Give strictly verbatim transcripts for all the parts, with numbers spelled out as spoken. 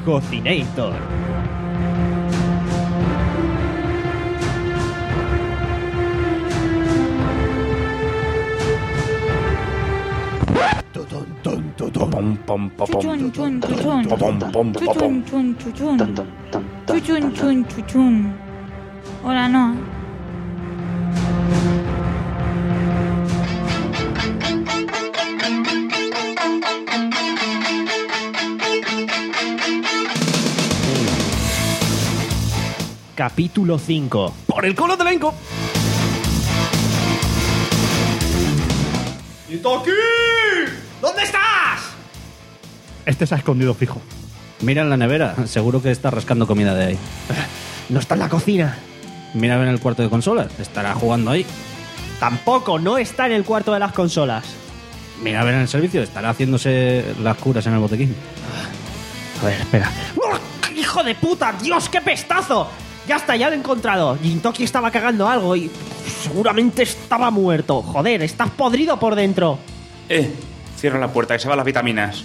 Cocinator. Pom, pom, pom, Chuchun, chun, chuchun. pom, pom, pom, Chuchun, chun, chuchun. Tan, tan, tan, tan, Chuchun, tan, chun, chuchun. Hola, no. Capítulo cinco. ¡Por el culo del elenco! ¡Itoki! ¿Dónde estás? Este se ha escondido fijo. Mira en la nevera, seguro que está rascando comida de ahí. No está en la cocina. Mira en el cuarto de consolas, estará jugando ahí. Tampoco, no está en el cuarto de las consolas. Mira a ver en el servicio, estará haciéndose las curas en el botequín. A ver, espera. ¡Oh, ¡hijo de puta! ¡Dios, qué pestazo! Ya está, ya lo he encontrado. Gintoki estaba cagando algo y seguramente estaba muerto. Joder, estás podrido por dentro. Eh, cierra la puerta, que se van las vitaminas.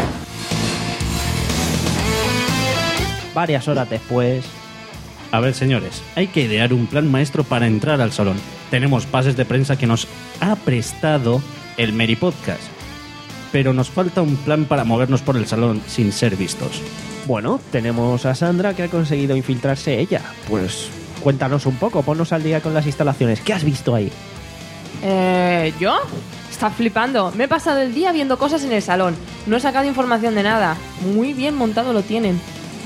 Varias horas después. A ver, señores, hay que idear un plan maestro para entrar al salón. Tenemos pases de prensa que nos ha prestado el Meri Podcast, pero nos falta un plan para movernos por el salón sin ser vistos. Bueno, tenemos a Sandra que ha conseguido infiltrarse ella. Pues cuéntanos un poco, ponnos al día con las instalaciones. ¿Qué has visto ahí? Eh, ¿yo? Está flipando. Me he pasado el día viendo cosas en el salón. No he sacado información de nada. Muy bien montado lo tienen.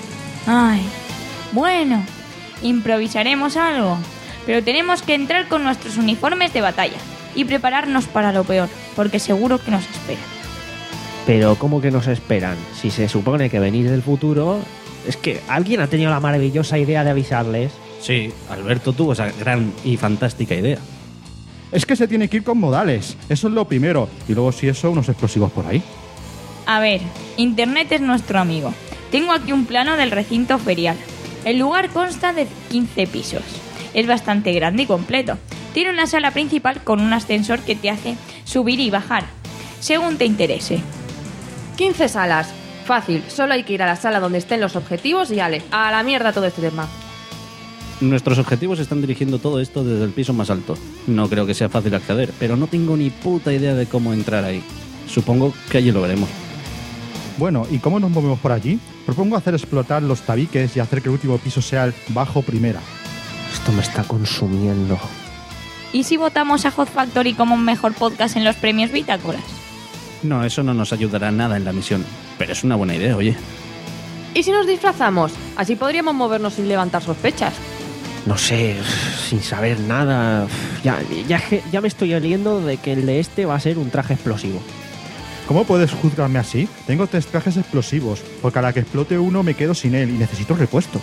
Ay, bueno, improvisaremos algo. Pero tenemos que entrar con nuestros uniformes de batalla y prepararnos para lo peor, porque seguro que nos espera. Pero ¿cómo que nos esperan? Si se supone que venís del futuro, es que alguien ha tenido la maravillosa idea de avisarles. Sí, Alberto tuvo esa gran y fantástica idea. Es que se tiene que ir con modales. Eso es lo primero. Y luego, si eso, unos explosivos por ahí. A ver, Internet es nuestro amigo. Tengo aquí un plano del recinto ferial. El lugar consta de quince pisos. Es bastante grande y completo. Tiene una sala principal con un ascensor que te hace subir y bajar, según te interese. quince salas. Fácil, solo hay que ir a la sala donde estén los objetivos y ale, a la mierda todo este tema. Nuestros objetivos están dirigiendo todo esto desde el piso más alto. No creo que sea fácil acceder, pero no tengo ni puta idea de cómo entrar ahí. Supongo que allí lo veremos. Bueno, ¿y cómo nos movemos por allí? Propongo hacer explotar los tabiques y hacer que el último piso sea el bajo primera. Esto me está consumiendo. ¿Y si votamos a Hot Factory como un mejor podcast en los premios Bitácoras? No, eso no nos ayudará nada en la misión, pero es una buena idea, oye. ¿Y si nos disfrazamos? Así podríamos movernos sin levantar sospechas. No sé, sin saber nada. Ya, ya, ya me estoy oliendo de que el de este va a ser un traje explosivo. ¿Cómo puedes juzgarme así? Tengo tres trajes explosivos, porque a la que explote uno me quedo sin él y necesito repuesto.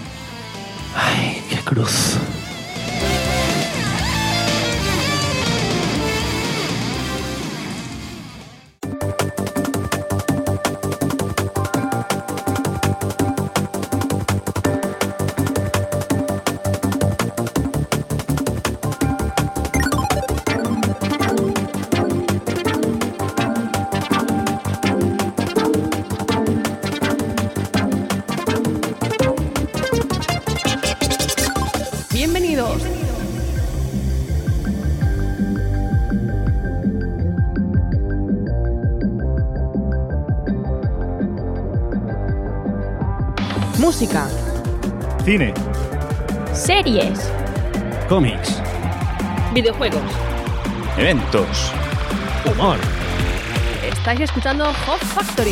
Ay, qué cruz. Bienvenidos. Música, Cine, Series. Cómics. videojuegos. Eventos. Humor. Estáis escuchando Hot Factory.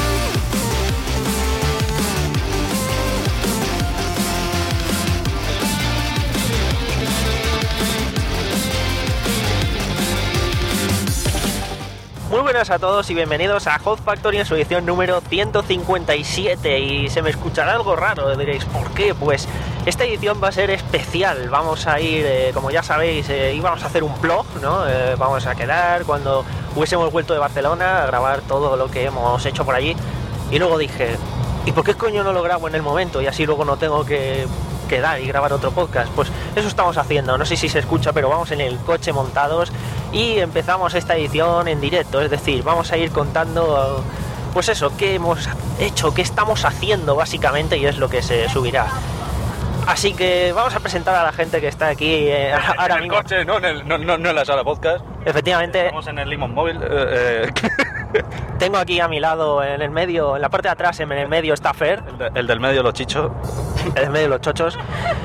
Muy buenas a todos y bienvenidos a Hot Factory en su edición número ciento cincuenta y siete. Y se me escuchará algo raro, diréis, ¿por qué? Pues esta edición va a ser especial. Vamos a ir, eh, como ya sabéis, eh, íbamos a hacer un vlog, ¿no? Eh, vamos a quedar cuando hubiésemos vuelto de Barcelona a grabar todo lo que hemos hecho por allí. Y luego dije, ¿y por qué coño no lo grabo en el momento? Y así luego no tengo que quedar y grabar otro podcast. Pues eso estamos haciendo. No sé si se escucha, pero vamos en el coche montados y empezamos esta edición en directo. Es decir, vamos a ir contando pues eso, qué hemos hecho, qué estamos haciendo básicamente, y es lo que se subirá. Así que vamos a presentar a la gente que está aquí eh, ahora en el mismo. coche, no en, el, no, no, no en la sala podcast. Efectivamente. Estamos en el Limón Móvil. Eh, eh. Tengo aquí a mi lado, en el medio, en la parte de atrás, en el medio está Fer. El, de, el del medio, los chichos. El del medio, los chochos.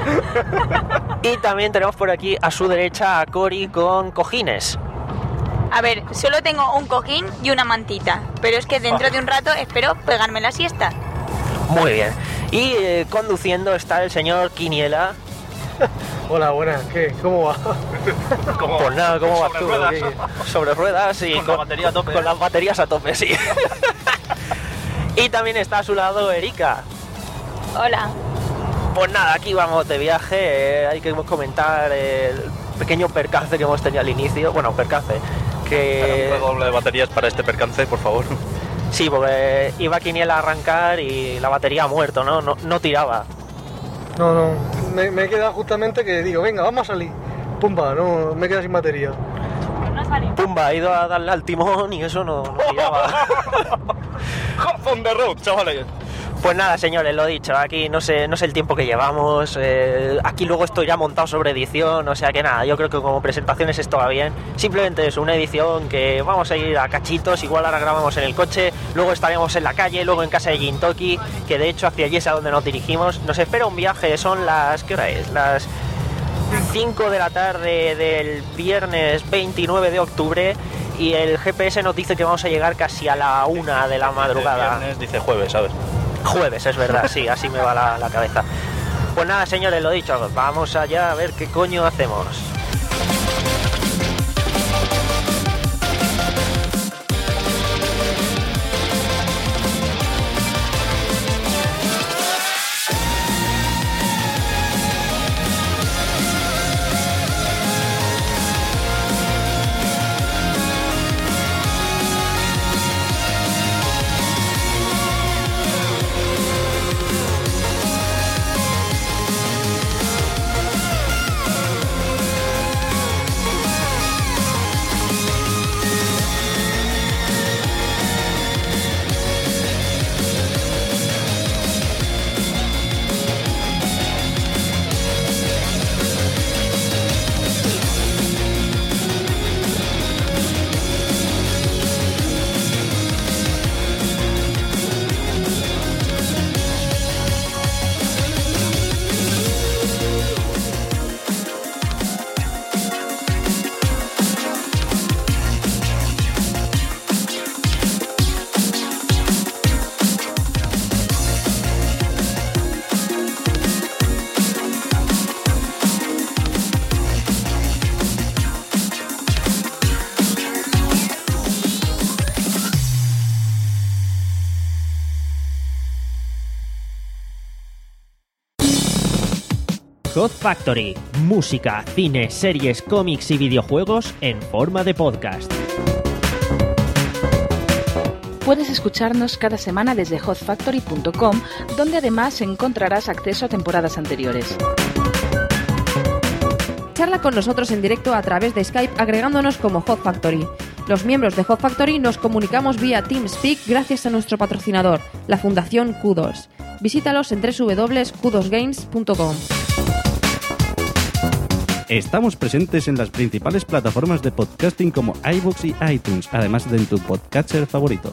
Y también tenemos por aquí a su derecha a Cori con cojines. A ver, solo tengo un cojín y una mantita, pero es que dentro de un rato espero pegarme la siesta. Muy bien. Y eh, conduciendo está el señor Quiniela. Hola, buenas, ¿qué? ¿Cómo va? ¿Cómo Pues nada, ¿cómo vas sobre tú? ruedas. ¿Qué? Sobre ruedas y Con la batería a tope. Con las baterías a tope, sí. Y también está a su lado Erika. Hola. Pues nada, aquí vamos de viaje. eh, hay que comentar el pequeño percance que hemos tenido al inicio. Bueno, percance. Que... Un doble de baterías para este percance, por favor. Sí, porque iba Quiniela a arrancar y la batería ha muerto, ¿no? No, no tiraba. No, no, me, me he quedado justamente que digo, venga, vamos a salir. Pumba, no, me he quedado sin batería. Pumba, ha ido a darle al timón y eso no, no tiraba. Hop on the road, chavales. Pues nada, señores, lo dicho, aquí no sé, no sé el tiempo que llevamos, eh, aquí luego estoy ya montado sobre edición, o sea que nada, yo creo que como presentaciones esto va bien, simplemente es una edición que vamos a ir a cachitos, igual ahora grabamos en el coche, luego estaremos en la calle, luego en casa de Gintoki, que de hecho hacia allí es a donde nos dirigimos, nos espera un viaje, son las, ¿qué hora es? Las cinco de la tarde del viernes veintinueve de octubre y el G P S nos dice que vamos a llegar casi a la una de la madrugada. Viernes dice jueves, ¿sabes? Jueves, es verdad, sí, así me va la, la cabeza. Pues nada, señores, lo dicho, vamos allá a ver qué coño hacemos. Hot Factory, música, cine, series, cómics y videojuegos en forma de podcast. Puedes escucharnos cada semana desde hot factory punto com, donde además encontrarás acceso a temporadas anteriores. Charla con nosotros en directo a través de Skype agregándonos como Hot Factory. Los miembros de Hot Factory nos comunicamos vía TeamSpeak gracias a nuestro patrocinador, la Fundación Kudos. Visítalos en doble u doble u doble u punto kudos games punto com. Estamos presentes en las principales plataformas de podcasting como iVoox y iTunes, además de en tu podcatcher favorito.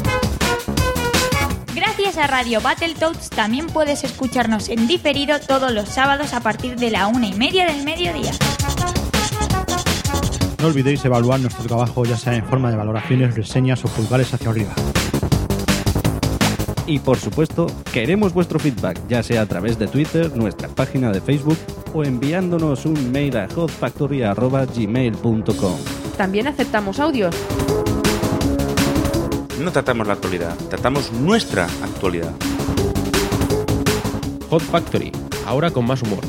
Gracias a Radio Battletoads también puedes escucharnos en diferido todos los sábados a partir de la una y media del mediodía. No olvidéis evaluar nuestro trabajo, ya sea en forma de valoraciones, reseñas o pulgares hacia arriba. Y por supuesto, queremos vuestro feedback, ya sea a través de Twitter, nuestra página de Facebook o enviándonos un mail a hot factory arroba gmail punto com. También aceptamos audios. No tratamos la actualidad, tratamos nuestra actualidad. Hot Factory, ahora con más humor.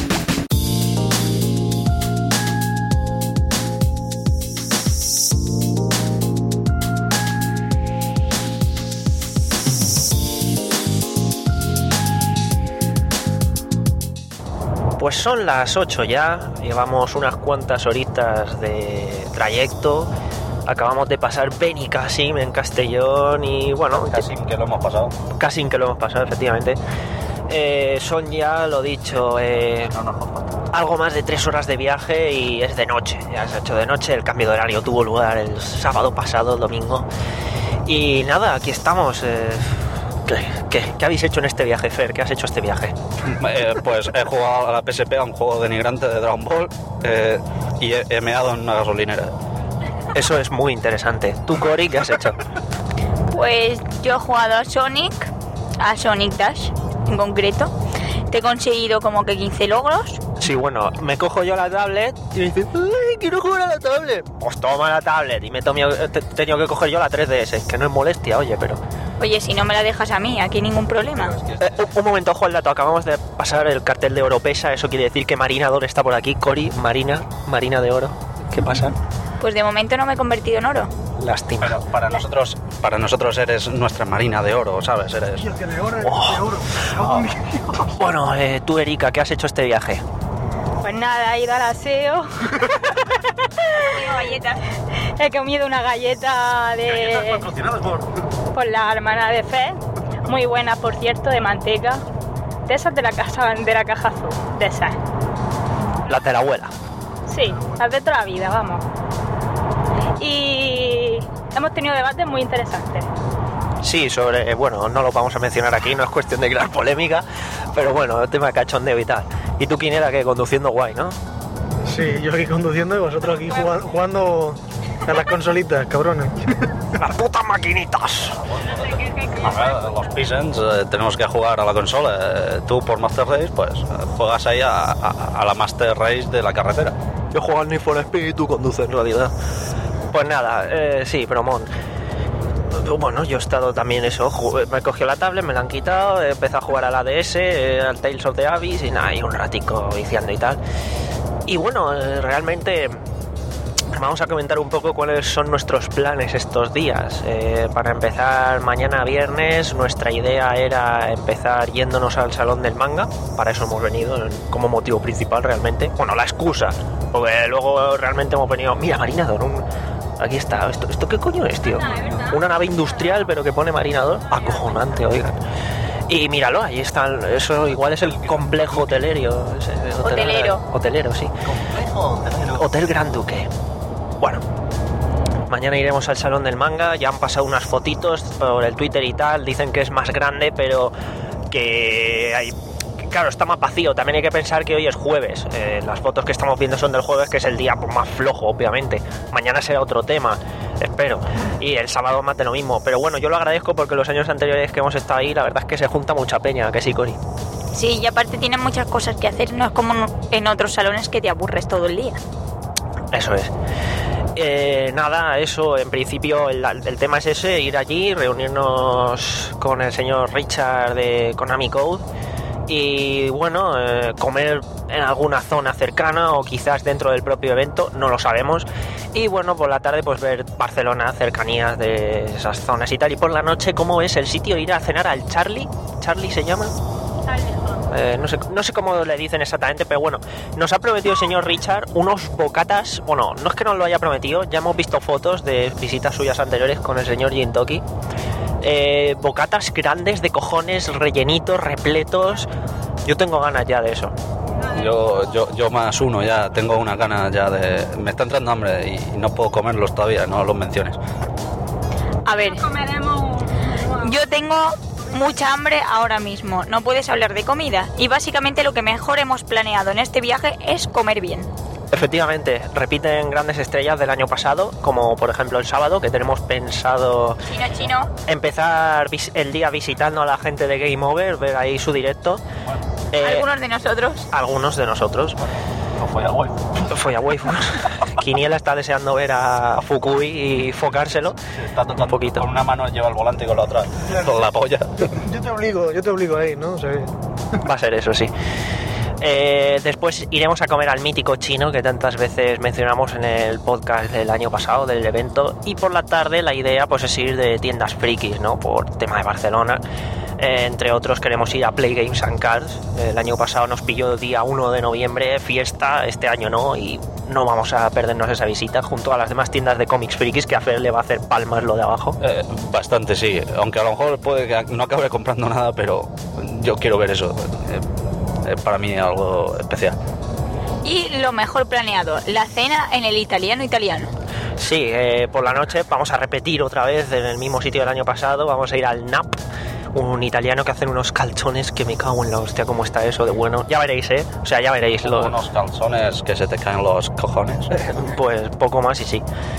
Pues son las ocho ya, llevamos unas cuantas horitas de trayecto, Acabamos de pasar Benicàssim en Castellón y bueno... Casi que lo hemos pasado. Casi que lo hemos pasado, efectivamente. Eh, son ya, lo dicho, eh, algo más de tres horas de viaje y es de noche. Ya se ha hecho de noche, el cambio de horario tuvo lugar el sábado pasado, el domingo. Y nada, aquí estamos. Eh, ¿qué, qué, ¿Qué habéis hecho en este viaje, Fer? ¿Qué has hecho este viaje? Eh, pues he jugado a la P S P a un juego denigrante de Dragon Ball eh, y he, he meado en una gasolinera. Eso es muy interesante. ¿Tú, Cori, qué has hecho? Pues yo he jugado a Sonic, a Sonic Dash en concreto. Te he conseguido como que quince logros. Sí, bueno, me cojo yo la tablet y me dicen, ¡ay, quiero jugar a la tablet! Pues toma la tablet. Y me he tenido que coger yo la tres D S, que no es molestia, oye, pero... Oye, si no me la dejas a mí, aquí ningún problema. Eh, un, un momento, ojo al dato. Acabamos de pasar el cartel de Oropesa. Eso quiere decir que Marina Dor está por aquí. Cori, Marina, Marina de Oro. ¿Qué pasa? Pues de momento no me he convertido en oro. Lástima. Pero para nosotros, para nosotros eres nuestra Marina de Oro, ¿sabes? Eres... Oh. Oh. Bueno, eh, tú, Erika, ¿qué has hecho este viaje? Pues nada, he ido al aseo. galletas. He comido una galleta de... por... por la hermana de Fer. Muy buena, por cierto, de manteca. De esas de la, casa, de la caja azul. De esas. Las de la abuela. Sí, las de toda la vida, vamos. Y hemos tenido debates muy interesantes. Sí, sobre, bueno, no lo vamos a mencionar aquí, no es cuestión de crear polémica, pero bueno, el tema de cachondeo y tal. Y tú, Quiniela, que conduciendo guay, ¿no? Sí, yo aquí conduciendo y vosotros aquí jugando, jugando a las consolitas, cabrones. ¡Las putas maquinitas! A ver, los Peasants eh, tenemos que jugar a la consola. Eh, tú por Master Race, pues eh, juegas ahí a, a, a la Master Race de la carretera. Yo juego al Need for Speed y tú conduces en realidad. Pues nada, eh, sí, bromón. Bueno, yo he estado también eso, me cogió la tablet, me la han quitado, he empezado a jugar a la D S, eh, al Tales of the Abyss y nada, y un ratico viciando y tal. Y bueno, eh, realmente vamos a comentar un poco cuáles son nuestros planes estos días. Eh, para empezar, mañana viernes nuestra idea era empezar yéndonos al Salón del Manga. Para eso hemos venido como motivo principal realmente. Bueno, la excusa, porque luego realmente hemos venido... Mira, Marinador, un... aquí está. ¿Esto, ¿Esto qué coño es, tío? Una nave industrial pero que pone Marinador. Acojonante, oigan. Y míralo, ahí está, eso igual es el complejo hotelero. Hotelero. Hotelero, sí. Complejo hotelero. Hotel Gran Duque. Bueno, mañana iremos al Salón del Manga, ya han pasado unas fotitos por el Twitter y tal, dicen que es más grande, pero que hay... Claro, está más vacío, también hay que pensar que hoy es jueves, eh, las fotos que estamos viendo son del jueves, que es el día pues, más flojo, obviamente. Mañana será otro tema, espero, y el sábado más de lo mismo, pero bueno, yo lo agradezco porque los años anteriores que hemos estado ahí, la verdad es que se junta mucha peña, que sí, Cori. Sí, y aparte tienen muchas cosas que hacer, no es como en otros salones que te aburres todo el día. Eso es. Eh, nada, eso, en principio el, el tema es ese, ir allí, reunirnos con el señor Richard de Konami Code y bueno, eh, comer en alguna zona cercana o quizás dentro del propio evento, no lo sabemos, y bueno, por la tarde pues ver Barcelona, cercanías de esas zonas y tal, y por la noche, ¿cómo es el sitio? Ir a cenar al Charlie, ¿Charlie se llama? Eh, no sé, no sé cómo le dicen exactamente, pero bueno, nos ha prometido el señor Richard unos bocatas. Bueno, no es que nos lo haya prometido, ya hemos visto fotos de visitas suyas anteriores con el señor Jintoki. Eh, bocatas grandes de cojones, rellenitos, repletos. Yo tengo ganas ya de eso. Yo, yo, yo más uno ya, tengo unas ganas ya de... Me está entrando hambre y no puedo comerlos todavía, no los menciones. A ver, yo tengo mucha hambre ahora mismo, no puedes hablar de comida y básicamente lo que mejor hemos planeado en este viaje es comer bien. Efectivamente, repiten grandes estrellas del año pasado, como por ejemplo el sábado, que tenemos pensado chino, chino. empezar el día visitando a la gente de Game Over, ver ahí su directo. Eh, algunos de nosotros. Algunos de nosotros. No fue a waifu. Fue a waifu. Quiniela está deseando ver a Fukui y focárselo. Sí, está tocando un poquito. Con una mano lleva el volante y con la otra con la polla. Yo te obligo, yo te obligo ahí, ¿no? O sea, va a ser eso, sí. Eh, después iremos a comer al mítico chino que tantas veces mencionamos en el podcast del año pasado, del evento. Y por la tarde la idea pues es ir de tiendas frikis, ¿no? Por tema de Barcelona. Eh, entre otros queremos ir a Play Games and Cards. El año pasado nos pilló día uno de noviembre, fiesta, este año no, y no vamos a perdernos esa visita junto a las demás tiendas de cómics frikis, que a Fer le va a hacer palmas lo de abajo. Eh, bastante, sí. Aunque a lo mejor puede que no acabe comprando nada, pero yo quiero ver eso. Eh, eh, para mí es algo especial. Y lo mejor planeado, la cena en el italiano italiano. Sí, eh, por la noche vamos a repetir otra vez en el mismo sitio del año pasado, vamos a ir al N A P, un italiano que hacen unos calzones que me cago en la hostia, cómo está eso de bueno. Ya veréis, ¿eh? O sea, ya veréis. Los... Unos calzones que se te caen los cojones. Pues poco más y sí.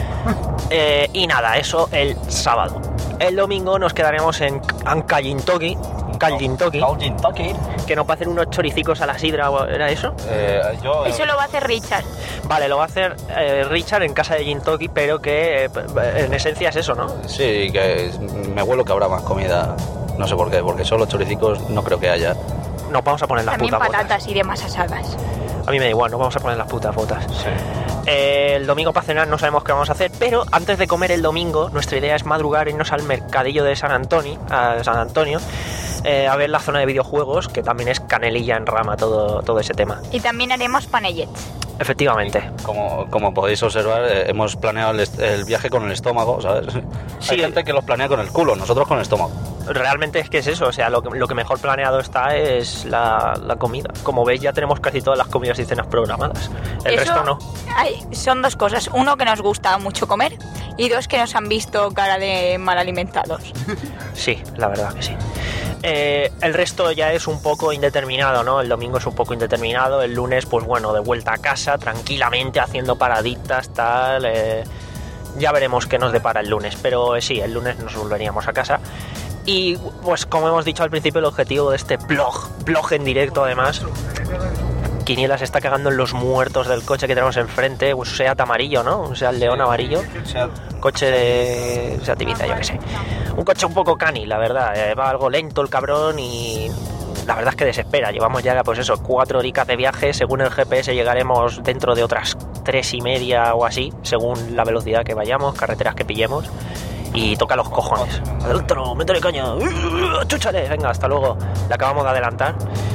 Eh, y nada, eso el sábado. El domingo nos quedaremos en Calgintoki, Calgintoki, que nos va a hacer unos choricicos a la sidra, ¿era eso? Eh, yo, eso lo va a hacer Richard. Vale, lo va a hacer eh, Richard en casa de Gintoki, pero que eh, en esencia es eso, ¿no? Sí, que me huelo que habrá más comida. No sé por qué, porque solo choricicos no creo que haya. Nos vamos a poner las También putas patatas botas. Y demás asadas. A mí me da igual, nos vamos a poner las putas botas. Sí. Eh, el domingo para cenar no sabemos qué vamos a hacer, pero antes de comer el domingo, nuestra idea es madrugar, irnos al mercadillo de San Antonio, a San Antonio, eh, a ver la zona de videojuegos, que también es canelilla en rama todo, todo ese tema. Y también haremos panellets. Efectivamente. Como, como podéis observar, eh, hemos planeado el, el viaje con el estómago, ¿sabes? Sí. Hay gente que los planea con el culo, nosotros con el estómago. Realmente es que es eso, o sea, lo que, lo que mejor planeado está es la, la comida. Como veis, ya tenemos casi todas las comidas y cenas programadas. El Eso, resto no. Hay, son dos cosas. Uno, que nos gusta mucho comer. Y dos, que nos han visto cara de mal alimentados. Sí, la verdad que sí. Eh, el resto ya es un poco indeterminado, ¿no? El domingo es un poco indeterminado. El lunes, pues bueno, de vuelta a casa, tranquilamente, haciendo paraditas, tal. Eh, ya veremos qué nos depara el lunes. Pero eh, sí, el lunes nos volveríamos a casa. Y pues como hemos dicho al principio, el objetivo de este blog, blog en directo además, Quiniela se está cagando en los muertos del coche que tenemos enfrente, un Seat amarillo, ¿no? Un Seat León amarillo, coche de Seat Ibiza, yo qué sé. Un coche un poco cani, la verdad, eh, va algo lento el cabrón y la verdad es que desespera. Llevamos ya, pues eso, cuatro horicas de viaje, según el G P S llegaremos dentro de otras tres y media o así, según la velocidad que vayamos, carreteras que pillemos. Y toca los cojones. Adentro, métele caña. Chúchale, venga, hasta luego. Le acabamos de adelantar.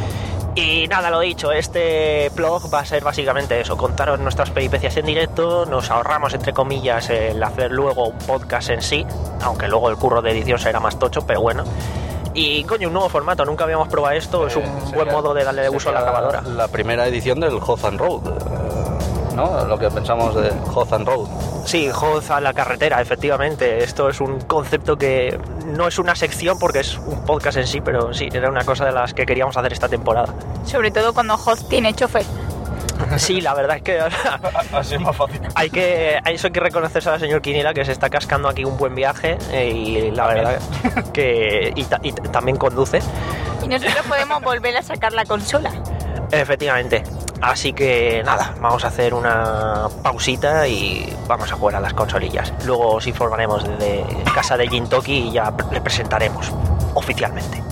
Y nada, lo dicho, este blog va a ser básicamente eso, contaros nuestras peripecias en directo, nos ahorramos entre comillas el hacer luego un podcast en sí, aunque luego el curro de edición será más tocho, pero bueno. Y coño, un nuevo formato, nunca habíamos probado esto, es un eh, sería, buen modo de darle uso a la grabadora. La primera edición del Hoth and Road, ¿no? Lo que pensamos de Hoth and Road. Sí, Hoth a la carretera, efectivamente. Esto es un concepto que no es una sección porque es un podcast en sí, pero sí, era una cosa de las que queríamos hacer esta temporada. Sobre todo cuando Hoth tiene chofer. Sí, la verdad es que así es más fácil. Hay que, eso hay que reconocerse al señor Quiniela, que se está cascando aquí un buen viaje eh, y la verdad que y, y también conduce. Y nosotros podemos volver a sacar la consola. Efectivamente. Así que nada, vamos a hacer una pausita y vamos a jugar a las consolillas. Luego os informaremos de casa de Gintoki y ya le presentaremos oficialmente.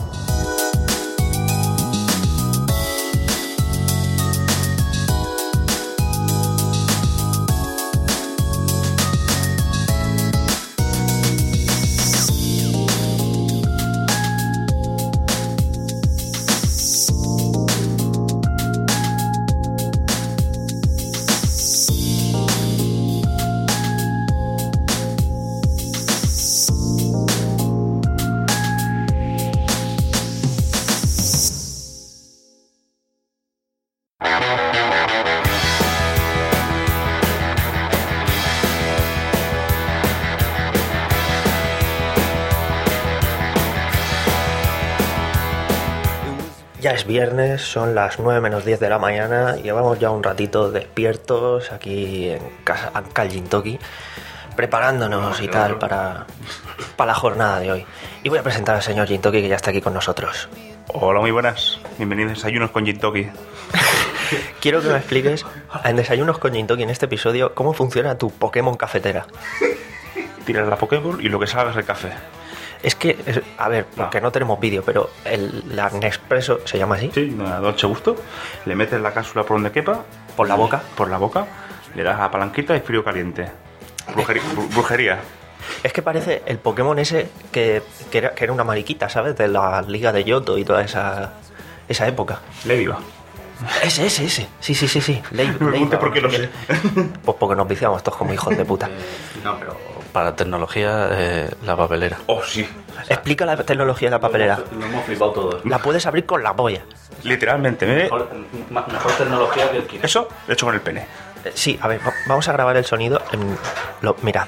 Ya es viernes, son las nueve menos diez de la mañana, llevamos ya un ratito despiertos aquí en casa, en Calgintoki, preparándonos y tal para, para la jornada de hoy. Y voy a presentar al señor Gintoki, que ya está aquí con nosotros. Hola, muy buenas. Bienvenidos a Desayunos con Gintoki. Quiero que me expliques, en Desayunos con Gintoki, en este episodio, cómo funciona tu Pokémon cafetera. Tiras la Pokéball y lo que salga es el café. Es que, es, a ver, porque no tenemos vídeo, pero el, la Nespresso se llama así. Sí, una Dolce Gusto. Le metes la cápsula por donde quepa. Por la boca. Por la boca. Le das a palanquita y frío caliente. Brujería. brujería. Es que parece el Pokémon ese que, que, era, que era una mariquita, ¿sabes? De la Liga de Yoto y toda esa, esa época. Leiva. Ese, ese, ese. Sí, sí, sí, sí. Ley, Me pregunté por qué lo sé. Pues porque nos viciamos todos como hijos de puta. No, pero para tecnología, eh, la papelera. Oh, sí. Explica la tecnología de la papelera. Lo hemos flipado todos. La puedes abrir con la polla. Literalmente, ¿me ve? Mejor, mejor tecnología que el Kinect. Eso lo he hecho con el pene. Eh, Sí, a ver, va- vamos a grabar el sonido. En lo, mirad.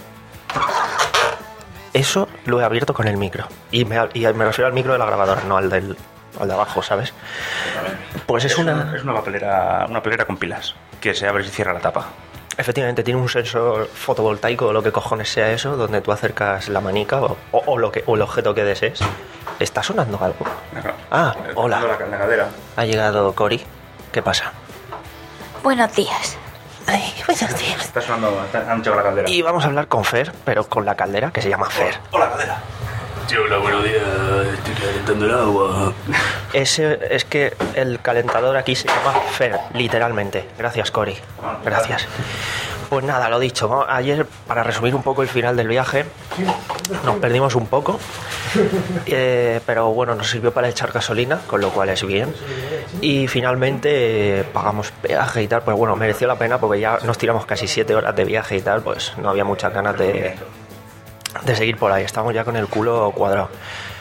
Eso lo he abierto con el micro. Y me, y me refiero al micro de la grabadora, no al del al de abajo, ¿sabes? Pues es una... Es una papelera, una papelera con pilas que se abre y cierra la tapa. Efectivamente, tiene un sensor fotovoltaico o lo que cojones sea eso, donde tú acercas la manica o, o, o lo que, o el objeto que desees. ¿Está sonando algo? Ah, hola. La, la cadera. Ha llegado Cory. ¿Qué pasa? Buenos días. Ay, buenos días. Está sonando, está, han llegado la caldera. Y vamos a hablar con Fer, pero con la caldera, que se llama Fer. Hola, cadera. Sí, hola, buenos días. Estoy calentando el agua. Ese, es que el calentador aquí se llama Fer, literalmente. Gracias, Cory. Gracias. Pues nada, lo dicho. ¿no? Ayer, para resumir un poco el final del viaje, nos perdimos un poco. Eh, pero bueno, nos sirvió para echar gasolina, con lo cual es bien. Y finalmente eh, pagamos peaje y tal. Pues bueno, mereció la pena porque ya nos tiramos casi siete horas de viaje y tal. Pues no había muchas ganas de, de seguir por ahí. Estamos ya con el culo cuadrado.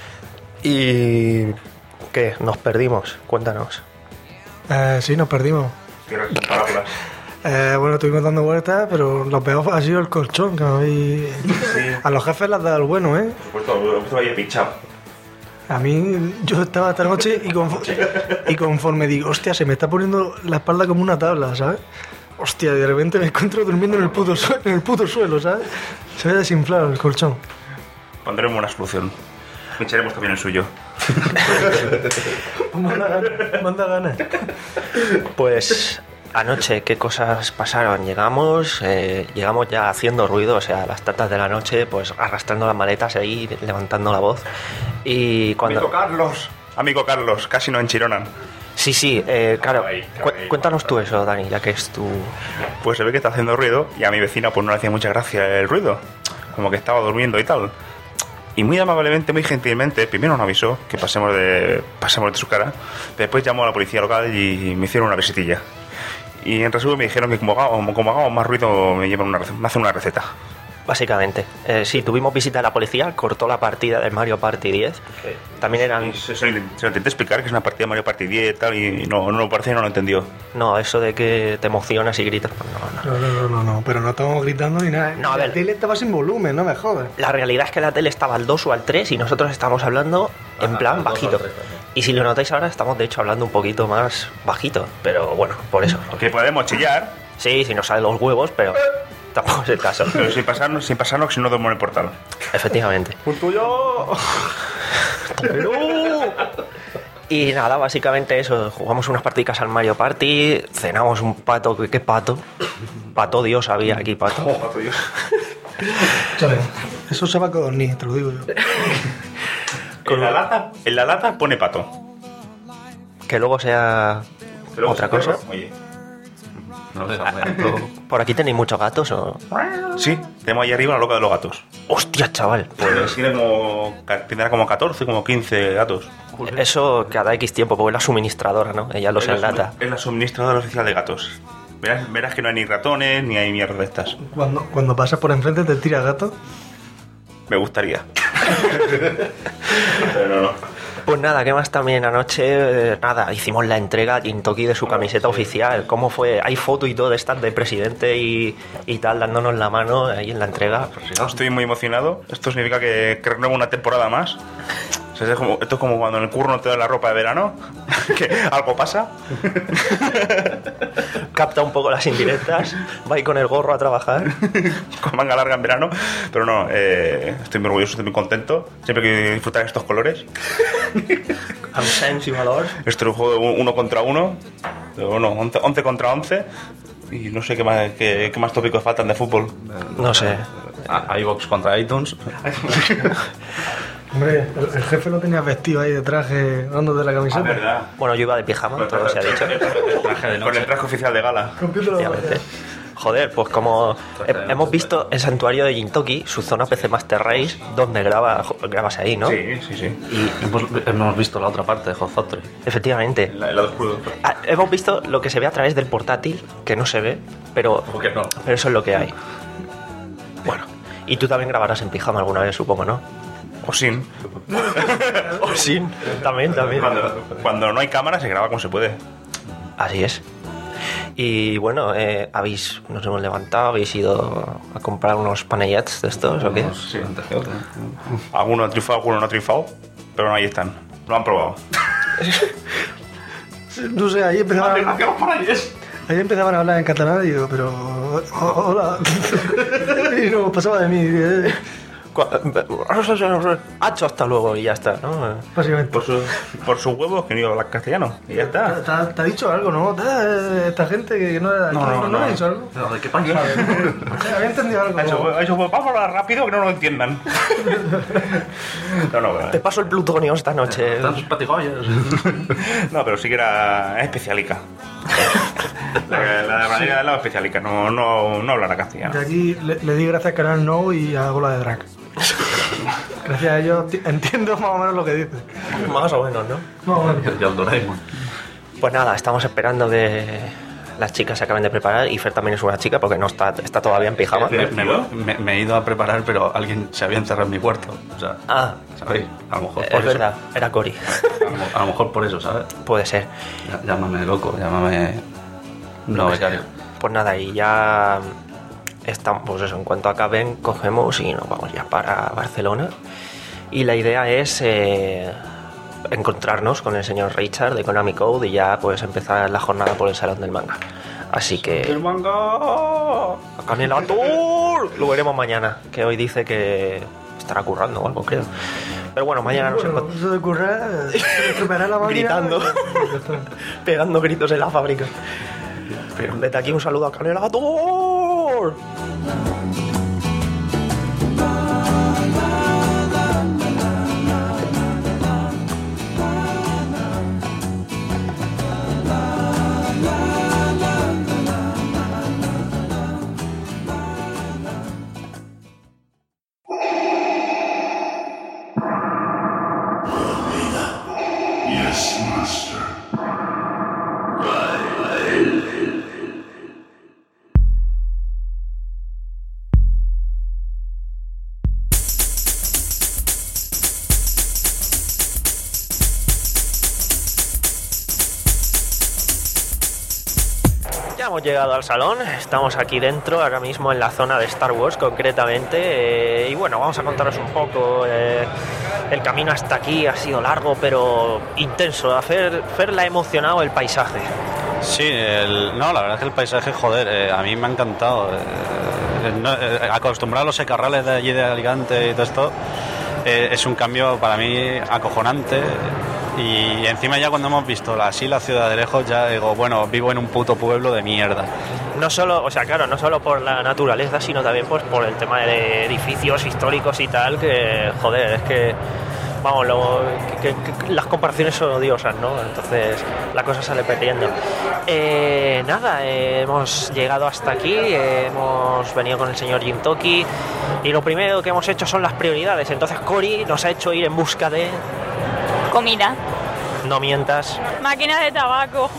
¿Y qué? ¿Nos perdimos? Cuéntanos. Eh, sí, nos perdimos. Eh, bueno, estuvimos dando vueltas, pero lo peor ha sido el colchón, que me habéis- A los jefes les da el bueno, ¿eh? Por supuesto, lo he puesto ahí pinchado. A mí, yo estaba esta noche y, confo- y conforme digo, hostia, se me está poniendo la espalda como una tabla, ¿sabes? Hostia, y de repente me encuentro durmiendo en el puto, sue- en el puto suelo, ¿sabes? Se ve desinflado el colchón. Pondremos una solución. Pincharemos también el suyo. Manda ganas, manda ganas. Pues anoche, ¿qué cosas pasaron? Llegamos, eh, llegamos ya haciendo ruido, o sea, a las tantas de la noche, pues arrastrando las maletas ahí, levantando la voz. Y cuando... Amigo Carlos. Amigo Carlos, casi no enchironan. Sí, sí, eh, claro. Cu- cuéntanos tú eso, Dani, ya que es tu... Pues se ve que está haciendo ruido y a mi vecina pues no le hacía mucha gracia el ruido. Como que estaba durmiendo y tal. Y muy amablemente, muy gentilmente, primero nos avisó que pasemos de, pasemos de su cara. Después llamó a la policía local y me hicieron una visitilla. Y en resumen me dijeron que como hagamos, como hagamos más ruido me, llevan una, rece- me hacen una receta. Básicamente. Eh, sí, tuvimos visita de la policía, cortó la partida del Mario Party diez. También eran... Se, se lo intent- se lo intenté explicar que es una partida de Mario Party diez y tal y no, no lo parece y no lo entendió. No, eso de que te emocionas y gritas, pues no, no. No, no, no, no, no, pero no estamos gritando ni nada. No, a ver. La tele estaba sin volumen, no me jodas. La realidad es que la tele estaba al dos o al tres y nosotros estamos hablando en plan bajito. Y si lo notáis ahora, estamos de hecho hablando un poquito más bajito. Pero bueno, por eso. Que podemos chillar, Sí, si nos salen los huevos, pero tampoco es el caso. pero sin pasarnos, sin pasarnos si no duermo en el portal. Efectivamente. ¡Punto yo! Pero... Y nada, básicamente eso. Jugamos unas partidas al Mario Party, cenamos un pato. ¿Qué, qué pato? Pato Dios había aquí, pato. ¿Sabes? Eso se va a codornir, te lo digo yo. En la lata, en la lata pone pato. Que luego sea Pero otra cosa. Oye. No le lamento. ¿Por aquí tenéis muchos gatos o...? Sí, tenemos ahí arriba la loca de los gatos. ¡Hostia, chaval! Pues tiene como, tendrá como catorce, como quince gatos. Eso cada X tiempo, porque es la suministradora, ¿no? Ella los Es la enlata. sumi- Es la suministradora oficial de gatos. Verás, verás que no hay ni ratones ni hay mierda de estas. Cuando, cuando pasas por enfrente te tira gato. Me gustaría. Pero no, no. Pues nada, ¿qué más también anoche? Eh, nada, hicimos la entrega Tintoki de su camiseta oficial. ¿Cómo fue? Hay foto y todo de estas de presidente y, y tal, dándonos la mano ahí en la entrega. Estoy muy emocionado. Esto significa que, que renuevo una temporada más. O sea, es como- esto es como cuando en el curro no te dan la ropa de verano. Que algo pasa. Capta un poco las indirectas, va ahí con el gorro a trabajar. Con manga larga en verano. Pero no, eh, estoy muy orgulloso, estoy muy contento. Siempre quiero disfrutar estos colores. Amb sens y valor. Esto es un juego de uno contra uno. Bueno, once, once contra once. Y no sé qué más, qué, qué más tópicos faltan de fútbol. No sé. A- iVox contra iTunes. Hombre, el, el jefe lo tenía vestido ahí de traje, dándote la camiseta. Ah, verdad. Bueno, yo iba de pijama, todo se ha dicho. El traje de Con noche. el traje oficial de gala. Compútalo, Efectivamente. Joder, pues como he- hemos visto el santuario de Gintoki, su zona P C Master Race, donde graba, grabas ahí, ¿no? Sí, sí, sí. Y hemos, hemos visto la otra parte de Hot Factory. Efectivamente. La- el lado oscuro. Ah, hemos visto lo que se ve a través del portátil, que no se ve, pero, ¿Por qué no? pero eso es lo que hay. Bueno, y tú también grabarás en pijama alguna vez, supongo, ¿no? O sin. O sin, también, también. Cuando, cuando no hay cámara se graba como se puede. Así es. Y bueno, eh, habéis, nos hemos levantado, habéis ido a comprar unos panellets de estos, ¿o qué? Sí, antes que otro. Alguno ha triunfado, alguno no ha triunfado, pero ahí están. Lo han probado. No sé, ahí empezaban, ¿A qué los panellets? ahí empezaban a hablar en catalán y digo, pero... o- Hola. Y no pasaba de mí, eh, Hacho, hasta luego y ya está, ¿no? básicamente. Por, su, por sus huevos que no iba a hablar castellano. Y ya ¿Te, está. te- te ha dicho algo, no? ¿Te- Esta gente que no era de aquí, no, no, le ha dicho algo? ¿Pero de qué país? Sí, había entendido algo. Eso, eso, vamos a hablar rápido que no lo entiendan. No, no, Te paso el plutonio esta noche. Están sus patigollas. no, pero sí que era especialica. La, la de Valeria era especialica, no, no, no hablará castellano. De aquí le, le di gracias al canal No y a Gola de Drag. Gracias a ellos ti- entiendo más o menos lo que dice. Más o menos, ¿no? Más o menos. Y al Doraemon. Pues nada, estamos esperando que las chicas se acaben de preparar y Fer también es una chica porque no está, está todavía en pijama. Me, me- me- me he ido a preparar, pero alguien se había encerrado en mi cuarto. O sea, Ah, ¿sabéis? A lo mejor por es eso. verdad, era Cory. A lo, a lo mejor por eso, ¿sabes? Puede ser. Llá- Llámame loco, llámame. No, becario. Pues nada, y ya estamos, pues eso, en cuanto acaben, cogemos y nos vamos ya para Barcelona. Y la idea es eh, encontrarnos con el señor Richard de Konami Code y ya pues empezar la jornada por el Salón del Manga. Así que... ¡El manga! ¡Canela Tour! Lo veremos mañana, que hoy dice que estará currando o algo, creo. Pero bueno, mañana nos Bueno, encontramos eso de currar, eh, preparar la máquina... Gritando. pegando gritos en la fábrica. Desde aquí un saludo a Canela Tour. Ya hemos llegado al salón, estamos aquí dentro, ahora mismo en la zona de Star Wars concretamente, eh, y bueno, vamos a contaros un poco. Eh, el camino hasta aquí ha sido largo pero intenso. A Fer, Fer la ha emocionado el paisaje. Sí, el- no, la verdad es que el paisaje, joder, eh, a mí me ha encantado. Eh, no, eh, acostumbrado a los secarrales de allí de Alicante y todo esto, eh, es un cambio para mí acojonante. Y encima ya cuando hemos visto la- así la ciudad de lejos, ya digo, bueno, vivo en un puto pueblo de mierda. No solo, o sea, claro, no solo por la naturaleza, sino también pues por el tema de edificios históricos y tal, que, joder, es que, vamos, lo- que, que- que las comparaciones son odiosas, ¿no? Entonces la cosa sale perdiendo. Eh, nada, eh, hemos llegado hasta aquí, eh, hemos venido con el señor Gintoki y lo primero que hemos hecho son las prioridades. Entonces Cory nos ha hecho ir en busca de... Comida. No mientas. Máquina de tabaco.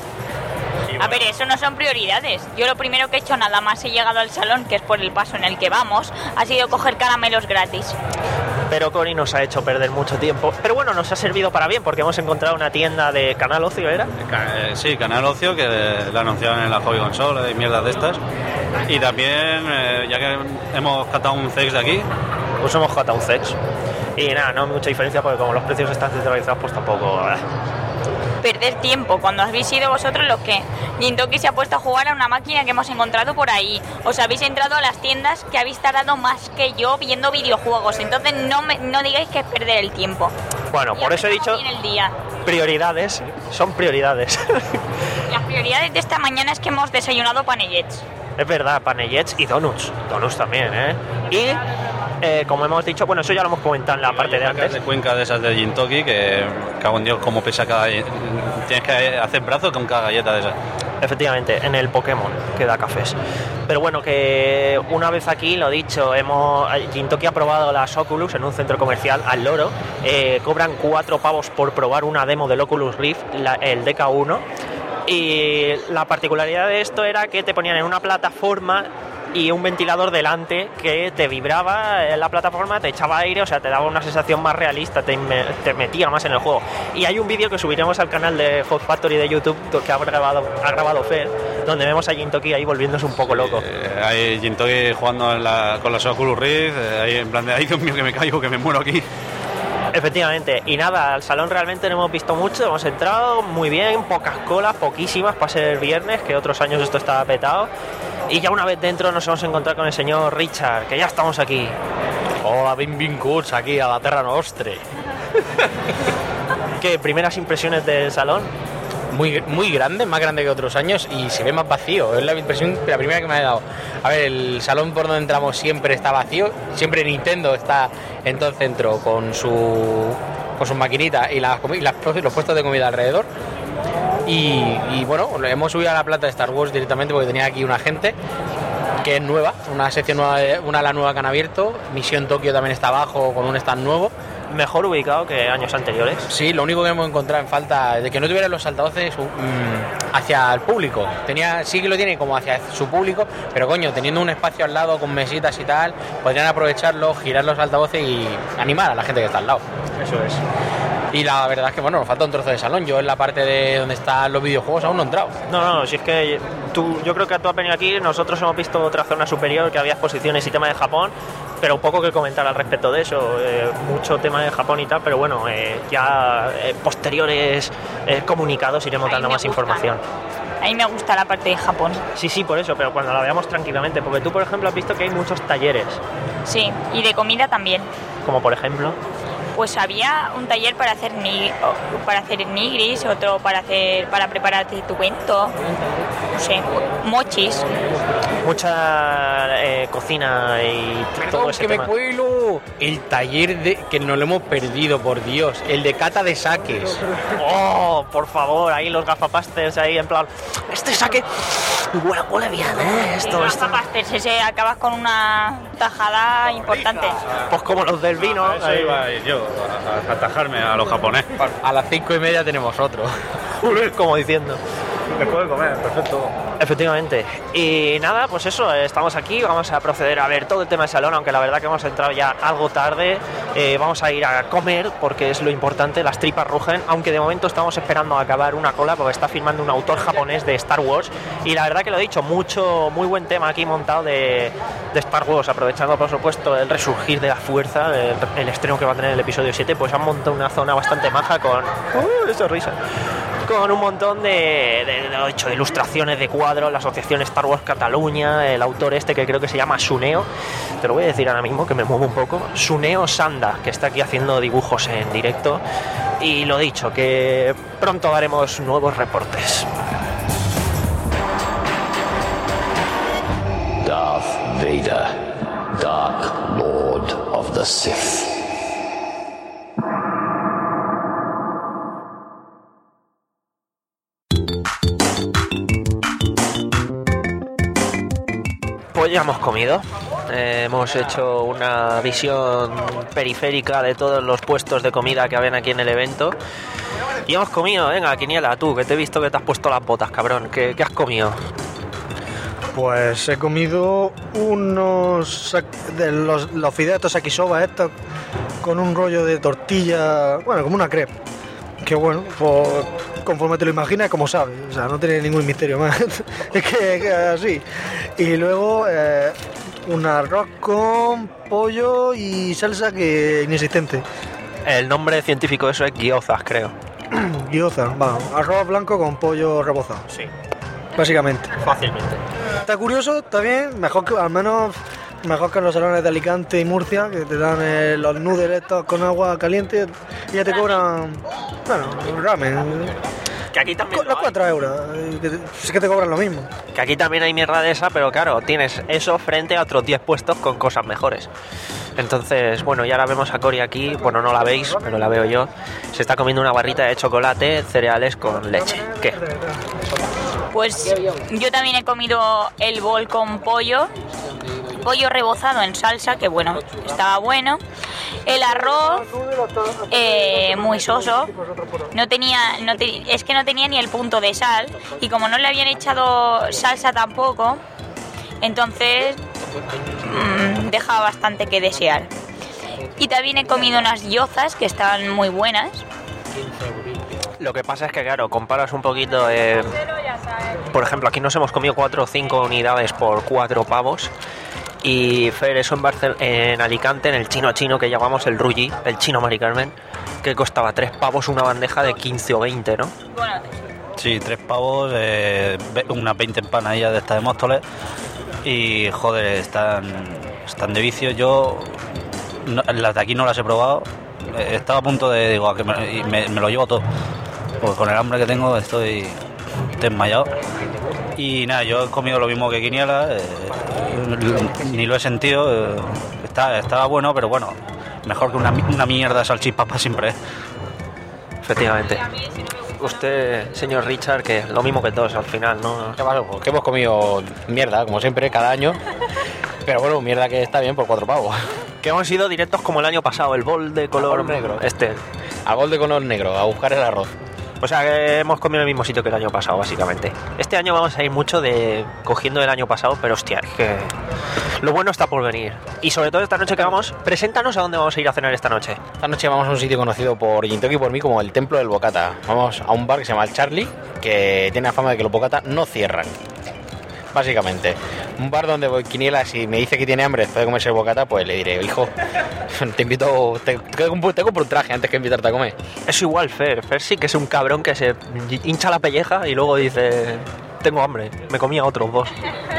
A ver, eso no son prioridades. Yo lo primero que he hecho nada más he llegado al salón, que es por el paso en el que vamos, ha sido coger caramelos gratis. Pero Cory nos ha hecho perder mucho tiempo. Pero bueno, nos ha servido para bien porque hemos encontrado una tienda de Canal Ocio, ¿era? Ca- eh, Sí, Canal Ocio, que la anunciaron en la Hobby Console y mierdas de estas. Y también, eh, ya que hemos catado un C X de aquí, Pues hemos jugado un sex. Y nada, no hay mucha diferencia porque como los precios están centralizados, pues tampoco... eh. Perder tiempo, cuando habéis sido vosotros los que... Gintoki se ha puesto a jugar a una máquina que hemos encontrado por ahí. Os habéis entrado a las tiendas que habéis tardado más que yo viendo videojuegos. Entonces no, me, no digáis que es perder el tiempo. Bueno, Y por eso he empezamos dicho bien el día. prioridades. Son prioridades. Las prioridades de esta mañana es que hemos desayunado panellets. Es verdad, panellets y donuts. Donuts también, ¿eh? Y, eh, como hemos dicho, bueno, eso ya lo hemos comentado en la parte de antes. de cuenca de esas de Gintoki, que cago en Dios, como pesa cada... Tienes que hacer brazos con cada galleta de esas. Efectivamente, en el Pokémon que da cafés. Pero bueno, que una vez aquí, lo dicho, hemos Gintoki ha probado las Oculus en un centro comercial al loro. Eh, cobran cuatro pavos por probar una demo del Oculus Rift, la, el D K uno. Y la particularidad de esto era que te ponían en una plataforma y un ventilador delante que te vibraba en la plataforma, te echaba aire, o sea, te daba una sensación más realista, te, te metía más en el juego. Y hay un vídeo que subiremos al canal de Hot Factory de YouTube que ha grabado, ha grabado Fer, donde vemos a Gintoki ahí volviéndose un poco loco. Eh, hay Gintoki jugando en la, con los Oculus Rift, eh, ahí en plan de, ay Dios mío que me caigo, que me muero aquí. Efectivamente, y nada, al salón realmente no hemos visto mucho, hemos entrado muy bien, pocas colas, poquísimas para ser viernes, que otros años esto estaba petado. Y ya una vez dentro nos hemos encontrado con el señor Richard, que ya estamos aquí. Hola, benvinguts aquí a la Terra Nostra. ¿Qué primeras impresiones del salón? Muy, muy grande, más grande que otros años y se ve más vacío. Es la impresión, la primera que me ha dado. A ver, el salón por donde entramos siempre está vacío. Siempre Nintendo está en todo el centro con su con sus maquinitas y las, y las, los puestos de comida alrededor. Y, y bueno, hemos subido a la plata de Star Wars directamente porque tenía aquí una gente que es nueva, una sección nueva, una ala nueva que han abierto. Misión Tokio también está abajo con un stand nuevo. Mejor ubicado que años anteriores. Sí, lo único que hemos encontrado en falta de que no tuviera los altavoces mmm, hacia el público. Tenía, sí que lo tiene como hacia su público, pero coño, teniendo un espacio al lado con mesitas y tal, podrían aprovecharlo, girar los altavoces y animar a la gente que está al lado. Eso es. Y la verdad es que bueno, nos falta un trozo de salón. Yo en la parte de donde están los videojuegos aún no he entrado. No, no, si es que tú, yo creo que tú has venido aquí, nosotros hemos visto otra zona superior que había exposiciones y tema de Japón, pero poco que comentar al respecto de eso, eh, mucho tema de Japón y tal, pero bueno, eh, ya eh, posteriores eh, comunicados iremos dando más gusta. información. A mí me gusta la parte de Japón. Sí, sí, por eso, pero cuando la veamos tranquilamente, porque tú, por ejemplo, has visto que hay muchos talleres. Sí, y de comida también. Como por ejemplo... Pues había un taller para hacer ni, para hacer nigris, otro para hacer para prepararte tu bento, no sé, mochis. Mucha eh, cocina y todo Perdón, ese que tema. me cuelo. El taller de, que no lo hemos perdido, por Dios, el de cata de saques. Oh, por favor, ahí los gafapasters ahí en plan, este saque huele, huele bien, ¿eh? Esto, El esto. gafapasters, ese acabas con una tajada importante. Pues como los del vino. A eso ahí. iba a ir yo, a, a atajarme a los japoneses. A las cinco y media tenemos otro. Como diciendo. Después de comer, perfecto. Efectivamente. Y nada, pues eso, estamos aquí, vamos a proceder a ver todo el tema del salón, aunque la verdad que hemos entrado ya algo tarde. Eh, vamos a ir a comer, porque es lo importante, las tripas rugen, aunque de momento estamos esperando a acabar una cola, porque está filmando un autor japonés de Star Wars. Y la verdad que lo he dicho, mucho, muy buen tema aquí montado de, de Star Wars, aprovechando por supuesto el resurgir de la fuerza, el, el estreno que va a tener el episodio siete, pues han montado una zona bastante maja con... ¡Uh, esa risa! Con un montón de, de, de, hecho, de ilustraciones de cuadros, la asociación Star Wars Cataluña, el autor este que creo que se llama Suneo, te lo voy a decir ahora mismo que me muevo un poco, Suneo Sanda, que está aquí haciendo dibujos en directo, y lo dicho, que pronto haremos nuevos reportes. Darth Vader, Dark Lord of the Sith. Pues ya hemos comido, eh, hemos hecho una visión periférica de todos los puestos de comida que habían aquí en el evento y hemos comido. Venga, Quiniela, tú, que te he visto que te has puesto las botas, cabrón, ¿qué, qué has comido? Pues he comido unos de los, los fideos yakisoba estos con un rollo de tortilla, bueno, como una crepe. Que bueno, pues conforme te lo imaginas, como sabes, o sea, no tiene ningún misterio más. Es que es así. Y luego eh, un arroz con pollo y salsa que inexistente. El nombre científico de eso es gyozas, creo. Gyoza, va, arroz blanco con pollo rebozado. Sí. Básicamente. Fácilmente. Está curioso, está bien, mejor que al menos mejor que en los salones de Alicante y Murcia, que te dan eh, los noodles estos con agua caliente y ya te cobran, bueno, ramen. Que aquí también Los cuatro euros, que sí que te cobran lo mismo. Que aquí también hay mierda de esa, pero claro, tienes eso frente a otros diez puestos con cosas mejores. Entonces, bueno, y ahora vemos a Cori aquí, bueno, no la veis, pero la veo yo. Se está comiendo una barrita de chocolate, cereales con leche. ¿Qué? Pues yo también he comido el bol con pollo, pollo rebozado en salsa, que bueno, estaba bueno. El arroz, eh, muy soso, no tenía, no te, es que no tenía ni el punto de sal, y como no le habían echado salsa tampoco, entonces mmm, dejaba bastante que desear. Y también he comido unas gyozas que estaban muy buenas. Lo que pasa es que, claro, comparas un poquito, eh, por ejemplo, aquí nos hemos comido cuatro o cinco unidades por cuatro pavos. Y Fer, eso en, Barcel- en Alicante, en el chino chino que llamamos el Rulli, el chino Mari Carmen, que costaba tres pavos una bandeja de quince o veinte, ¿no? Sí, tres pavos, eh, unas veinte empanadillas de estas de Móstoles. Y joder, están, están de vicio. Yo no, las de aquí no las he probado. Estaba a punto de, digo, a que me, y me, me lo llevo todo. Porque con el hambre que tengo estoy desmayado. Y nada, yo he comido lo mismo que Quiniela, eh, ni lo he sentido. Eh, está, estaba bueno, pero bueno, mejor que una, una mierda de salchipapa siempre. Efectivamente. Usted, señor Richard, que lo mismo que todos al final, ¿no? ¿Qué pasa? Pues que hemos comido mierda, como siempre, cada año. Pero bueno, mierda que está bien por cuatro pavos. Que hemos ido directos como el año pasado, el bol de color negro. Este. Al bol de color negro, a buscar el arroz. O sea que hemos comido en el mismo sitio que el año pasado, básicamente. Este año vamos a ir mucho de cogiendo el año pasado, pero hostia, es que lo bueno está por venir. Y sobre todo esta noche que vamos, preséntanos a dónde vamos a ir a cenar esta noche. Esta noche vamos a un sitio conocido por Gintoki y por mí como el Templo del Bocata. Vamos a un bar que se llama el Charlie, que tiene la fama de que los bocata no cierran. Básicamente, un bar donde voy Quiniela, si me dice que tiene hambre después de comerse el bocata, pues le diré, hijo, te invito, te, te, compro, te compro un traje antes que invitarte a comer. Es igual Fer, Fer sí que es un cabrón que se hincha la pelleja y luego dice, tengo hambre, me comía otros dos.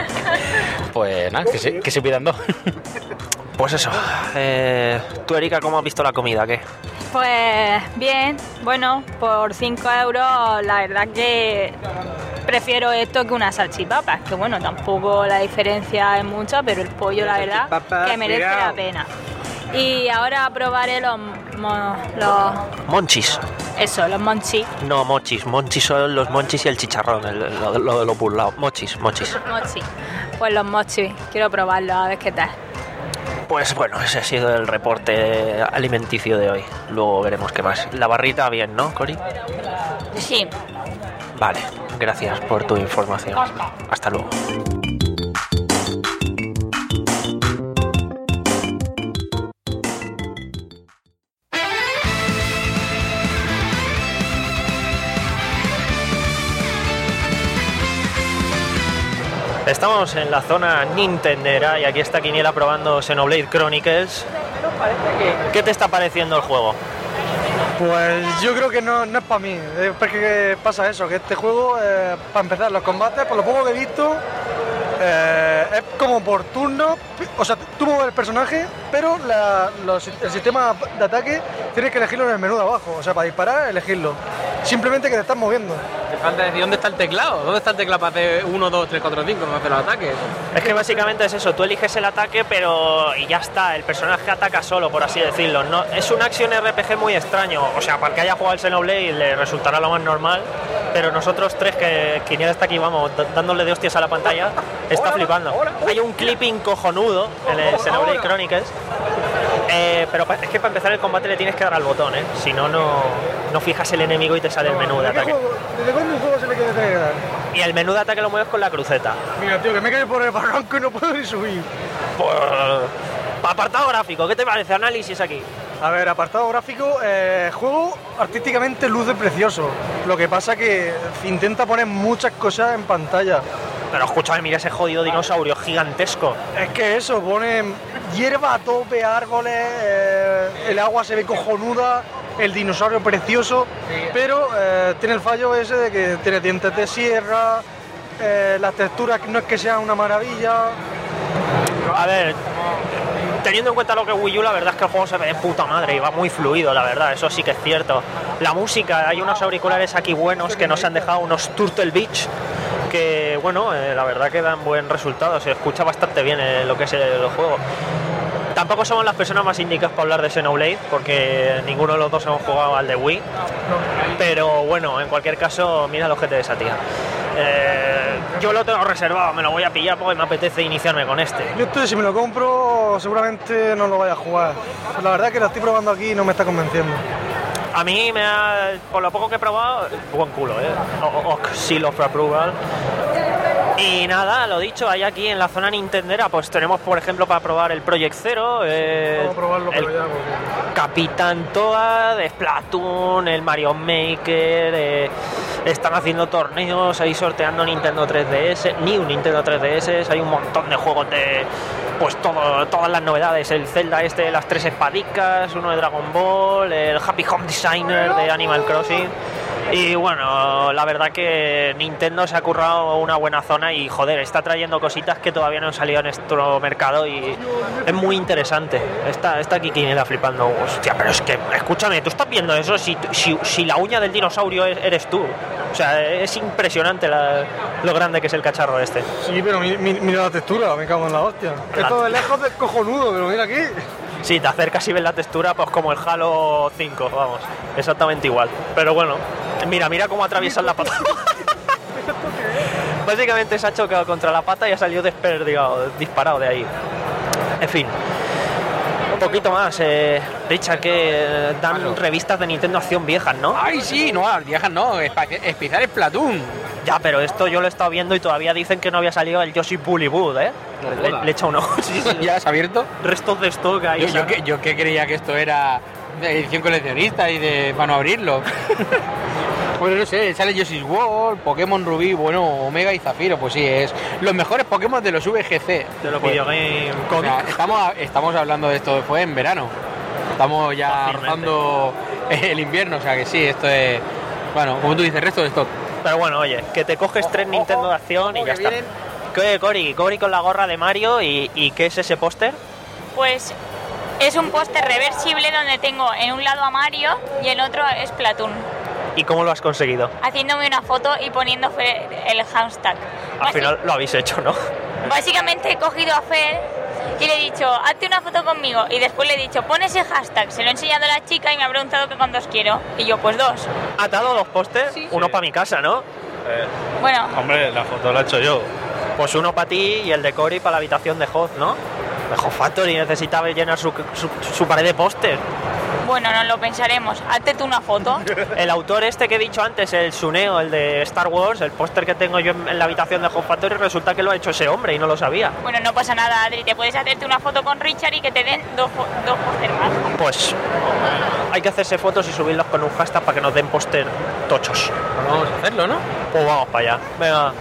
Pues nada, que se, que se pidan dos. Pues eso, eh, tú Erika, ¿cómo has visto la comida? ¿Qué? Pues bien, bueno, por cinco euros la verdad que prefiero esto que una salchipapa, que bueno, tampoco la diferencia es mucha, pero el pollo la verdad que merece la pena. Y ahora probaré los, mo, los... Monchis. Eso, los monchis. No, mochis, monchis son los monchis y el chicharrón, el, lo, lo de los burlados. Mochis, mochis. Mochis, pues los mochis, quiero probarlos a ver qué tal. Pues bueno, ese ha sido el reporte alimenticio de hoy. Luego veremos qué más. La barrita bien, ¿no, Cori? Sí. Vale, gracias por tu información. Hasta luego. Estamos en la zona Nintendera y aquí está Quiniela probando Xenoblade Chronicles. ¿Qué te está pareciendo el juego? Pues yo creo que no, no es para mí. Es porque pasa eso, que este juego, eh, para empezar, los combates, por lo poco que he visto, eh, es como por turno. O sea, tú mueves el personaje, pero la, los, el sistema de ataque tienes que elegirlo en el menú de abajo. O sea, para disparar, elegirlo. Simplemente que te estás moviendo. Te falta decir, ¿dónde está el teclado? ¿Dónde está el teclado para hacer uno, dos, tres, cuatro, cinco, para hacer los ataques? Es que básicamente es eso, tú eliges el ataque, pero y ya está, el personaje ataca solo, por así decirlo. No, es un action R P G muy extraño, o sea, para el que haya jugado al Xenoblade le resultará lo más normal, pero nosotros tres, que Quiniela está aquí, vamos, dándole de hostias a la pantalla, está flipando. Hay un clipping cojonudo en el Xenoblade Chronicles, eh, pero es que para empezar el combate le tienes que dar al botón, ¿eh? Si no, no, no fijas el enemigo y te sale el menú de ataque. ¿Desde cuándo un juego se le quiere tener que dar? Y el menú de ataque lo mueves con la cruceta. Mira, tío, que me cae por el barranco y no puedo ni subir. Pues, apartado gráfico, ¿qué te parece? Análisis aquí. A ver, apartado gráfico, eh, juego artísticamente luce precioso. Lo que pasa que intenta poner muchas cosas en pantalla. Pero escúchame, mira ese jodido dinosaurio gigantesco. Es que eso, pone hierba a tope, árboles, eh, el agua se ve cojonuda, el dinosaurio precioso, pero eh, tiene el fallo ese de que tiene dientes de sierra, eh, las texturas no es que sean una maravilla. A ver, teniendo en cuenta lo que es Wii U, la verdad es que el juego se ve de puta madre y va muy fluido, la verdad, eso sí que es cierto. La música, hay unos auriculares aquí buenos que nos han dejado, unos Turtle Beach, que bueno, eh, la verdad que dan buen resultado, se escucha bastante bien eh, lo que es el juego. Tampoco somos las personas más indicadas para hablar de Xenoblade, porque ninguno de los dos hemos jugado al de Wii, pero bueno, en cualquier caso, mira el ojete de esa tía. Eh, yo lo tengo reservado, me lo voy a pillar porque me apetece iniciarme con este. Yo estoy, si me lo compro, seguramente no lo vaya a jugar. La verdad es que lo estoy probando aquí y no me está convenciendo. A mí, me ha, por lo poco que he probado, buen culo, ¿eh? O, o, seal of approval. Y nada, lo dicho, hay aquí en la zona Nintendera, pues tenemos, por ejemplo, para probar el Project Zero, eh, Vamos a probarlo, el pero ya, porque... Capitán Toad, Splatoon, el Mario Maker, eh, están haciendo torneos, ahí sorteando Nintendo tres D S, New Nintendo tres D S, hay un montón de juegos de, pues todo, todas las novedades, el Zelda este de las tres espadicas, uno de Dragon Ball, el Happy Home Designer de Animal Crossing. Y bueno, la verdad que Nintendo se ha currado una buena zona y joder, está trayendo cositas que todavía no han salido en nuestro mercado y es muy interesante. Está, está aquí Quiniela flipando. Hostia, pero es que, escúchame, ¿tú estás viendo eso? Si, si, si la uña del dinosaurio eres tú. O sea, es impresionante la, lo grande que es el cacharro este. Sí, pero mi, mi, mira la textura, me cago en la hostia. La... Esto de lejos es cojonudo, pero mira aquí. Sí, te acercas y ves la textura, pues como el Halo cinco, vamos, exactamente igual. Pero bueno, mira, mira cómo atraviesan la pata. Básicamente se ha chocado contra la pata y ha salido desperdigado, disparado de ahí. En fin, un poquito más. Eh, Richard, que dan claro. revistas de Nintendo Acción viejas, ¿no? Ay, sí, no, viejas no, especial Splatoon. Ya, pero esto yo lo he estado viendo y todavía dicen que no había salido el Yoshi Bully Wood, ¿eh? No, le, le he echado un ojo. Sí, sí. ¿Ya has abierto? Restos de stock ahí. Yo, yo, que, yo que creía que esto era de edición coleccionista y de para no abrirlo. Bueno, no sé, sale Yoshi's World, Pokémon Rubí, bueno, Omega y Zafiro, pues sí, es los mejores Pokémon de los V G C. De los pues, videogame o sea, estamos, estamos hablando de esto, fue en verano. Estamos ya rozando el invierno, o sea que sí, esto es, bueno, como tú dices, resto de stock. Pero bueno, oye, que te coges ojo, tres ojo, Nintendo ojo, de acción y ya está. Vienen... ¿Qué, Cori? Cori con la gorra de Mario y, y ¿qué es ese póster? Pues es un póster reversible donde tengo en un lado a Mario y en otro es Splatoon. ¿Y cómo lo has conseguido? Haciéndome una foto y poniendo el hashtag. Al Basi- final lo habéis hecho, ¿no? Básicamente he cogido a Fer y le he dicho, hazte una foto conmigo. Y después le he dicho, pon ese hashtag. Se lo he enseñado a la chica y me ha preguntado que cuántos quiero. Y yo, pues dos. ¿Ha dado dos pósters? Sí. Uno Sí. para mi casa, ¿no? Eh, Bueno. Hombre, la foto la he hecho yo. Pues uno para ti y el de Cory para la habitación de Hoth, ¿no? De Hoth Factory necesitaba llenar su, su, su pared de póster. Bueno, nos lo pensaremos. Hazte tú una foto. El autor este que he dicho antes, el Suneo, el de Star Wars, el póster que tengo yo en, en la habitación de Hoth Factory, resulta que lo ha hecho ese hombre y no lo sabía. Bueno, no pasa nada, Adri. Te puedes hacerte una foto con Richard y que te den dos, dos póster más. Pues hay que hacerse fotos y subirlos con un hashtag para que nos den póster tochos. Pues vamos a hacerlo, ¿no? Pues vamos para allá. Venga.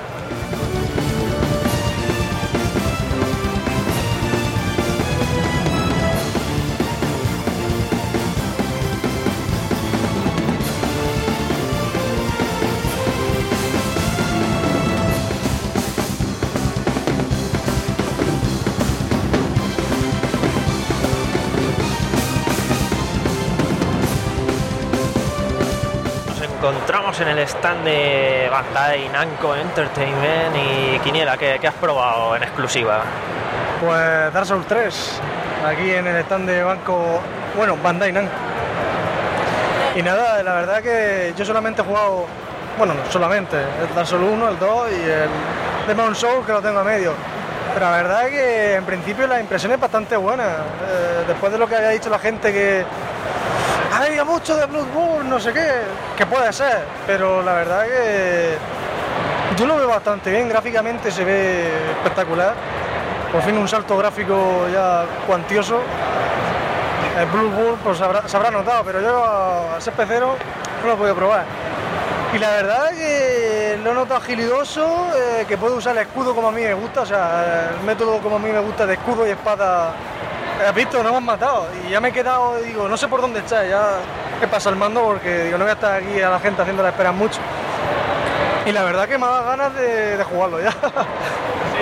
Encontramos en el stand de Bandai Namco Entertainment y Quiniela, ¿qué, qué has probado en exclusiva? Pues Dark Souls tres, aquí en el stand de Banco, bueno, Bandai Namco. Y nada, la verdad que yo solamente he jugado, bueno, no solamente, el Dark Souls uno, el dos y el Demon's Souls, que lo tengo a medio. Pero la verdad es que en principio la impresión es bastante buena. Eh, después de lo que había dicho la gente que había mucho de Bloodborne, no sé qué, que puede ser, pero la verdad es que yo lo veo bastante bien, gráficamente se ve espectacular. Por fin un salto gráfico ya cuantioso. El Bloodborne pues se habrá, se habrá notado, pero yo a ser pecero no lo he podido probar. Y la verdad es que lo he notado agilidoso, eh, que puedo usar el escudo como a mí me gusta, o sea, el método como a mí me gusta de escudo y espada. Has visto, nos hemos matado y ya me he quedado, digo, no sé por dónde está, ya he pasado el mando porque digo, no voy a estar aquí a la gente haciéndola esperar mucho. Y la verdad que me da ganas de, de jugarlo ya.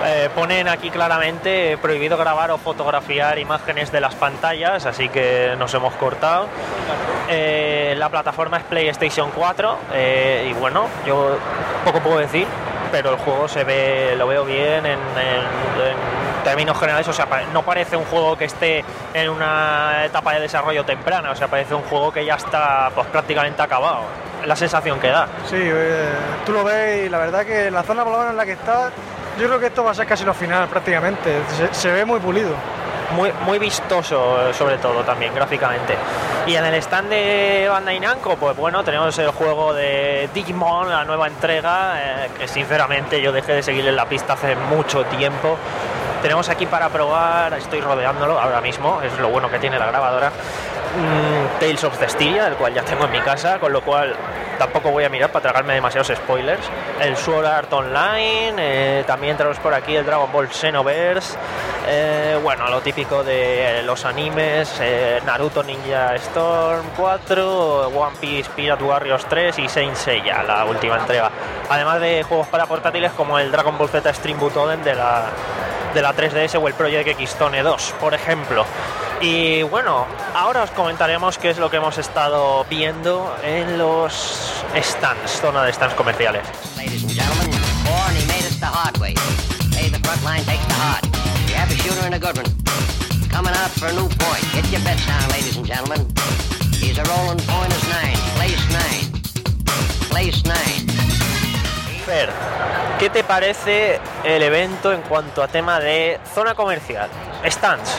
Eh, ponen aquí claramente prohibido grabar o fotografiar imágenes de las pantallas, así que nos hemos cortado. Eh, la plataforma es PlayStation cuatro eh, y bueno, yo poco puedo decir, pero el juego se ve, lo veo bien en, en, en términos generales. O sea, no parece un juego que esté en una etapa de desarrollo temprana, o sea, parece un juego que ya está pues prácticamente acabado. Es la sensación que da. Sí, eh, tú lo ves y la verdad que la zona por lo menos en la que está, yo creo que esto va a ser casi lo final prácticamente. Se, se ve muy pulido. Muy, muy vistoso, sobre todo también gráficamente. Y en el stand de Bandai Namco, pues bueno, tenemos el juego de Digimon, la nueva entrega, eh, que sinceramente yo dejé de seguirle la pista hace mucho tiempo. Tenemos aquí para probar, estoy rodeándolo ahora mismo, es lo bueno que tiene la grabadora, mm, Tales of Cestiria, el cual ya tengo en mi casa, con lo cual tampoco voy a mirar para tragarme demasiados spoilers. El Sword Art Online, eh, también tenemos por aquí el Dragon Ball Xenoverse, eh, bueno, lo típico de los animes, eh, Naruto Ninja Storm cuatro, One Piece Pirate Warriors tres y Saint Seiya, la última entrega. Además de juegos para portátiles como el Dragon Ball Z Stream Butoden de la, de la tres D S o el Project X-Tone dos, por ejemplo. Y bueno, ahora os comentaremos qué es lo que hemos estado viendo en los stands, zona de stands comerciales. Ladies and gentlemen, four and he made us the hard way. Hey, the front line takes the hard. You have a shooter and a good one. Coming out for a new point. Get your bets down, ladies and gentlemen. He's a rolling point as nine. Place nine. Place nine. Fer, ¿qué te parece el evento en cuanto a tema de zona comercial? Stands.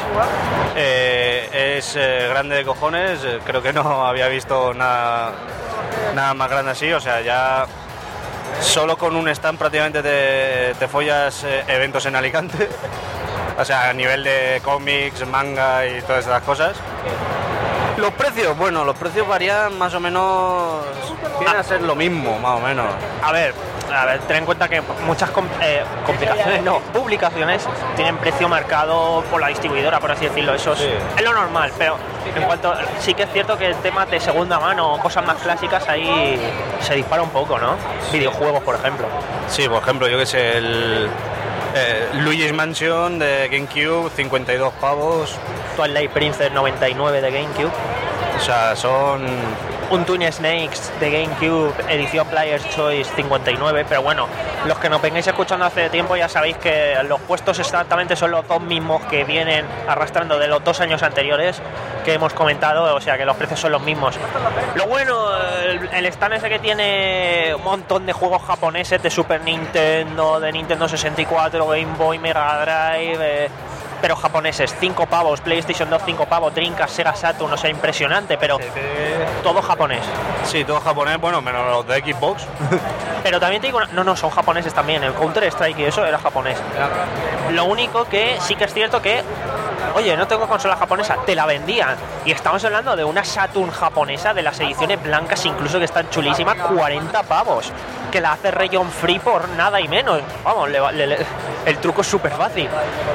Eh, es eh, grande de cojones, eh, creo que no había visto nada, nada más grande así, o sea, ya solo con un stand prácticamente te, te follas eh, eventos en Alicante, o sea, a nivel de cómics, manga y todas esas cosas. Los precios, bueno, los precios varían más o menos, vienen a ser lo mismo, más o menos. A ver, a ver, ten en cuenta que muchas com- eh, complicaciones, no, publicaciones tienen precio marcado por la distribuidora, por así decirlo, eso es, sí. Es lo normal, pero en cuanto, sí que es cierto que el tema de segunda mano o cosas más clásicas ahí se dispara un poco, ¿no? Videojuegos, por ejemplo. Sí, por ejemplo, yo que sé, el eh, Luigi's Mansion de GameCube, cincuenta y dos pavos. Twilight Princess noventa y nueve de GameCube. O sea, son... Un Twin Snakes de GameCube, edición Player's Choice cincuenta y nueve, pero bueno, los que nos vengáis escuchando hace tiempo ya sabéis que los puestos exactamente son los dos mismos que vienen arrastrando de los dos años anteriores que hemos comentado, o sea que los precios son los mismos. Lo bueno, el, el stand ese que tiene un montón de juegos japoneses de Super Nintendo, de Nintendo sesenta y cuatro, Game Boy, Mega Drive... Eh, pero japoneses, cinco pavos, PlayStation dos, cinco pavos, Dreamcast, Sega Saturn, o sea, impresionante, pero todo japonés. Sí, todo japonés, bueno, menos los de Xbox. Pero también te digo, no, no, son japoneses también, el Counter Strike y eso era japonés. Lo único que sí que es cierto que, oye, no tengo consola japonesa, te la vendían. Y estamos hablando de una Saturn japonesa, de las ediciones blancas incluso, que están chulísimas, cuarenta pavos. Que la hace Region Free por nada y menos. Vamos, le, le, le, el truco es súper fácil.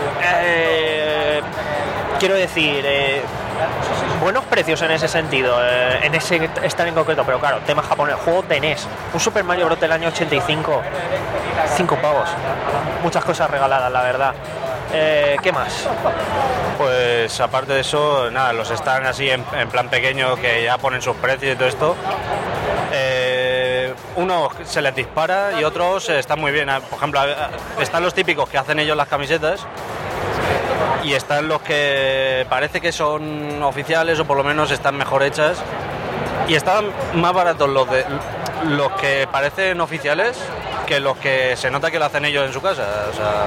Eh, quiero decir, eh, buenos precios en ese sentido, eh, en ese stand en concreto, pero claro, tema japonés, juego de N E S, un Super Mario Bros. Del año ochenta y cinco, cinco pavos. Muchas cosas regaladas, la verdad. Eh, ¿Qué más? Pues aparte de eso, nada, los stands así en, en plan pequeño que ya ponen sus precios y todo esto. Eh, unos se les dispara y otros están muy bien. Por ejemplo, están los típicos que hacen ellos las camisetas y están los que parece que son oficiales o por lo menos están mejor hechas y están más baratos los de los que parecen oficiales que los que se nota que lo hacen ellos en su casa. O sea,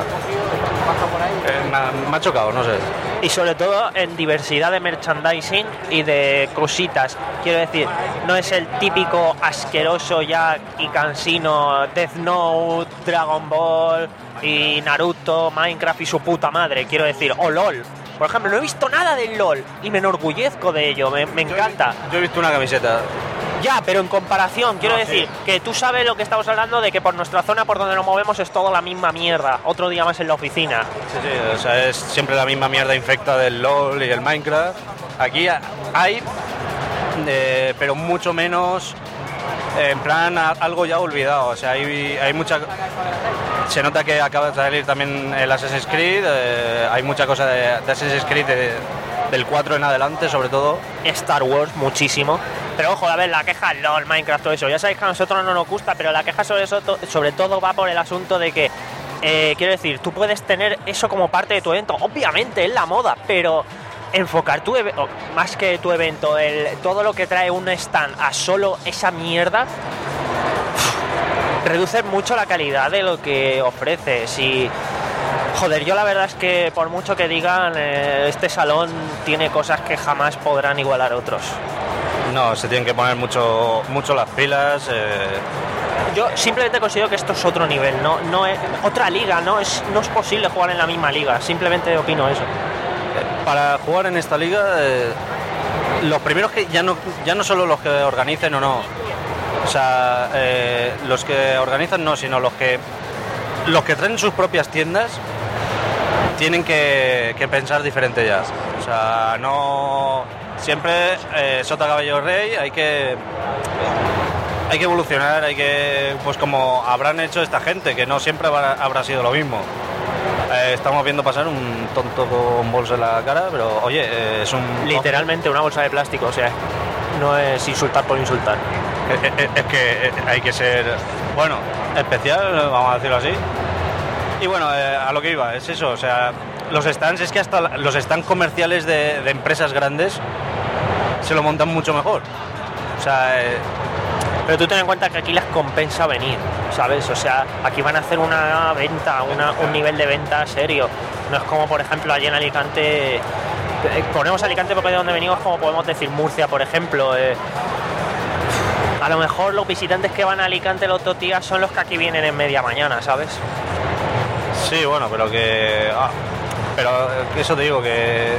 eh, me, ha, me ha chocado, no sé. Y sobre todo en diversidad de merchandising y de cositas. Quiero decir, no es el típico asqueroso ya y cansino Death Note, Dragon Ball y Naruto, Minecraft y su puta madre. Quiero decir, o LOL. Por ejemplo, no he visto nada del LOL y me enorgullezco de ello, me, me encanta. Yo he visto una camiseta. Ya, pero en comparación, quiero no, decir, sí. que tú sabes lo que estamos hablando de que por nuestra zona, por donde nos movemos, es toda la misma mierda. Otro día más en la oficina. Sí, sí, o sea, es siempre la misma mierda infecta del LOL y el Minecraft. Aquí hay, eh, pero mucho menos, eh, en plan, a, algo ya olvidado. O sea, hay, hay mucha... Se nota que acaba de salir también el Assassin's Creed, eh, hay mucha cosa de, de Assassin's Creed de, del cuatro en adelante, sobre todo. Star Wars, muchísimo. Pero ojo, a ver, la queja, LOL, Minecraft, todo eso. Ya sabéis que a nosotros no nos gusta, pero la queja sobre, eso, sobre todo va por el asunto de que, eh, quiero decir, tú puedes tener eso como parte de tu evento. Obviamente, es la moda, pero enfocar tu evento, más que tu evento, el, todo lo que trae un stand a solo esa mierda, reduce mucho la calidad de lo que ofreces. Y joder, yo la verdad es que por mucho que digan, eh, este salón tiene cosas que jamás podrán igualar a otros. No, se tienen que poner mucho, mucho las pilas. Eh... Yo simplemente considero que esto es otro nivel, no, no es otra liga, no es, no es posible jugar en la misma liga. Simplemente opino eso. Para jugar en esta liga, eh, los primeros que ya no, ya no solo los que organicen o no, o sea, eh, los que organizan no, sino los que los que traen sus propias tiendas tienen que, que pensar diferente ya. O sea, no siempre eh, sota caballo rey, hay que hay que evolucionar, hay que, pues como habrán hecho esta gente, que no siempre habrá, habrá sido lo mismo. Eh, estamos viendo pasar un tonto con bolsa en la cara, pero oye, eh, es un... Literalmente una bolsa de plástico, o sea, no es insultar por insultar. Es, es, es que hay que ser, bueno, especial, vamos a decirlo así. Y bueno, eh, a lo que iba, es eso, o sea, los stands, es que hasta los stands comerciales de, de empresas grandes se lo montan mucho mejor. O sea... Eh, pero tú ten en cuenta que aquí les compensa venir, ¿sabes? O sea, aquí van a hacer una venta, una, un nivel de venta serio. No es como, por ejemplo, allí en Alicante, ponemos Alicante porque de donde venimos, como podemos decir Murcia, por ejemplo. Eh, a lo mejor los visitantes que van a Alicante los dos días son los que aquí vienen en media mañana, ¿sabes? Sí, bueno, pero que... Ah, pero eso te digo, que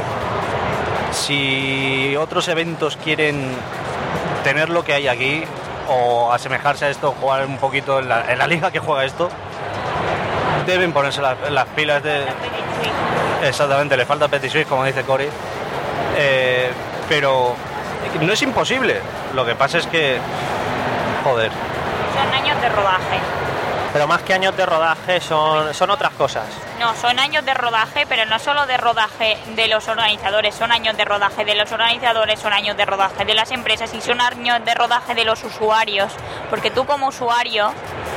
si otros eventos quieren tener lo que hay aquí, o asemejarse a esto, jugar un poquito en la, en la liga que juega esto, deben ponerse las, las pilas de... Exactamente, le falta Petit Suisse, como dice Cory. Eh, pero no es imposible. Lo que pasa es que... Joder. Son años de rodaje. Pero más que años de rodaje son, son otras cosas. No, son años de rodaje, pero no solo de rodaje de los organizadores, son años de rodaje de los organizadores, son años de rodaje de las empresas y son años de rodaje de los usuarios. Porque tú como usuario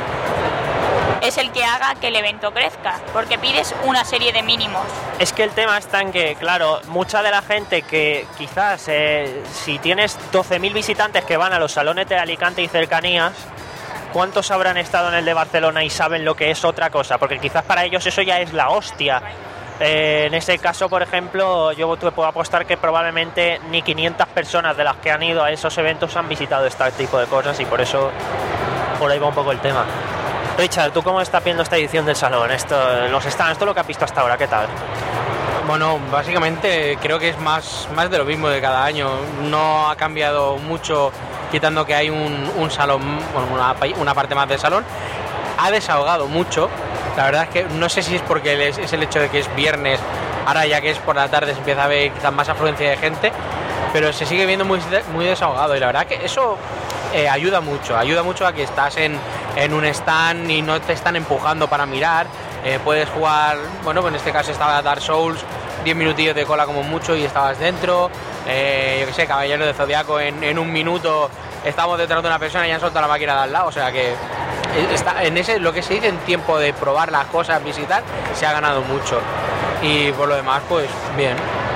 es el que haga que el evento crezca, porque pides una serie de mínimos. Es que el tema está en que, claro, mucha de la gente que quizás, eh, si tienes doce mil visitantes que van a los salones de Alicante y cercanías, ¿cuántos habrán estado en el de Barcelona y saben lo que es otra cosa? Porque quizás para ellos eso ya es la hostia. Eh, en ese caso, por ejemplo, yo te puedo apostar que probablemente ni quinientas personas de las que han ido a esos eventos han visitado este tipo de cosas, y por eso por ahí va un poco el tema. Richard, ¿tú cómo estás viendo esta edición del salón? Esto, los stands, esto lo que has visto hasta ahora, ¿qué tal? Bueno, básicamente creo que es más, más de lo mismo de cada año. No ha cambiado mucho, quitando que hay un, un salón, bueno, una, una parte más del salón. Ha desahogado mucho. La verdad es que no sé si es porque es, es el hecho de que es viernes, ahora ya que es por la tarde se empieza a ver quizás más afluencia de gente, pero se sigue viendo muy, muy desahogado, y la verdad que eso eh, ayuda mucho, ayuda mucho a que estás en, en un stand y no te están empujando para mirar. Eh, puedes jugar, bueno, pues en este caso estaba Dark Souls, diez minutillos de cola como mucho y estabas dentro. Eh, yo que sé, Caballero de Zodiaco, en, en un minuto estábamos detrás de una persona y han soltado la máquina de al lado, o sea que está en ese, lo que se dice en tiempo de probar las cosas, visitar, se ha ganado mucho, y por lo demás pues bien.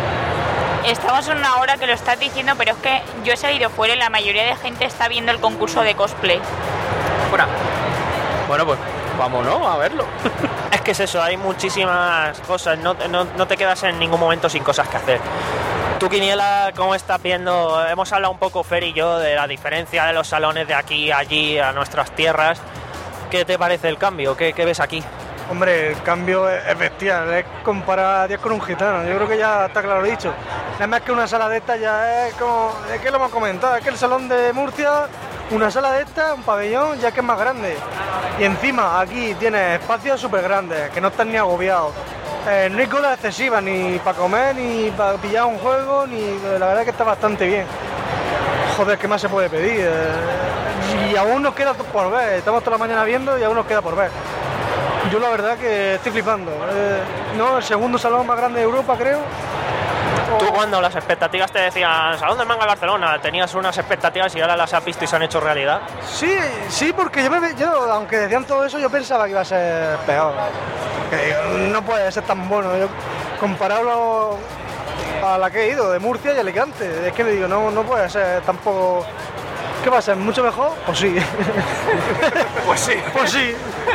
Estamos en una hora que lo estás diciendo, pero es que yo he salido fuera y la mayoría de gente está viendo el concurso de cosplay. Fuera. Bueno, pues vámonos a verlo. Es que es eso, hay muchísimas cosas, no, no, no te quedas en ningún momento sin cosas que hacer. Tú, Quiniela, ¿cómo estás viendo? Hemos hablado un poco, Fer y yo, de la diferencia de los salones de aquí, allí, a nuestras tierras. ¿Qué te parece el cambio? ¿Qué, qué ves aquí? Hombre, el cambio es bestial, es comparar a Dios con un gitano, yo creo que ya está claro dicho. Nada más que una sala de estas ya es como, es que lo hemos comentado, es que el salón de Murcia, una sala de estas, un pabellón, ya que es más grande. Y encima aquí tienes espacios súper grandes, que no están ni agobiados. Eh, no hay cola excesiva ni para comer, ni para pillar un juego, ni la verdad que está bastante bien. Joder, ¿qué más se puede pedir? Eh, y aún nos queda por ver, estamos toda la mañana viendo y aún nos queda por ver. Yo la verdad que estoy flipando. Eh, no, el segundo salón más grande de Europa, creo. Tú cuando las expectativas te decían Salón del Manga de Barcelona, tenías unas expectativas y ahora las has visto y se han hecho realidad. Sí, sí, porque yo, me, yo aunque decían todo eso, yo pensaba que iba a ser peor. Que no puede ser tan bueno. Yo, compararlo a la que he ido, de Murcia y Alicante, es que le digo, no, no puede ser tampoco... ¿Qué va a ser? ¿Mucho mejor? Pues sí. Pues sí. Pues sí.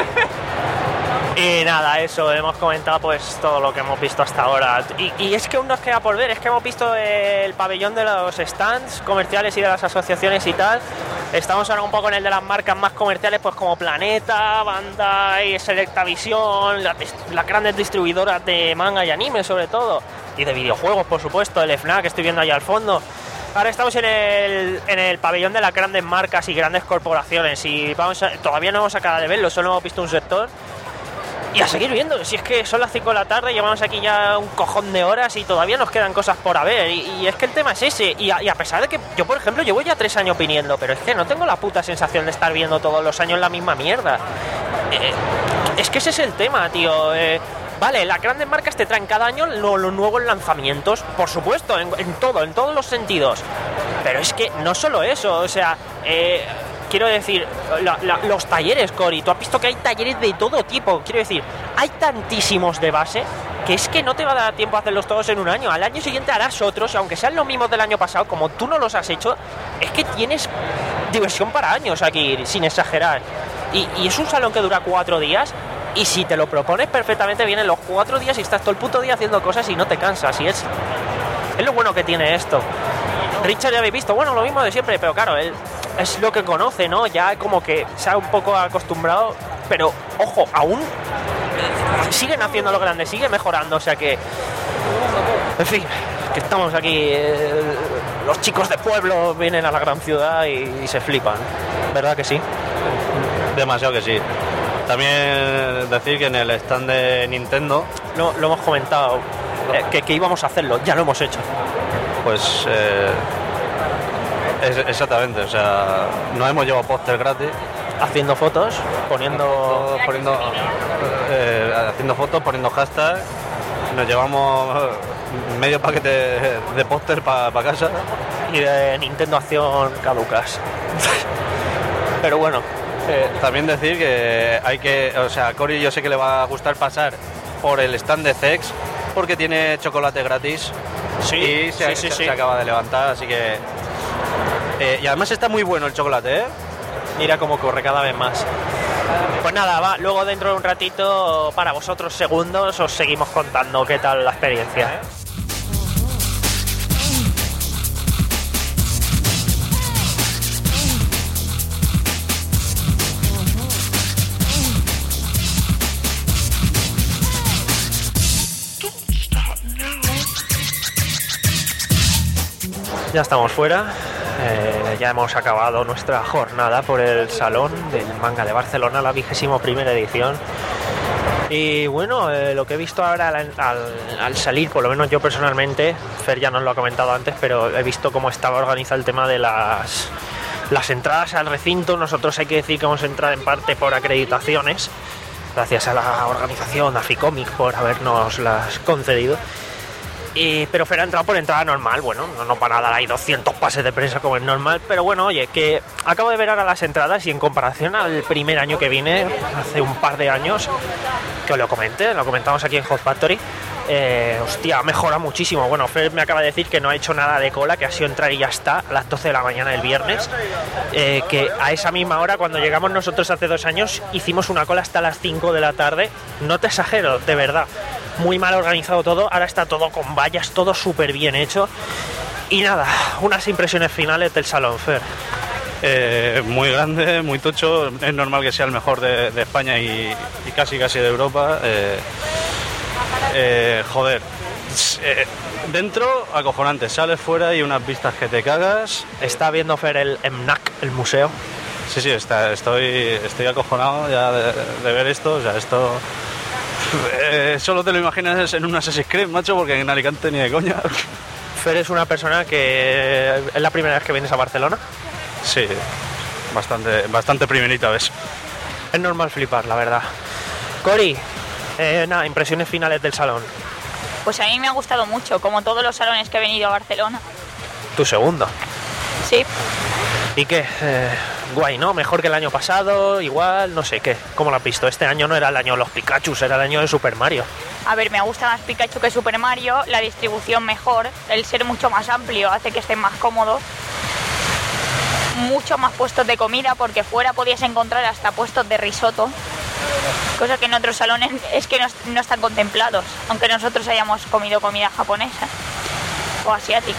Y nada, eso, hemos comentado pues todo lo que hemos visto hasta ahora. Y, y es que aún nos queda por ver, es que hemos visto el pabellón de los stands comerciales y de las asociaciones y tal. Estamos ahora un poco en el de las marcas más comerciales, pues como Planeta, Bandai, Selectavision, las, las grandes distribuidoras de manga y anime sobre todo. Y de videojuegos, por supuesto, el FNAC que estoy viendo allá al fondo. Ahora estamos en el, en el pabellón de las grandes marcas y grandes corporaciones y vamos a, todavía no hemos acabado de verlo, solo hemos visto un sector. Y a seguir viendo, si es que son las cinco de la tarde, llevamos aquí ya un cojón de horas y todavía nos quedan cosas por haber. Y, y es que el tema es ese. Y a, y a pesar de que yo, por ejemplo, llevo ya tres años viniendo, pero es que no tengo la puta sensación de estar viendo todos los años la misma mierda. Eh, es que ese es el tema, tío. Eh, vale, las grandes marcas te traen cada año lo, los nuevos lanzamientos, por supuesto, en, en todo, en todos los sentidos. Pero es que no solo eso, o sea... Eh, Quiero decir, la, la, los talleres, Cory, tú has visto que hay talleres de todo tipo. Quiero decir, hay tantísimos de base que es que no te va a dar tiempo a hacerlos todos en un año. Al año siguiente harás otros, y aunque sean los mismos del año pasado, como tú no los has hecho, es que tienes diversión para años aquí, sin exagerar. Y, y es un salón que dura cuatro días, y si te lo propones perfectamente, vienen los cuatro días y estás todo el puto día haciendo cosas y no te cansas. Y es, es lo bueno que tiene esto. Richard ya habéis visto, bueno, lo mismo de siempre, pero claro, él... es lo que conoce, ¿no? Ya como que se ha un poco acostumbrado, pero ojo, aún siguen haciendo lo grande, sigue mejorando, o sea que, en fin, que estamos aquí, eh, los chicos de pueblo vienen a la gran ciudad y, y se flipan, ¿verdad que sí? Demasiado que sí. También decir que en el stand de Nintendo lo, lo hemos comentado, eh, que, que íbamos a hacerlo, ya lo hemos hecho. Pues eh, es, exactamente, o sea, nos hemos llevado póster gratis. Haciendo fotos, poniendo... poniendo eh, haciendo fotos, poniendo hashtag. Nos llevamos medio paquete de póster para pa casa. Y de Nintendo Acción caducas. Pero bueno. Eh, también decir que hay que... O sea, a Cory yo sé que le va a gustar pasar por el stand de C E X porque tiene chocolate gratis. Sí, y se, sí, sí, se, sí. se acaba de levantar, así que... Eh, y además está muy bueno el chocolate, ¿eh? Mira cómo corre cada vez más. Pues nada, va, luego dentro de un ratito, para vosotros segundos, os seguimos contando qué tal la experiencia, ¿eh? Ya estamos fuera, eh, ya hemos acabado nuestra jornada por el Salón del Manga de Barcelona, la vigésima primera edición. Y bueno, eh, lo que he visto ahora al, al, al salir, por lo menos yo personalmente, Fer ya nos lo ha comentado antes, pero he visto cómo estaba organizado el tema de las, las entradas al recinto. Nosotros hay que decir que hemos entrado en parte por acreditaciones, gracias a la organización, a Ficomic, por habernos las concedido. Y, pero Fer ha entrado por entrada normal, bueno, no, no para dar ahí doscientos pases de prensa como es normal, pero bueno, oye, que acabo de ver ahora las entradas y en comparación al primer año que vine, hace un par de años, que os lo comenté, lo comentamos aquí en Hot Factory, eh, hostia, mejora muchísimo. Bueno, Fer me acaba de decir que no ha hecho nada de cola, que ha sido entrar y ya está, a las doce de la mañana del viernes, eh, que a esa misma hora, cuando llegamos nosotros hace dos años, hicimos una cola hasta las cinco de la tarde, no te exagero, de verdad. Muy mal organizado todo, ahora está todo con vallas, todo súper bien hecho. Y nada, unas impresiones finales del salón, Fer. Eh, muy grande, muy tocho, es normal que sea el mejor de, de España y, y casi casi de Europa. Eh, eh, joder, eh, dentro acojonante, sales fuera y unas vistas que te cagas. Está viendo Fer el EMNAC, el museo. Sí, sí, está, estoy, estoy acojonado ya de, de ver esto, o sea, esto... Eh, solo te lo imaginas en un Assassin's Creed, macho, porque en Alicante ni de coña. Fer es una persona que es la primera vez que vienes a Barcelona. Sí, bastante, bastante primerita vez. Es normal flipar, la verdad. Cori, eh, nada, impresiones finales del salón. Pues a mí me ha gustado mucho, como todos los salones que he venido a Barcelona. Tu segundo. Sí. ¿Y qué? Eh, guay, ¿no? Mejor que el año pasado, igual, no sé qué. ¿Cómo lo has visto? Este año no era el año de los Pikachus, era el año de Super Mario. A ver, me gusta más Pikachu que Super Mario, la distribución mejor, el ser mucho más amplio hace que estén más cómodos. Mucho más puestos de comida, porque fuera podías encontrar hasta puestos de risotto, cosa que en otros salones es que no, no están contemplados, aunque nosotros hayamos comido comida japonesa o asiática.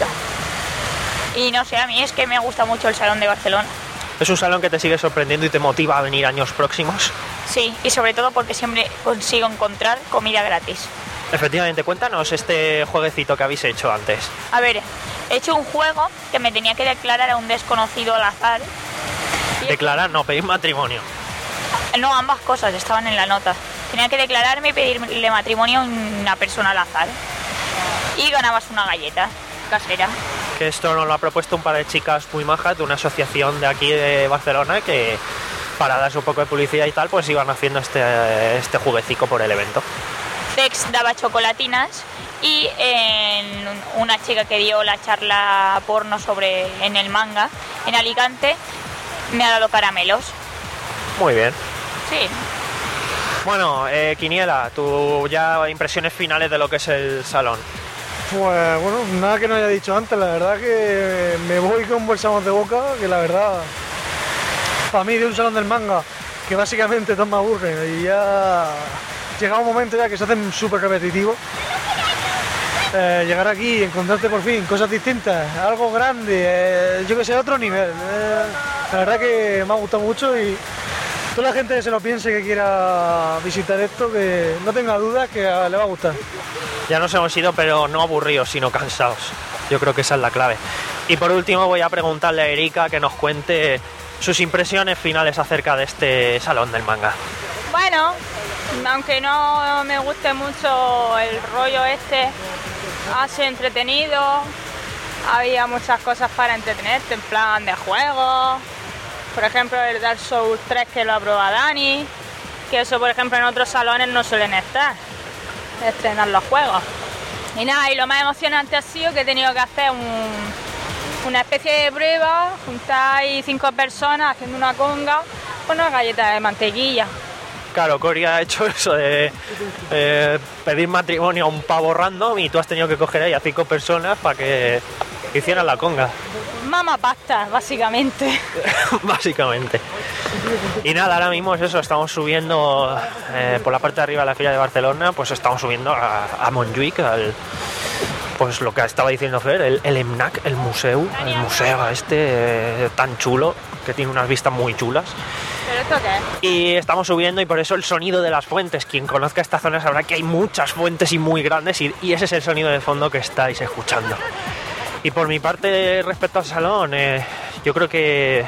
Y no sé, a mí es que me gusta mucho el salón de Barcelona. ¿Es un salón que te sigue sorprendiendo y te motiva a venir años próximos? Sí, y sobre todo porque siempre consigo encontrar comida gratis. Efectivamente, cuéntanos este jueguecito que habéis hecho antes. A ver, he hecho un juego que me tenía que declarar a un desconocido al azar. Declarar, no, pedir matrimonio. No, ambas cosas estaban en la nota. Tenía que declararme y pedirle matrimonio a una persona al azar. Y ganabas una galleta casera. Que esto nos lo ha propuesto un par de chicas muy majas de una asociación de aquí de Barcelona que, para darse un poco de publicidad y tal, pues iban haciendo este, este jueguecico por el evento. Tex daba chocolatinas y en una chica que dio la charla porno sobre en el manga en Alicante me ha dado caramelos. Muy bien. Sí. Bueno, eh, Quiniela, tu ya impresiones finales de lo que es el salón. Pues bueno, nada que no haya dicho antes, la verdad que me voy con buen sabor de boca, que la verdad, para mí de un salón del manga, que básicamente todos me aburren y ya llega un momento ya que se hacen súper repetitivos. Eh, llegar aquí y encontrarte por fin cosas distintas, algo grande, eh, yo que sé, otro nivel. Eh, la verdad que me ha gustado mucho y toda la gente que se lo piense, que quiera visitar esto, que no tenga dudas que le va a gustar. Ya nos hemos ido, pero no aburridos, sino cansados. Yo creo que esa es la clave. Y por último voy a preguntarle a Erika que nos cuente sus impresiones finales acerca de este salón del manga. Bueno, aunque no me guste mucho el rollo este, ha sido entretenido. Había muchas cosas para entretenerte, en plan de juegos. Por ejemplo, el Dark Souls tres que lo ha probado Dani, que eso, por ejemplo, en otros salones no suelen estar, estrenar los juegos. Y nada, y lo más emocionante ha sido que he tenido que hacer un, una especie de prueba, juntar ahí cinco personas haciendo una conga con una galleta de mantequilla. Claro, Cori ha hecho eso de eh, pedir matrimonio a un pavo random y tú has tenido que coger ahí a cinco personas para que hicieran la conga. Mama pasta, básicamente. Básicamente. Y nada, ahora mismo es eso, estamos subiendo eh, por la parte de arriba de la Feria de Barcelona, pues estamos subiendo a, a Montjuic, al, pues lo que estaba diciendo Fer, el, el EMNAC, el museo, el museo este eh, tan chulo, que tiene unas vistas muy chulas. ¿Pero esto qué? Y estamos subiendo y por eso el sonido de las fuentes, quien conozca esta zona sabrá que hay muchas fuentes y muy grandes y, y ese es el sonido de fondo que estáis escuchando. Y por mi parte, respecto al salón, eh, yo creo que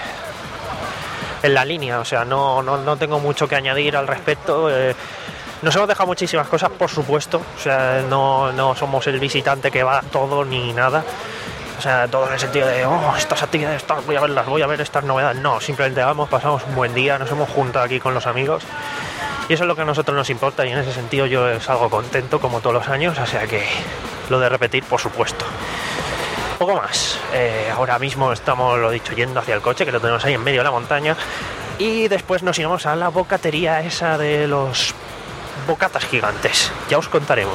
en la línea, o sea, no, no, no tengo mucho que añadir al respecto. Eh, nos hemos dejado muchísimas cosas, por supuesto, o sea, no, no somos el visitante que va a todo ni nada. O sea, todo en el sentido de, oh, estas actividades, estas, voy a verlas, voy a ver estas novedades. No, simplemente vamos, pasamos un buen día, nos hemos juntado aquí con los amigos. Y eso es lo que a nosotros nos importa y en ese sentido yo salgo contento como todos los años, o sea que lo de repetir, por supuesto. Poco más. Eh, ahora mismo estamos, lo dicho, yendo hacia el coche, que lo tenemos ahí en medio de la montaña. Y después nos iremos a la bocatería esa de los bocatas gigantes. Ya os contaremos.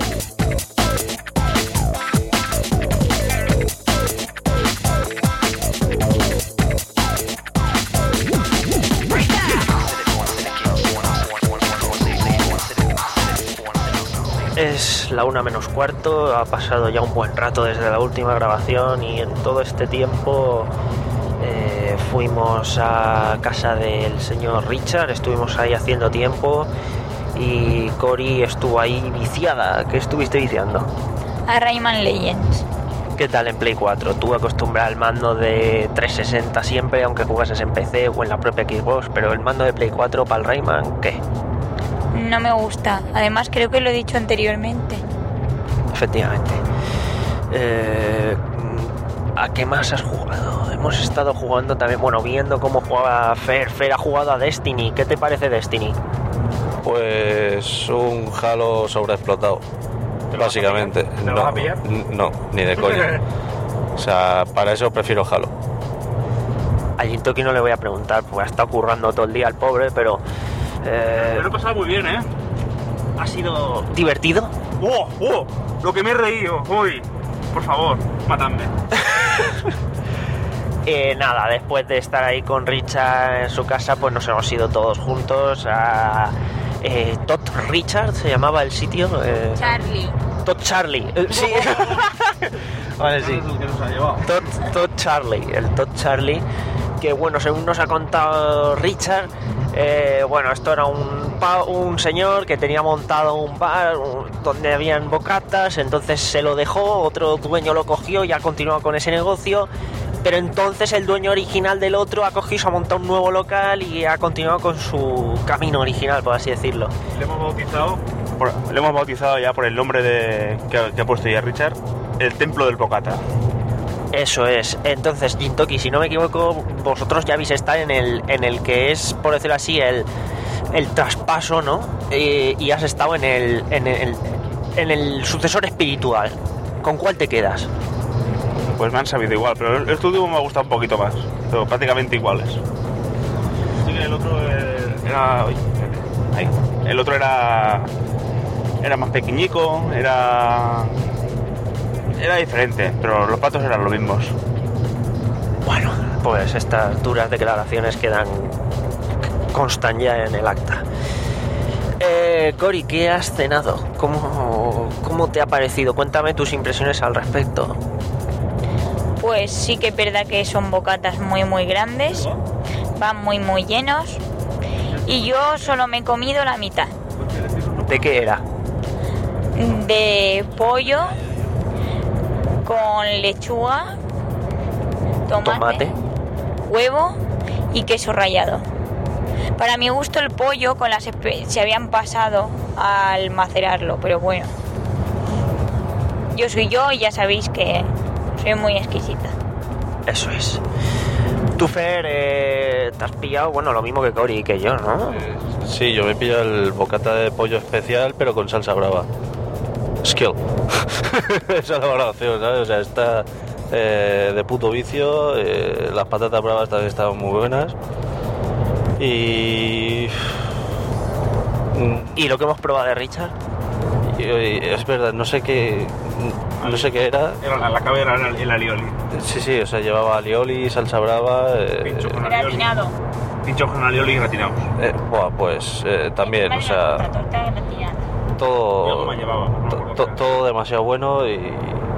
Es la una menos cuarto, ha pasado ya un buen rato desde la última grabación y en todo este tiempo eh, fuimos a casa del señor Richard, estuvimos ahí haciendo tiempo y Cori estuvo ahí viciada. ¿Qué estuviste viciando? A Rayman Legends. ¿Qué tal en Play cuatro? Tú acostumbrada al mando de trescientos sesenta siempre, aunque jugases en P C o en la propia Xbox, pero el mando de Play cuatro para el Rayman, ¿qué? No me gusta. Además, creo que lo he dicho anteriormente. Efectivamente. Eh, ¿A qué más has jugado? Hemos estado jugando también, bueno, viendo cómo jugaba Fer. Fer ha jugado a Destiny. ¿Qué te parece Destiny? Pues un Halo sobreexplotado, básicamente. ¿Te lo no, vas a pillar? No, ni de coña. O sea, para eso prefiero Halo. A Jintoki no le voy a preguntar, porque ha estado currando todo el día el pobre, pero... Eh, Me lo he pasado muy bien, ¿eh? ¿Ha sido divertido? ¡Oh! ¡Oh! Lo que me he reído. Uy, por favor, matadme. Eh, nada, después de estar ahí con Richard en su casa, pues nos hemos ido todos juntos a... Eh, Todd Richard se llamaba el sitio. Eh, Charlie. Todd Charlie. Eh, sí. Vale, sí. Todd, Todd Charlie, el Todd Charlie, que bueno, según nos ha contado Richard, eh, bueno, esto era un, pa- un señor que tenía montado un bar un- donde habían bocatas, entonces se lo dejó, otro dueño lo cogió y ha continuado con ese negocio, pero entonces el dueño original del otro ha cogido y se ha montado un nuevo local y ha continuado con su camino original, por así decirlo. Le hemos bautizado, por, le hemos bautizado ya por el nombre de, que, que ha puesto ya Richard, el Templo del Bocata. Eso es. Entonces, Jintoki, si no me equivoco, vosotros ya habéis estado en el, en el que es, por decirlo así, el, el traspaso, ¿no? Y, y has estado en el, en el en el sucesor espiritual. ¿Con cuál te quedas? Pues me han sabido igual, pero el último me ha gustado un poquito más, pero prácticamente iguales. Sí que el otro eh, era... uy, ahí. El otro era... Era más pequeñico, era... Era diferente, pero los platos eran los mismos. Bueno, pues estas duras declaraciones quedan... constan ya en el acta. Eh, Cori, ¿qué has cenado? ¿Cómo, ¿Cómo te ha parecido? Cuéntame tus impresiones al respecto. Pues sí que es verdad que son bocatas muy muy grandes, van muy muy llenos y yo solo me he comido la mitad. ¿De qué era? De pollo con lechuga, tomate, Tomate. huevo y queso rallado. Para mi gusto el pollo con las espe- se habían pasado al macerarlo, pero bueno. Yo soy yo y ya sabéis que soy muy exquisita. Eso es. Tú, Fer, eh, te has pillado, bueno, lo mismo que Cori y que yo, ¿no? Sí, yo me pillo el bocata de pollo especial, pero con salsa brava. Skill. Esa es la valoración, ¿sabes? O sea, está eh, de puto vicio. Eh, las patatas bravas también estaban muy buenas. Y... ¿Y lo que hemos probado de Richard? Y, y, es verdad, no sé qué... No sé qué era. Era la, la cabeza era el alioli. Sí, sí, o sea, llevaba alioli, salsa brava... Eh, Gratinado. Pinchos con alioli y gratinados. Eh, buah, pues eh, también, o sea... Todo, to, to, todo demasiado bueno y...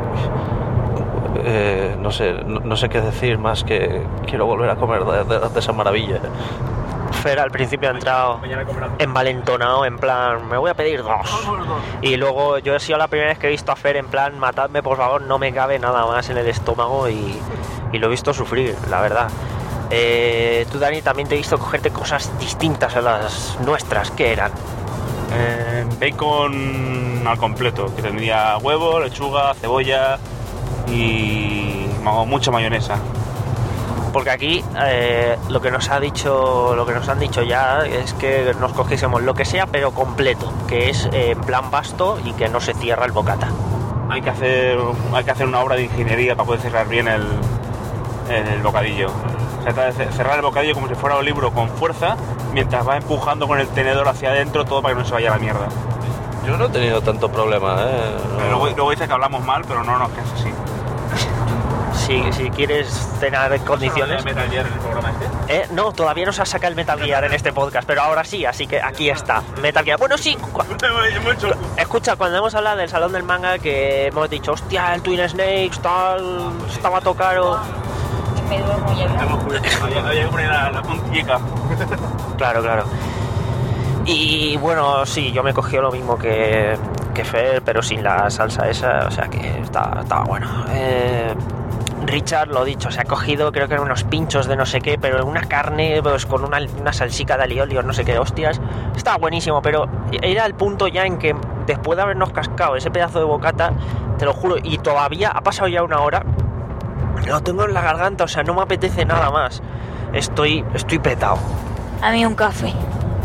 Eh, no sé, no, no sé qué decir más que quiero volver a comer de, de, de esa maravilla. Fer al principio ha entrado envalentonado, en plan, me voy a pedir dos. Y luego yo he sido la primera vez que he visto a Fer en plan, matadme por favor, no me cabe nada más en el estómago y, y lo he visto sufrir, la verdad. Eh, tú, Dani, también te he visto cogerte cosas distintas a las nuestras, ¿qué eran? Eh, bacon al completo, que tendría huevo, lechuga, cebolla y mucha mayonesa. Porque aquí eh, lo que nos ha dicho, lo que nos han dicho ya es que nos cogiésemos lo que sea, pero completo, que es eh, en plan vasto y que no se cierra el bocata. Hay que hacer, hay que hacer una obra de ingeniería para poder cerrar bien el, el bocadillo. Se trata de cerrar el bocadillo como si fuera un libro con fuerza, mientras va empujando con el tenedor hacia adentro todo para que no se vaya a la mierda. Yo no he tenido tanto problema, ¿eh? No. Luego, luego dice que hablamos mal, pero no, no, que es así. Si, si quieres cenar en condiciones... ¿No Metal Gear en el programa este? Eh, no, todavía no se ha sacado el Metal Gear en este podcast, pero ahora sí, así que aquí está, Metal Gear. Bueno, sí, cu- escucha, cuando hemos hablado del Salón del Manga, que hemos dicho, hostia, el Twin Snakes, tal, estaba todo caro. Me duermo ya. Había, había que poner la, la puntillica. Claro, claro. Y bueno, sí, yo me he cogido lo mismo que, que Fer, pero sin la salsa esa, o sea que estaba, estaba bueno. Eh... Richard, lo dicho, se ha cogido, creo que eran unos pinchos de no sé qué, pero una carne pues, con una, una salsica de alioli o no sé qué, hostias. Estaba buenísimo, pero era el punto ya en que después de habernos cascado ese pedazo de bocata, te lo juro, y todavía ha pasado ya una hora, lo tengo en la garganta, o sea, no me apetece nada más. Estoy, estoy petado. A mí un café.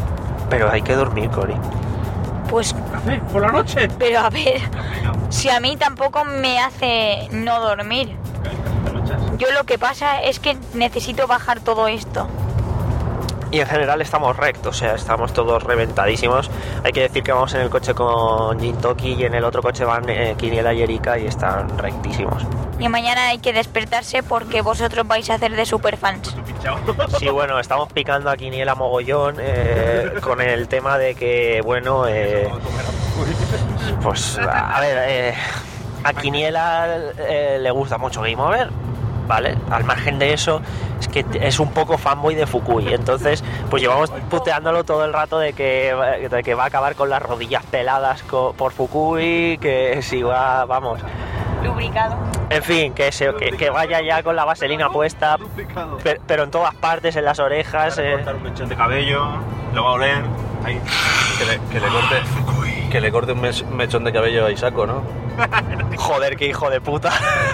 Pero hay que dormir, Cori. Pues... ¿Por la noche? Pero a ver, si a mí tampoco me hace no dormir. Yo lo que pasa es que necesito bajar todo esto. Y en general estamos rectos, o sea, estamos todos reventadísimos. Hay que decir que vamos en el coche con Jintoki y en el otro coche van eh, Quiniela y Erika y están rectísimos. Y mañana hay que despertarse porque vosotros vais a hacer de superfans. Sí, bueno, estamos picando a Quiniela mogollón eh, con el tema de que, bueno, eh, pues a ver, eh, a Quiniela eh, le gusta mucho Game Over, ¿vale? Al margen de eso, es que es un poco fanboy de Fukui, entonces pues llevamos puteándolo todo el rato de que, de que va a acabar con las rodillas peladas co- por Fukui, que si va, vamos... Lubricado. En fin, que, se, que, que vaya ya con la vaselina puesta, pero, pero en todas partes, en las orejas. Eh... cortar un mechón de cabello, lo va a oler. Ahí. Que, le, que, le corte, que le corte un mes, mechón de cabello a Isako, ¿no? Joder, qué hijo de puta.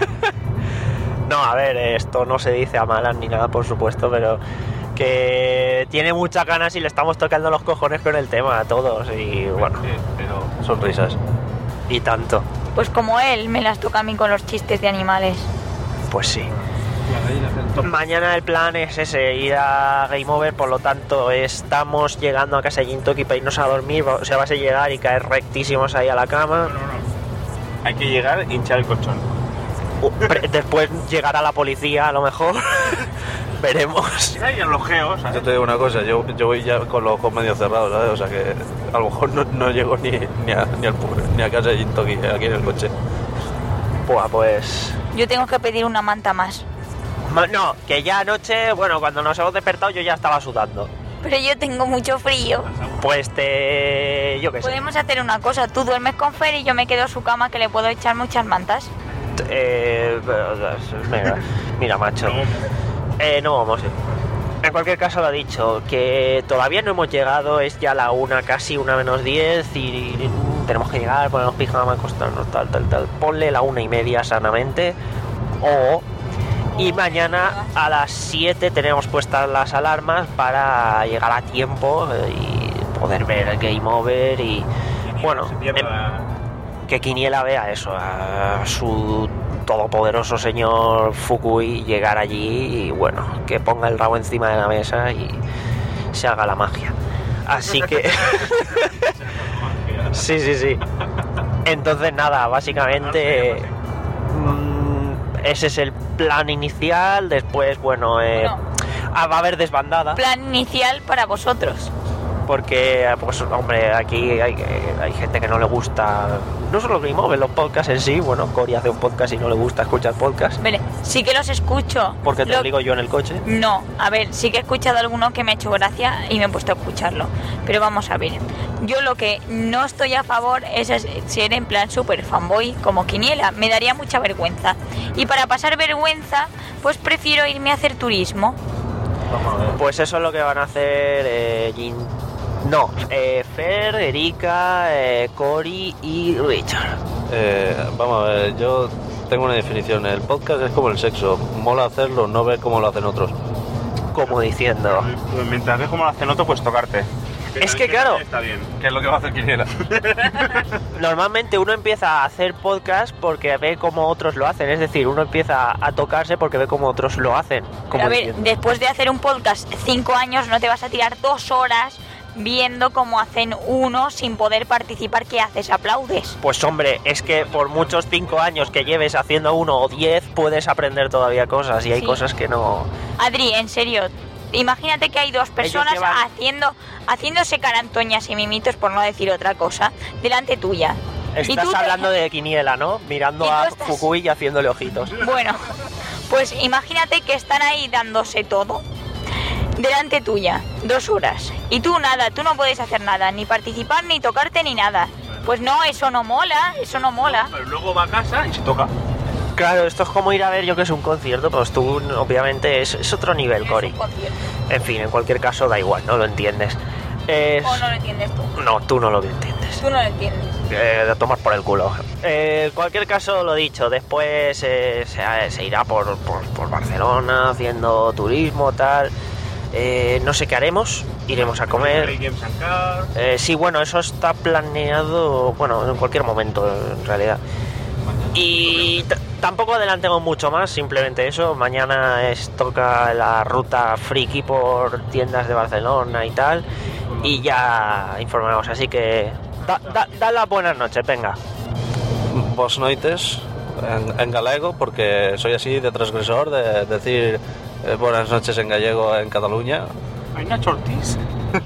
No, a ver, esto no se dice a malas ni nada, por supuesto, pero que tiene muchas ganas y le estamos tocando los cojones con el tema a todos. Y bueno, sí, pero sonrisas. Y tanto. Pues como él me las toca a mí con los chistes de animales. Pues sí. Mañana el plan es ese, ir a Game Over, por lo tanto estamos llegando a casa de Jintoki para irnos a dormir, o sea, vas a llegar y caer rectísimos ahí a la cama. No, no, no. Hay que llegar e hinchar el colchón. Después llegará la policía, a lo mejor. Veremos. Hay los geos, ¿sabes? Yo te digo una cosa, yo, yo voy ya con los ojos medio cerrados, ¿sabes? O sea que a lo mejor no, no llego ni, ni, a, ni, al, ni a casa de Jintoki, aquí en el coche. Buah, pues... Yo tengo que pedir una manta más. No, que ya anoche, bueno, cuando nos hemos despertado yo ya estaba sudando. Pero yo tengo mucho frío. Pues te... yo qué sé. Podemos hacer una cosa, tú duermes con Fer y yo me quedo a su cama que le puedo echar muchas mantas. Eh... Mira, mira macho. Eh, no vamos. En cualquier caso lo ha dicho, que todavía no hemos llegado, es ya la una, casi una menos diez y tenemos que llegar, ponernos pijama, acostarnos, tal, tal, tal. Ponle la una y media sanamente o... Y mañana a las siete tenemos puestas las alarmas para llegar a tiempo y poder ver el Game Over y, bueno, que Quiniela vea eso, a su todopoderoso señor Fukui llegar allí y, bueno, que ponga el rabo encima de la mesa y se haga la magia. Así que... sí, sí, sí. Entonces, nada, básicamente... Ese es el plan inicial, después, bueno, eh, bueno ah, va a haber desbandada. Plan inicial para vosotros. Porque, pues, hombre, aquí hay, hay gente que no le gusta, no solo Game Over, los podcasts en sí. Bueno, Cori hace un podcast y no le gusta escuchar podcasts. Vale, sí que los escucho. ¿Porque te lo digo yo en el coche? No, a ver, sí que he escuchado alguno que me ha hecho gracia y me he puesto a escucharlo. Pero vamos a ver, yo lo que no estoy a favor es ser en plan super fanboy como Quiniela. Me daría mucha vergüenza. Y para pasar vergüenza, pues prefiero irme a hacer turismo. Pues eso es lo que van a hacer eh, Jin... No, eh, Fer, Erika, eh, Cori y Richard. Eh, vamos a ver, yo tengo una definición. El podcast es como el sexo. Mola hacerlo, no ver cómo lo hacen otros. Como diciendo... Mientras ves cómo lo hacen otros, pues tocarte. Pero es que claro... Está bien, que es lo que va a hacer Quiniela. Normalmente uno empieza a hacer podcast porque ve cómo otros lo hacen. Es decir, uno empieza a tocarse porque ve cómo otros lo hacen. Como a ver, diciendo. Después de hacer un podcast cinco años, no te vas a tirar dos horas... viendo cómo hacen uno sin poder participar. ¿Qué haces? ¿Aplaudes? Pues hombre, es que por muchos cinco años que lleves haciendo uno o diez puedes aprender todavía cosas y hay sí. cosas que no... Adri, en serio, imagínate que hay dos personas llevan... haciendo haciéndose carantoñas y mimitos, por no decir otra cosa, delante tuya. Estás hablando te... de Quiniela, ¿no? Mirando a estás... Fukui y haciéndole ojitos. Bueno, pues imagínate que están ahí dándose todo delante tuya, dos horas. Y tú nada, tú no puedes hacer nada, ni participar, ni tocarte, ni nada. Pues no, eso no mola, eso no mola. No, pero luego va a casa y se toca. Claro, esto es como ir a ver yo que es un concierto, pues tú obviamente es, es otro nivel, Cori. En fin, en cualquier caso da igual, no lo entiendes. Es... ¿O no lo entiendes tú? No, tú no lo entiendes. Tú no lo entiendes. Eh, de tomar por el culo. Eh, en cualquier caso, lo dicho, después eh, se, se irá por, por, por Barcelona haciendo turismo, tal... Eh, no sé qué haremos, iremos a comer. Eh, sí, bueno, eso está planeado, bueno, en cualquier momento en realidad. Y t- tampoco adelantemos mucho más, simplemente eso. Mañana es toca la ruta friki por tiendas de Barcelona y tal, y ya informaremos. Así que da, da, da las buenas noches, venga. Boas noites en, en galego, porque soy así de transgresor de decir eh, buenas noches en gallego en Cataluña. Hay Nacho Ortiz.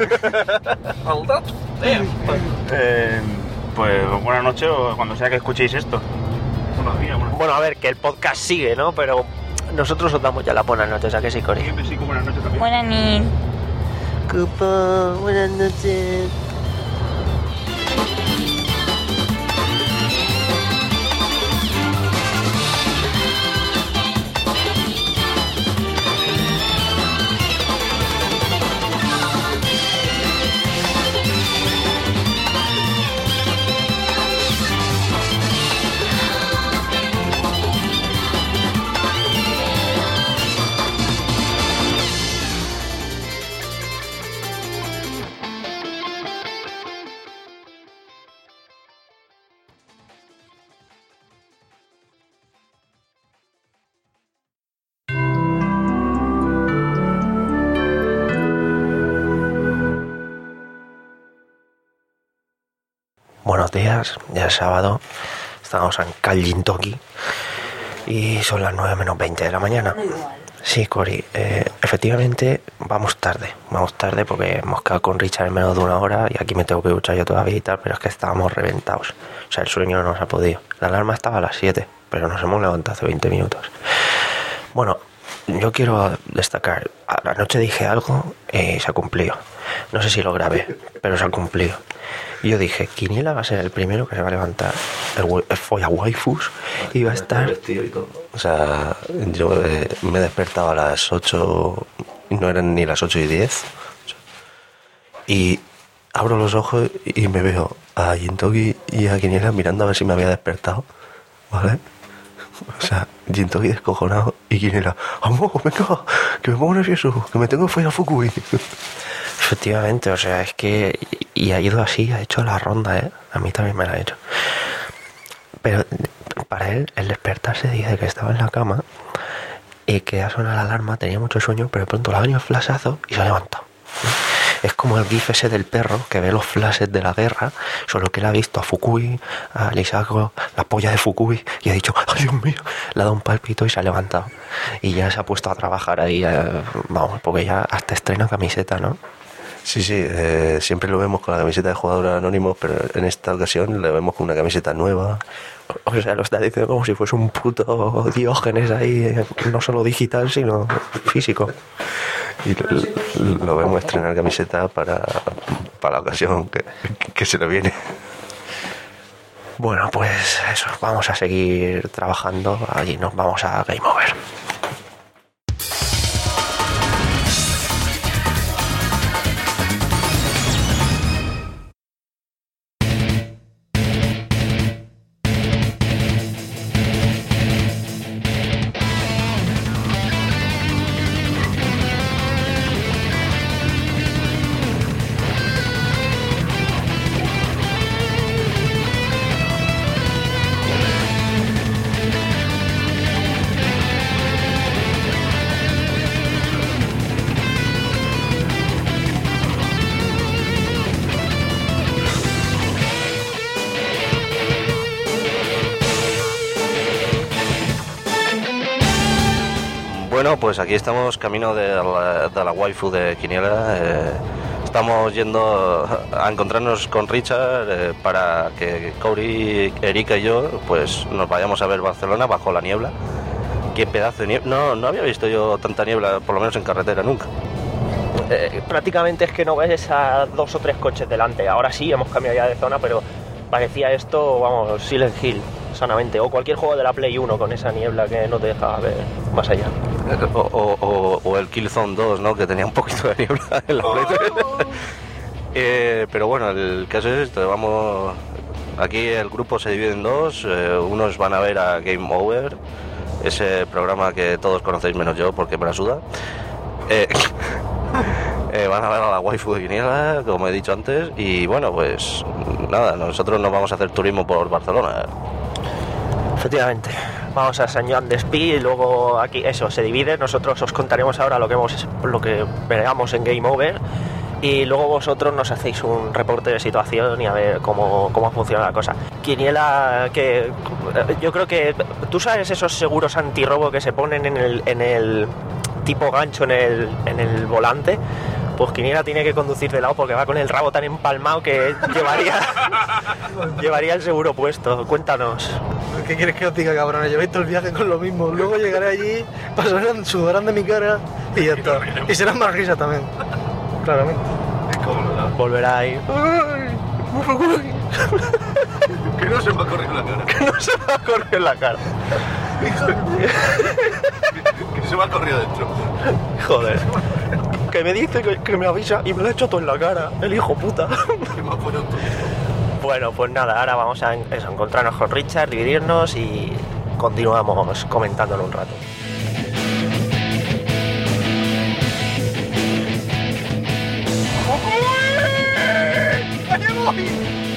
Eh, pues buenas noches o cuando sea que escuchéis esto. Buenos días, buenas Bueno, a ver, que el podcast sigue, ¿no? Pero nosotros os damos ya las buenas noches, ¿a qué sí, Cori? noches. Buenas noches también. Buenas noches. Cupo, buenas noches. Buenos días, ya es sábado, estamos en Callintoki y son las nueve menos veinte de la mañana. Sí, Cori, eh, efectivamente vamos tarde, vamos tarde porque hemos quedado con Richard en menos de una hora y aquí me tengo que duchar yo todavía y tal, pero es que estábamos reventados. O sea, el sueño no nos ha podido. La alarma estaba a las siete, pero nos hemos levantado hace veinte minutos. Bueno, yo quiero destacar, anoche dije algo y se ha cumplido. No sé si lo grabé, pero se ha cumplido. Yo dije, Quiniela va a ser el primero que se va a levantar, el, el folla waifus, y va a estar... O sea, yo eh, me he despertado a las ocho, no eran ni las ocho y diez, y abro los ojos y me veo a Jintoki y a Quiniela mirando a ver si me había despertado, ¿vale? O sea, Jintoki descojonado y Quiniela, ¡vamos, venga, que me pongo nervioso, que me tengo que follar a Fukui! Efectivamente, o sea, es que... Y ha ido así, ha hecho la ronda, ¿eh? A mí también me la ha hecho. Pero para él, el despertarse dice que estaba en la cama y que ha sonado la alarma, tenía mucho sueño, pero de pronto le ha venido el flashazo y se ha levantado. Es como el gif ese del perro que ve los flashes de la guerra, solo que él ha visto a Fukui, a Lisago, la polla de Fukui, y ha dicho, ¡ay, Dios mío! Le ha dado un palpito y se ha levantado. Y ya se ha puesto a trabajar ahí, eh, vamos, porque ya hasta estrena camiseta, ¿no? Sí, sí, eh, siempre lo vemos con la camiseta de jugador anónimo, pero en esta ocasión le vemos con una camiseta nueva. O sea, lo está diciendo como si fuese un puto Diógenes ahí, no solo digital, sino físico. Y lo, lo vemos estrenar camiseta para, para la ocasión que, que se le viene. Bueno, pues eso, vamos a seguir trabajando, allí nos vamos a Game Over. Bueno, pues aquí estamos camino de la, de la waifu de Quiniela. Eh, estamos yendo a encontrarnos con Richard eh, para que Cory, Erika y yo pues nos vayamos a ver Barcelona bajo la niebla. Qué pedazo de niebla. No, no había visto yo tanta niebla, por lo menos en carretera, nunca. Eh, prácticamente es que no ves a dos o tres coches delante. Ahora sí, hemos cambiado ya de zona, pero parecía esto, vamos, Silent Hill, sanamente. O cualquier juego de la Play uno con esa niebla que no te deja ver más allá. O, o, o, o el Killzone dos, ¿no? Que tenía un poquito de niebla en la Play tres. eh, pero bueno, el caso es esto, vamos... Aquí el grupo se divide en dos, eh, unos van a ver a Game Over, ese programa que todos conocéis menos yo porque me la suda. Eh, Eh, van a ver a la waifu de Quiniela, como he dicho antes, y bueno, pues nada, nosotros nos vamos a hacer turismo por Barcelona. Efectivamente, vamos a San Joan d'Espí y luego aquí eso se divide. Nosotros os contaremos ahora lo que hemos, lo que veamos en Game Over y luego vosotros nos hacéis un reporte de situación y a ver cómo, cómo funciona la cosa. Quiniela, que yo creo que tú sabes esos seguros antirrobo que se ponen en el, en el tipo gancho en el, en el volante. Pues Quiniela tiene que conducir de lado porque va con el rabo tan empalmado que llevaría llevaría el seguro puesto. Cuéntanos. ¿Qué quieres que os diga, cabrones? Llevéis todo el viaje con lo mismo. Luego llegaré allí, pasarán, sudarán de mi cara y ya está. Y serán más risas también. Claramente. Volverá ahí. Que no se me ha corrido la cara. Que no se me ha corrido la cara. Que se me ha corrido dentro. Joder. Que me dice que, que me avisa y me lo ha hecho todo en la cara. El hijo puta. Bueno, pues nada, ahora vamos a eso, encontrarnos con Richard, dividirnos y continuamos comentándolo un rato. ¡Allá voy!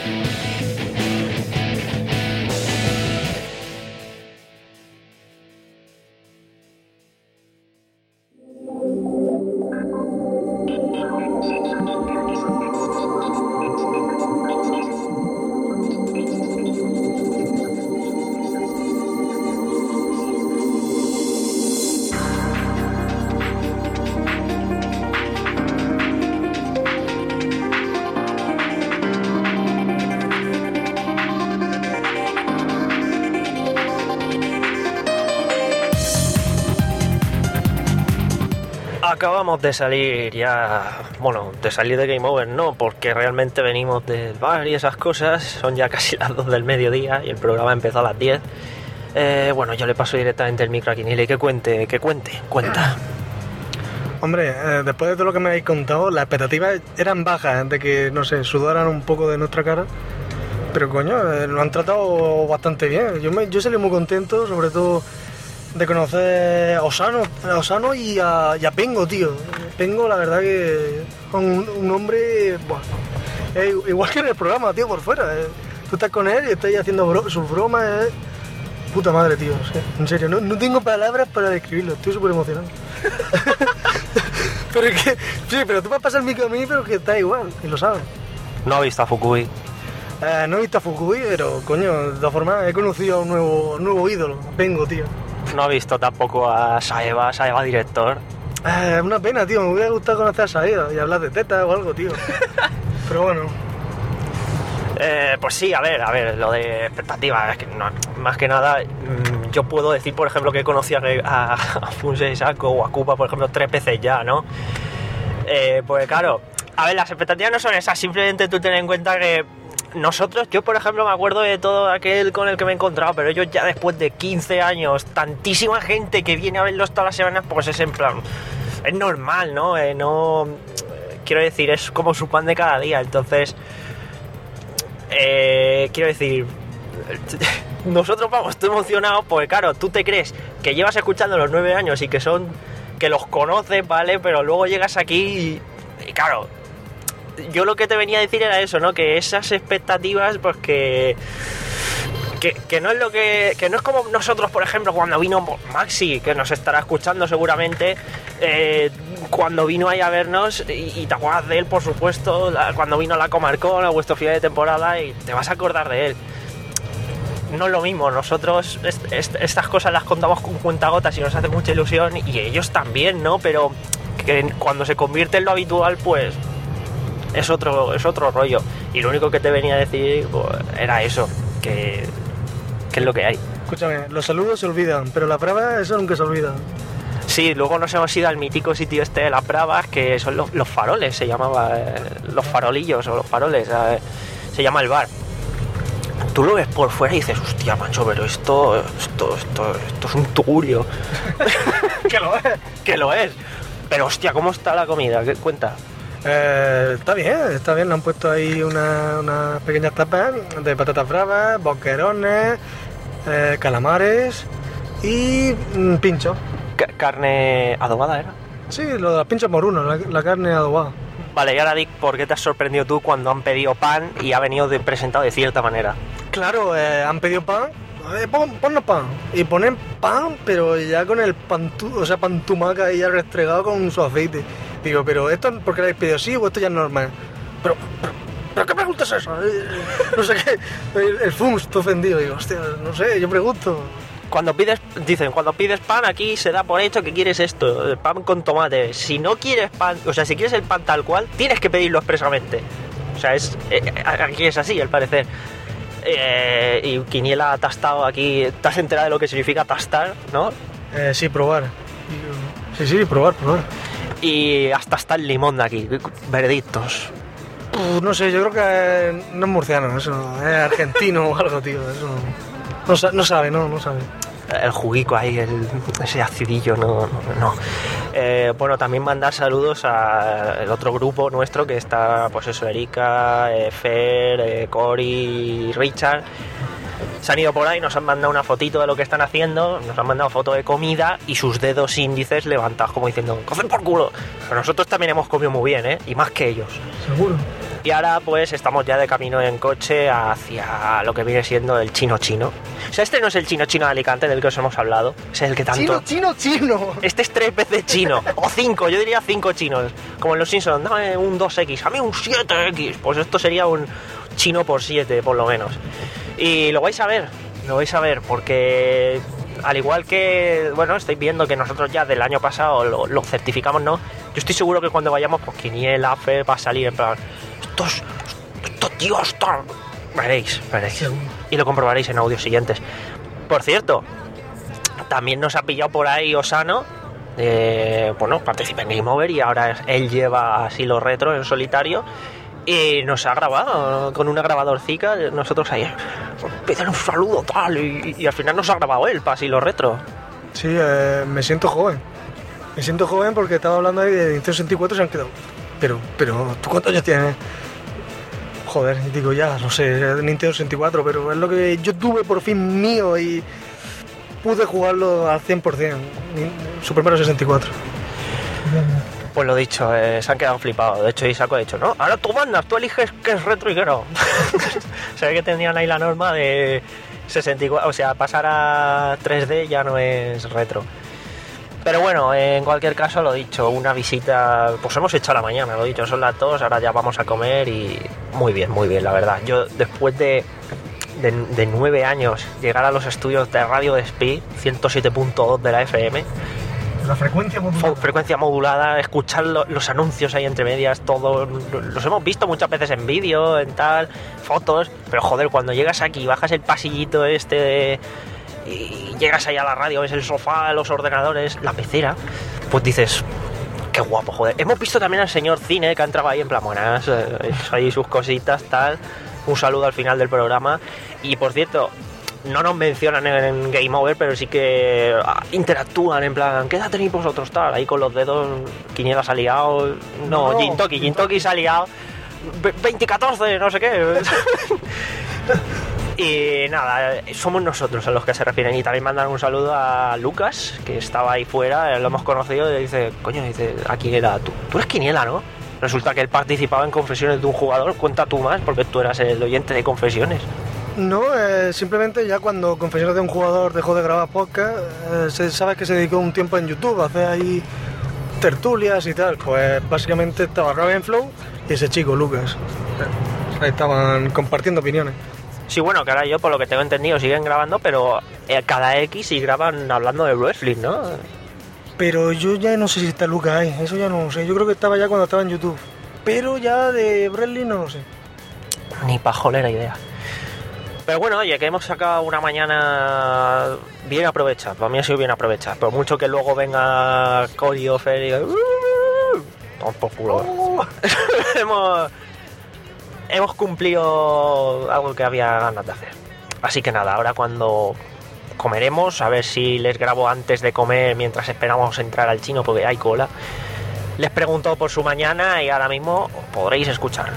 Acabamos de salir ya, bueno, de salir de Game Over no, porque realmente venimos del bar y esas cosas, son ya casi las dos del mediodía y el programa empezó a las diez. Eh, bueno, yo le paso directamente el micro a Quiniela y que cuente, que cuente, cuenta. Hombre, eh, después de todo lo que me habéis contado, las expectativas eran bajas, de que, no sé, sudaran un poco de nuestra cara. Pero coño, eh, lo han tratado bastante bien. Yo, me, yo salí muy contento, sobre todo de conocer a Osano, a Osano y, a, y a Pengo, tío. Pengo, la verdad que es un, un hombre, bueno, eh, igual que en el programa, tío, por fuera. Eh. Tú estás con él y estás haciendo bro, sus bromas. Eh. Puta madre, tío. O sea, en serio, no, no tengo palabras para describirlo. Estoy súper emocionado. Pero es que, sí, pero tú vas a pasar el micro a mí, pero que está igual, y lo sabes. No ha visto a Fukui. Eh, no he visto a Fukui, pero coño, de todas formas he conocido a un nuevo, nuevo ídolo, Pengo, tío. No ha visto tampoco a Saeva, Saeva director. Es eh, una pena, tío, me hubiera gustado conocer a Saeva y hablar de tetas o algo, tío. Pero bueno. Eh, pues sí, a ver, a ver, lo de expectativas, es que no, más que nada, mmm, yo puedo decir, por ejemplo, que he conocido a, a Funsei Saco o a Kupa, por ejemplo, tres veces ya, ¿no? Eh, pues claro, a ver, las expectativas no son esas, simplemente tú ten en cuenta que nosotros, yo por ejemplo me acuerdo de todo aquel con el que me he encontrado, pero ellos ya después de quince años, tantísima gente que viene a verlos todas las semanas, pues es en plan, es normal, ¿no? Eh, no, quiero decir, es como su pan de cada día, entonces, eh, quiero decir, nosotros vamos, estoy emocionado, porque claro, tú te crees que llevas escuchando los nueve años y que son, que los conoces, ¿vale? Pero luego llegas aquí y, y claro, yo lo que te venía a decir era eso, ¿no? Que esas expectativas, pues que, que, que no es lo que, que no es como nosotros, por ejemplo, cuando vino Maxi, que nos estará escuchando seguramente, eh, cuando vino ahí a vernos, y, y te acuerdas de él, por supuesto, la, cuando vino a la Comarcón, a vuestro final de temporada, y te vas a acordar de él. No es lo mismo, nosotros est, est, estas cosas las contamos con cuentagotas y nos hace mucha ilusión, y ellos también, ¿no? Pero que cuando se convierte en lo habitual, pues es otro, es otro rollo. Y lo único que te venía a decir, pues, era eso, que, que es lo que hay. Escúchame, los saludos se olvidan, pero la prueba, eso nunca se olvida. Sí, luego nos hemos ido al mítico sitio este de las Bravas, que son los, los faroles, se llamaba, eh, los farolillos o los faroles, eh, se llama el bar. Tú lo ves por fuera y dices, hostia, macho, pero esto, esto, esto, esto es un tugurio. Que lo es. Que lo es. Pero hostia, ¿cómo está la comida? ¿Qué cuenta? Eh, está bien, está bien, le han puesto ahí unas una pequeñas tapas de patatas bravas, boquerones, eh, calamares y mmm, pincho. C- ¿Carne adobada era? Sí, lo de las pinchas morunas, la, la carne adobada. Vale, y ahora Dick, ¿por qué te has sorprendido tú cuando han pedido pan y ha venido de, presentado de cierta manera? Claro, eh, han pedido pan, eh, pon, ponnos pan. Y ponen pan, pero ya con el pantu, o sea, pantumaca ahí ya restregado con su aceite. Digo, pero esto, ¿por qué lo habéis pedido así o esto ya es normal? Pero, pero, ¿pero qué pregunta es esa? Eh, no sé qué, el, el F U M está ofendido. Digo, hostia, no sé, yo pregunto. Cuando pides, dicen, cuando pides pan aquí se da por hecho que quieres esto, el pan con tomate. Si no quieres pan, o sea, si quieres el pan tal cual, tienes que pedirlo expresamente. O sea, es eh, aquí es así, al parecer. Eh, y Quiniela ha tastado aquí, ¿te has enterado de lo que significa tastar, no? Eh, sí, probar. Sí, sí, probar, probar. Y hasta está el limón de aquí, veredictos. Uh, no sé, yo creo que no es murciano, eso, es argentino o algo, tío, eso no, no sabe, no, no sabe. El juguico ahí, el, ese acidillo, no, no, no. Eh, bueno, también mandar saludos al otro grupo nuestro que está, pues eso, Erika, eh, Fer, eh, Cory, Richard. Se han ido por ahí, nos han mandado una fotito de lo que están haciendo, nos han mandado foto de comida y sus dedos índices levantados como diciendo, ¡cocen por culo! Pero nosotros también hemos comido muy bien, ¿eh? Y más que ellos. Seguro. Y ahora pues estamos ya de camino en coche hacia lo que viene siendo el chino chino. O sea, este no es el chino chino de Alicante del que os hemos hablado, es el que tanto... Chino, chino, chino. Este es tres veces chino, o cinco, yo diría cinco chinos. Como en los Simpsons, dame un dos equis, a mí un siete equis. Pues esto sería un chino por siete, por lo menos. Y lo vais a ver, lo vais a ver, porque al igual que, bueno, estáis viendo que nosotros ya del año pasado lo, lo certificamos, ¿no? Yo estoy seguro que cuando vayamos, pues Quiniela, Fe, va a salir en plan... Estos, estos tíos están... Veréis, veréis. Y lo comprobaréis en audios siguientes. Por cierto, también nos ha pillado por ahí Osano. Eh, bueno, participa en Game Over y ahora él lleva así los retro en solitario. Y nos ha grabado con una grabadorcica. Nosotros ahí, pídele un saludo tal. Y, y al final nos ha grabado él para así los retro. Sí, eh, me siento joven. Me siento joven porque estaba hablando ahí de Nintendo sesenta y cuatro y se han quedado. Pero, pero, ¿tú cuántos años tienes? Joder, digo ya, no sé, Nintendo sesenta y cuatro, pero es lo que yo tuve por fin mío y pude jugarlo al cien por ciento. Super Mario sesenta y cuatro. Pues lo dicho, eh, se han quedado flipados. De hecho, Isaac ha dicho, ¿no? Ahora tú mandas, tú eliges qué es retro y qué no. Se ve que tenían ahí la norma de sesenta y cuatro, o sea, pasar a tres D ya no es retro. Pero bueno, en cualquier caso, lo dicho, una visita, pues hemos hecho a la mañana, lo dicho, son las dos, ahora ya vamos a comer y muy bien, muy bien, la verdad. Yo, después de, de, de nueve años, llegar a los estudios de Radio Despí, ciento siete punto dos de la F M, la frecuencia modulada, frecuencia modulada, escuchar lo, los anuncios ahí entre medias, todo, los hemos visto muchas veces en vídeo, en tal, fotos, pero joder, cuando llegas aquí, bajas el pasillito este de... y llegas ahí a la radio, ves el sofá, los ordenadores, la pecera, pues dices, qué guapo, joder. Hemos visto también al señor Cine que ha entrado ahí en plan, buenas, eh, ahí sus cositas, tal. Un saludo al final del programa. Y por cierto, no nos mencionan en, en Game Over, pero sí que ah, interactúan en plan, ¿qué edad tenéis vosotros, tal? Ahí con los dedos, Quiniela se ha liado, no, no Jintoki, Jintoki se ha liado, veinte catorce, no sé qué. Y nada, somos nosotros a los que se refieren. Y también mandan un saludo a Lucas, que estaba ahí fuera, lo hemos conocido, y dice, coño, dice, ¿a quién era? Tú, tú eres Quiniela, ¿no? Resulta que él participaba en confesiones de un jugador. Cuenta tú más, porque tú eras el oyente de confesiones. No, eh, simplemente ya cuando Confesiones de un jugador dejó de grabar podcast, eh, se sabe que se dedicó un tiempo en YouTube a hacer ahí tertulias y tal. Pues básicamente estaba Ravenflow y ese chico, Lucas. Ahí estaban compartiendo opiniones. Sí, bueno, que ahora yo, por lo que tengo entendido, siguen grabando, pero cada X sí graban hablando de wrestling, ¿no? Pero yo ya no sé si está Lucas ahí, eso ya no lo sé. Yo creo que estaba ya cuando estaba en YouTube. Pero ya de wrestling no lo sé. Ni pajolera idea. Pero bueno, oye, que hemos sacado una mañana bien aprovechada. Para mí ha sido bien aprovechada. Por mucho que luego venga Cory o Fer y diga... Vamos por culo. Oh. hemos... Hemos cumplido algo que había ganas de hacer. Así que nada, ahora cuando comeremos, a ver si les grabo antes de comer mientras esperamos entrar al chino porque hay cola. Les pregunto por su mañana y ahora mismo podréis escucharlo.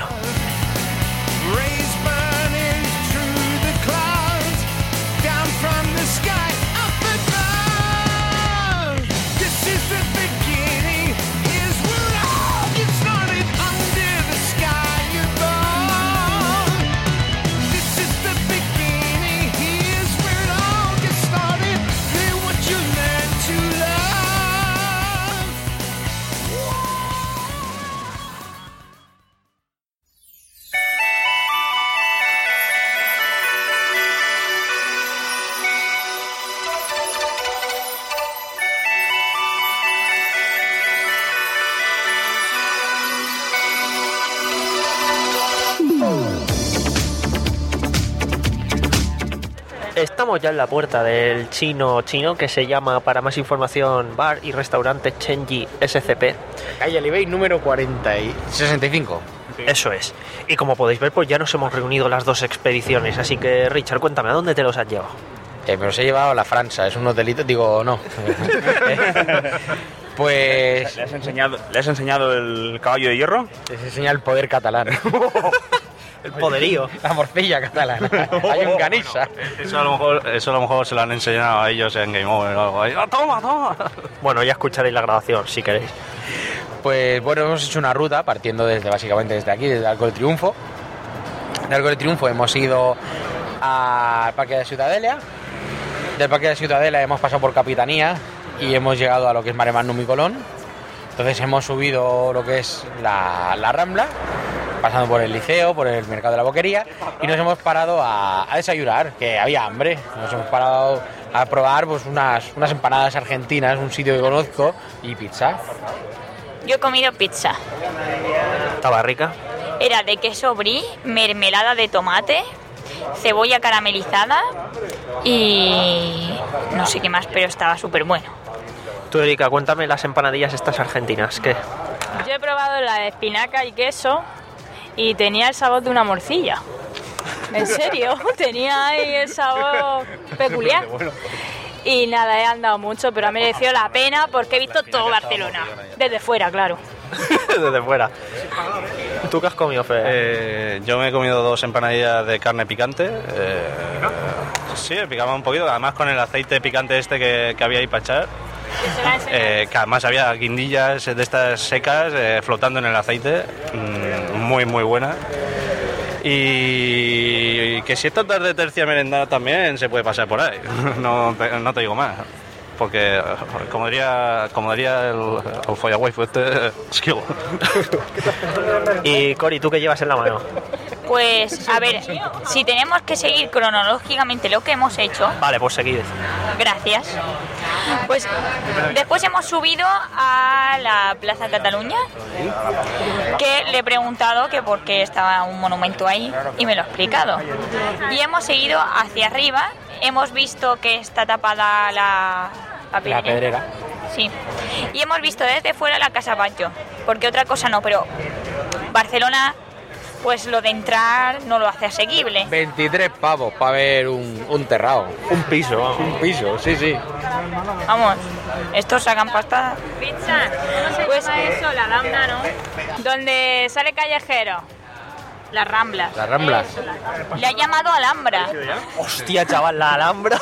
Estamos ya en la puerta del chino chino que se llama, para más información, Bar y Restaurante Chenji S C P. Calle Alibey número cuarenta y sesenta y cinco. Eso es. Y como podéis ver, pues ya nos hemos reunido las dos expediciones. Así que, Richard, cuéntame, ¿a dónde te los has llevado? Eh, me los he llevado a la Franza, es un hotelito, digo, no. Pues... ¿Le has enseñado, ¿le has enseñado el caballo de hierro? Les enseña el poder catalán. El poderío. La morcilla catalana. Hay un ganisa. Eso a, lo mejor, eso a lo mejor se lo han enseñado a ellos en Game Over o algo ahí. ¡Ah, toma, toma! Bueno, ya escucharéis la grabación, si queréis. Pues bueno, hemos hecho una ruta partiendo desde básicamente desde aquí, desde Arco del Triunfo. De Arco del Triunfo hemos ido al Parque de Ciutadella. Del Parque de Ciutadella hemos pasado por Capitanía y hemos llegado a lo que es Mare Magnum y Colón. Entonces hemos subido lo que es la, la Rambla, pasando por el Liceo, por el Mercado de la Boquería, y nos hemos parado a, a desayunar, que había hambre. Nos hemos parado a probar pues unas, unas empanadas argentinas, un sitio que conozco, y pizza. Yo he comido pizza. ¿Estaba rica? Era de queso brie, mermelada de tomate, cebolla caramelizada y no sé qué más, pero estaba súper bueno. Tú, Erika, cuéntame las empanadillas estas argentinas, ¿qué? Yo he probado la de espinaca y queso y tenía el sabor de una morcilla. En serio, tenía ahí el sabor peculiar. Y nada, he andado mucho, pero ha merecido la pena porque he visto todo Barcelona. Desde fuera, claro. Desde fuera. ¿Tú qué has comido, Fede? Eh, yo me he comido dos empanadillas de carne picante. Eh, sí, picaba un poquito, además con el aceite picante este que, que había ahí para echar. Eh, que además había guindillas de estas secas eh, flotando en el aceite. Mm, muy, muy buena. Y que si esta tarde tercia merendada también se puede pasar por ahí. No te, no te digo más. Porque, como diría, como diría el, el follawaifu este, skill. Y Cori, ¿tú qué llevas en la mano? Pues, a ver, si tenemos que seguir cronológicamente lo que hemos hecho... Vale, pues seguid. Gracias. Pues después hemos subido a la Plaza Cataluña, que le he preguntado que por qué estaba un monumento ahí y me lo ha explicado. Y hemos seguido hacia arriba, hemos visto que está tapada la, la pedrera. La pedrera. Sí. Y hemos visto desde fuera la Casa Batlló, porque otra cosa no, pero Barcelona... Pues lo de entrar no lo hace asequible. veintitrés pavos para ver un, un terrado. Un piso, vamos. Un piso, sí, sí. Vamos, estos sacan pasta. Pizza, ¿cómo se pues, llama eso? La Rambla, ¿no? Donde sale Callejero. Las Ramblas. Las Ramblas. Eso, la... Le ha llamado Alhambra. Hostia, chaval, la Alhambra.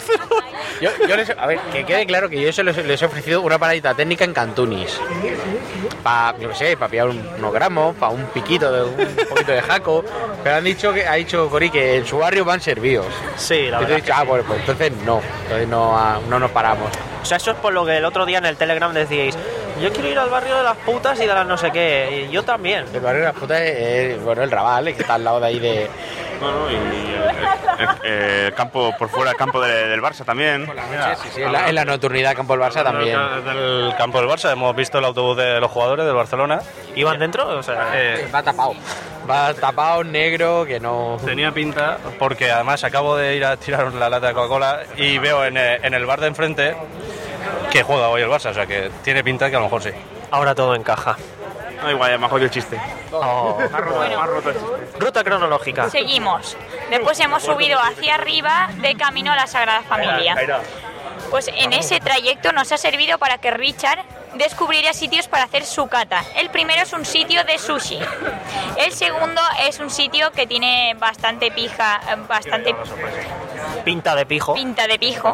Yo, yo les, a ver, que quede claro que yo se les, les he ofrecido una paradita técnica en Cantunis. Para, yo qué sé, para pillar un, unos gramos, para un piquito, de un poquito de jaco. Pero han dicho, que ha dicho Cori que en su barrio van servidos. Sí, la verdad. Y he dicho, ah, bueno, pues entonces no. Entonces no, no nos paramos. O sea, eso es por lo que el otro día en el Telegram decíais, yo quiero ir al barrio de las putas y de las no sé qué. Y yo también. El barrio de las putas es, bueno, el Raval, que está al lado de ahí de... Bueno, y el, el, el campo, por fuera, el campo de, del Barça también. Sí, sí, sí, en la, en la nocturnidad campo del Barça también. Del campo del Barça hemos visto el autobús de los jugadores del Barcelona. ¿Iban dentro? O sea, eh, va tapado. Va tapado, negro, que no... Tenía pinta, porque además acabo de ir a tirar la lata de Coca-Cola y veo en el, en el bar de enfrente que juega hoy el Barça, o sea que tiene pinta que a lo mejor sí. Ahora todo encaja. Da igual, ya me ha jodido el chiste. Oh. Me ha roto, me ha roto el chiste. Ruta cronológica. Seguimos. Después hemos subido hacia arriba de camino a la Sagrada Familia. Pues en ese trayecto nos ha servido para que Richard descubriera sitios para hacer su cata. El primero es un sitio de sushi. El segundo es un sitio que tiene bastante pija, bastante pinta de pijo. Pinta de pijo.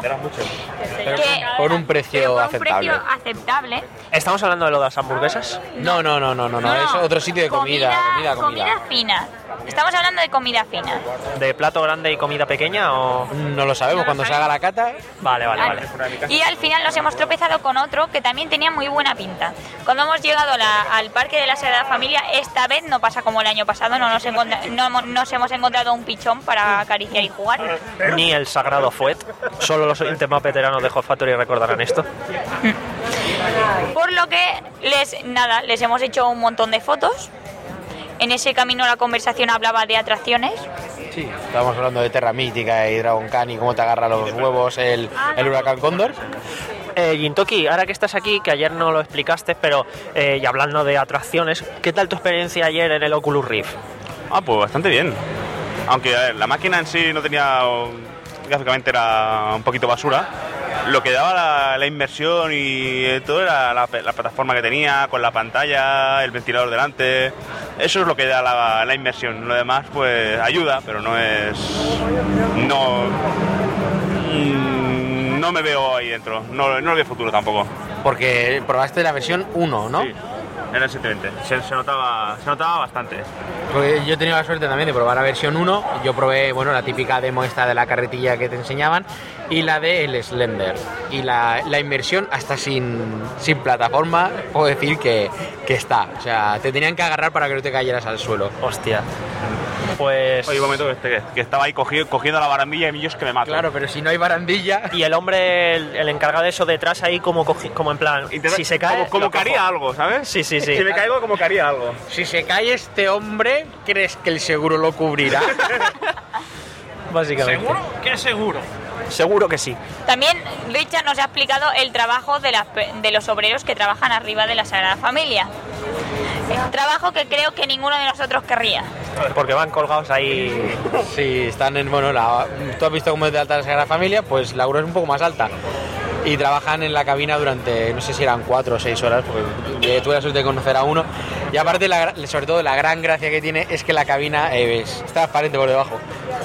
Que, por un precio por un aceptable. precio aceptable. ¿Estamos hablando de lo de las hamburguesas? No, no, no, no, no, no. Es otro sitio de comida, comida, comida. Comida fina. Estamos hablando de comida fina. ¿De plato grande y comida pequeña o...? No lo sabemos, cuando se haga la cata... Vale, vale, vale. Y al final nos hemos tropezado con otro que también tenía muy buena pinta. Cuando hemos llegado a la, al Parque de la Sagrada Familia, esta vez no pasa como el año pasado, no nos, encontra, no nos hemos encontrado un pichón para acariciar y jugar. Ni el sagrado fuet. Solo los oyentes más veteranos de Hot Factory recordarán esto. Por lo que, les nada, les hemos hecho un montón de fotos. En ese camino la conversación hablaba de atracciones. Sí, estábamos hablando de Terra Mítica y Dragon Khan y cómo te agarra los huevos el, el huracán Cóndor. Eh, Gintoki, ahora que estás aquí, que ayer no lo explicaste, pero eh, y hablando de atracciones, ¿qué tal tu experiencia ayer en el Oculus Rift? Ah, pues bastante bien. Aunque a ver, la máquina en sí no tenía, gráficamente era un poquito basura. Lo que daba la, la inmersión y todo era la, la plataforma que tenía, con la pantalla, el ventilador delante. Eso es lo que da la, la inmersión. Lo demás, pues ayuda, pero no es. No. No me veo ahí dentro. No, no le veo futuro tampoco. Porque probaste la versión uno, ¿no? Sí. Era el setecientos veinte, se, se, notaba, se notaba bastante. Pues yo he tenido la suerte también de probar la versión uno. Yo probé, bueno, la típica demo esta de la carretilla que te enseñaban y la de el Slender. Y la, la inmersión, hasta sin, sin plataforma, puedo decir que, que está. O sea, te tenían que agarrar para que no te cayeras al suelo. Hostia. Pues... Oye, un momento, que, este, que estaba ahí cogido, cogiendo la barandilla y millos que me matan. Claro, pero si no hay barandilla... Y el hombre, el, el encargado de eso detrás ahí como, cogi, como en plan... Intenta, si se cae... Como, como que haría algo, ¿sabes? Sí, sí, sí. Si me caigo, como que haría algo. Si se cae este hombre, ¿crees que el seguro lo cubrirá? Básicamente. ¿Seguro? ¿Qué seguro? Seguro que sí. También Richard nos ha explicado el trabajo de, las, de los obreros que trabajan arriba de la Sagrada Familia. Trabajo que creo que ninguno de nosotros querría. Porque van colgados ahí. Sí, están en, bueno, la, tú has visto cómo es de alta la Sagrada Familia, pues la Euro es un poco más alta. Y trabajan en la cabina durante, no sé si eran cuatro o seis horas, porque tuve la suerte de conocer a uno. Y aparte, la, sobre todo, la gran gracia que tiene es que la cabina eh, es, está transparente por debajo.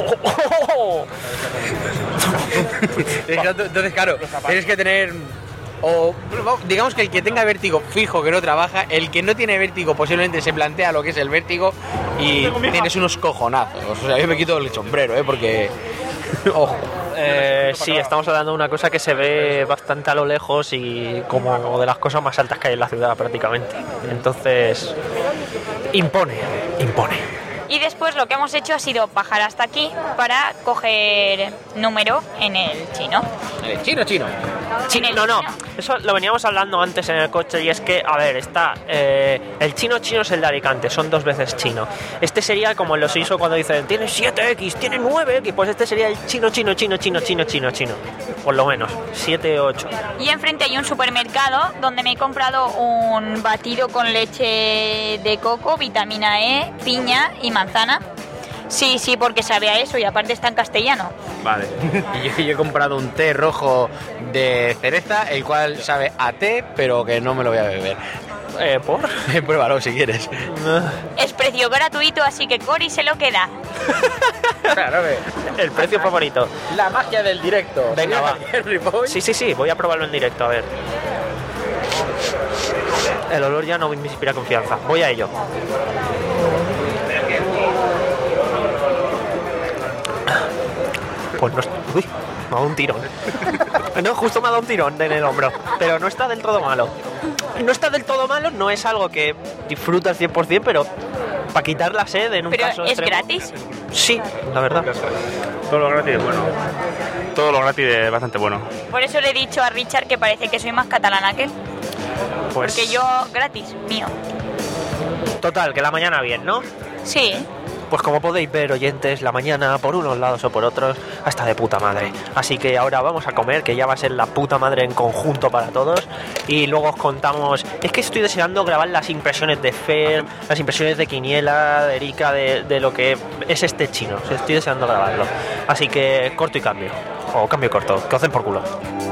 Entonces, claro, tienes que tener... O digamos que el que tenga vértigo fijo que no trabaja, el que no tiene vértigo posiblemente se plantea lo que es el vértigo y tienes unos cojonazos. O sea, yo me quito el sombrero, ¿eh? Porque... Ojo. Eh, sí, estamos hablando de una cosa que se ve bastante a lo lejos y como de las cosas más altas que hay en la ciudad prácticamente. Entonces, impone, impone. Y después lo que hemos hecho ha sido bajar hasta aquí para coger número en el chino. ¿En el chino chino? Chino, no, no. Eso lo veníamos hablando antes en el coche y es que, a ver, está... Eh, el chino chino es el de Alicante, son dos veces chino. Este sería como en los I S O cuando dicen, tiene siete equis, tiene nueve equis, pues este sería el chino, chino, chino, chino, chino, chino, chino. Por lo menos, siete o ocho. Y enfrente hay un supermercado donde me he comprado un batido con leche de coco, vitamina E, piña y manzana. Sí, sí, porque sabe a eso y aparte está en castellano. Vale. Y yo, yo he comprado un té rojo de cereza, el cual sabe a té, pero que no me lo voy a beber. Eh, ¿por? Pruébalo si quieres. Es precio gratuito, así que Cory se lo queda. Claro, el precio favorito. La magia del directo. Venga, va. Sí, sí, sí, voy a probarlo en directo, a ver. El olor ya no me inspira confianza. Voy a ello. Pues no... Uy, me ha dado un tirón. No, justo me ha dado un tirón en el hombro. Pero no está del todo malo. No está del todo malo, no es algo que disfrutas cien por ciento, pero para quitar la sed en un ¿Pero caso es extremo, gratis? Sí, la verdad. Todo lo gratis es bueno. Todo lo gratis es bastante bueno. Por eso le he dicho a Richard que parece que soy más catalana que él. Pues... Porque yo gratis, mío. Total, que la mañana bien, ¿no? Sí. Pues como podéis ver, oyentes, la mañana por unos lados o por otros hasta de puta madre. Así que ahora vamos a comer, que ya va a ser la puta madre en conjunto para todos. Y luego os contamos... Es que estoy deseando grabar las impresiones de Fer, las impresiones de Quiniela, de Erika, de, de lo que es este chino. O sea, estoy deseando grabarlo. Así que corto y cambio. O cambio y corto, que os den por culo.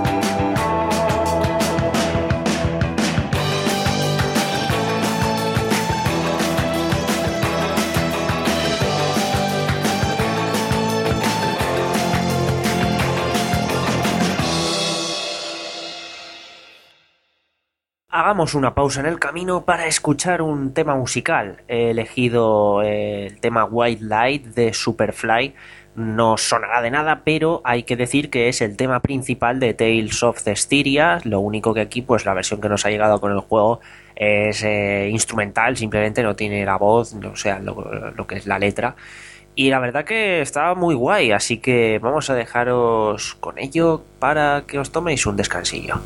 Hagamos una pausa en el camino para escuchar un tema musical. He elegido el tema White Light de Superfly. No sonará de nada, pero hay que decir que es el tema principal de Tales of Cestiria. Lo único que aquí, pues la versión que nos ha llegado con el juego es eh, instrumental, simplemente no tiene la voz, o sea, lo, lo que es la letra. Y la verdad que está muy guay, así que vamos a dejaros con ello para que os toméis un descansillo.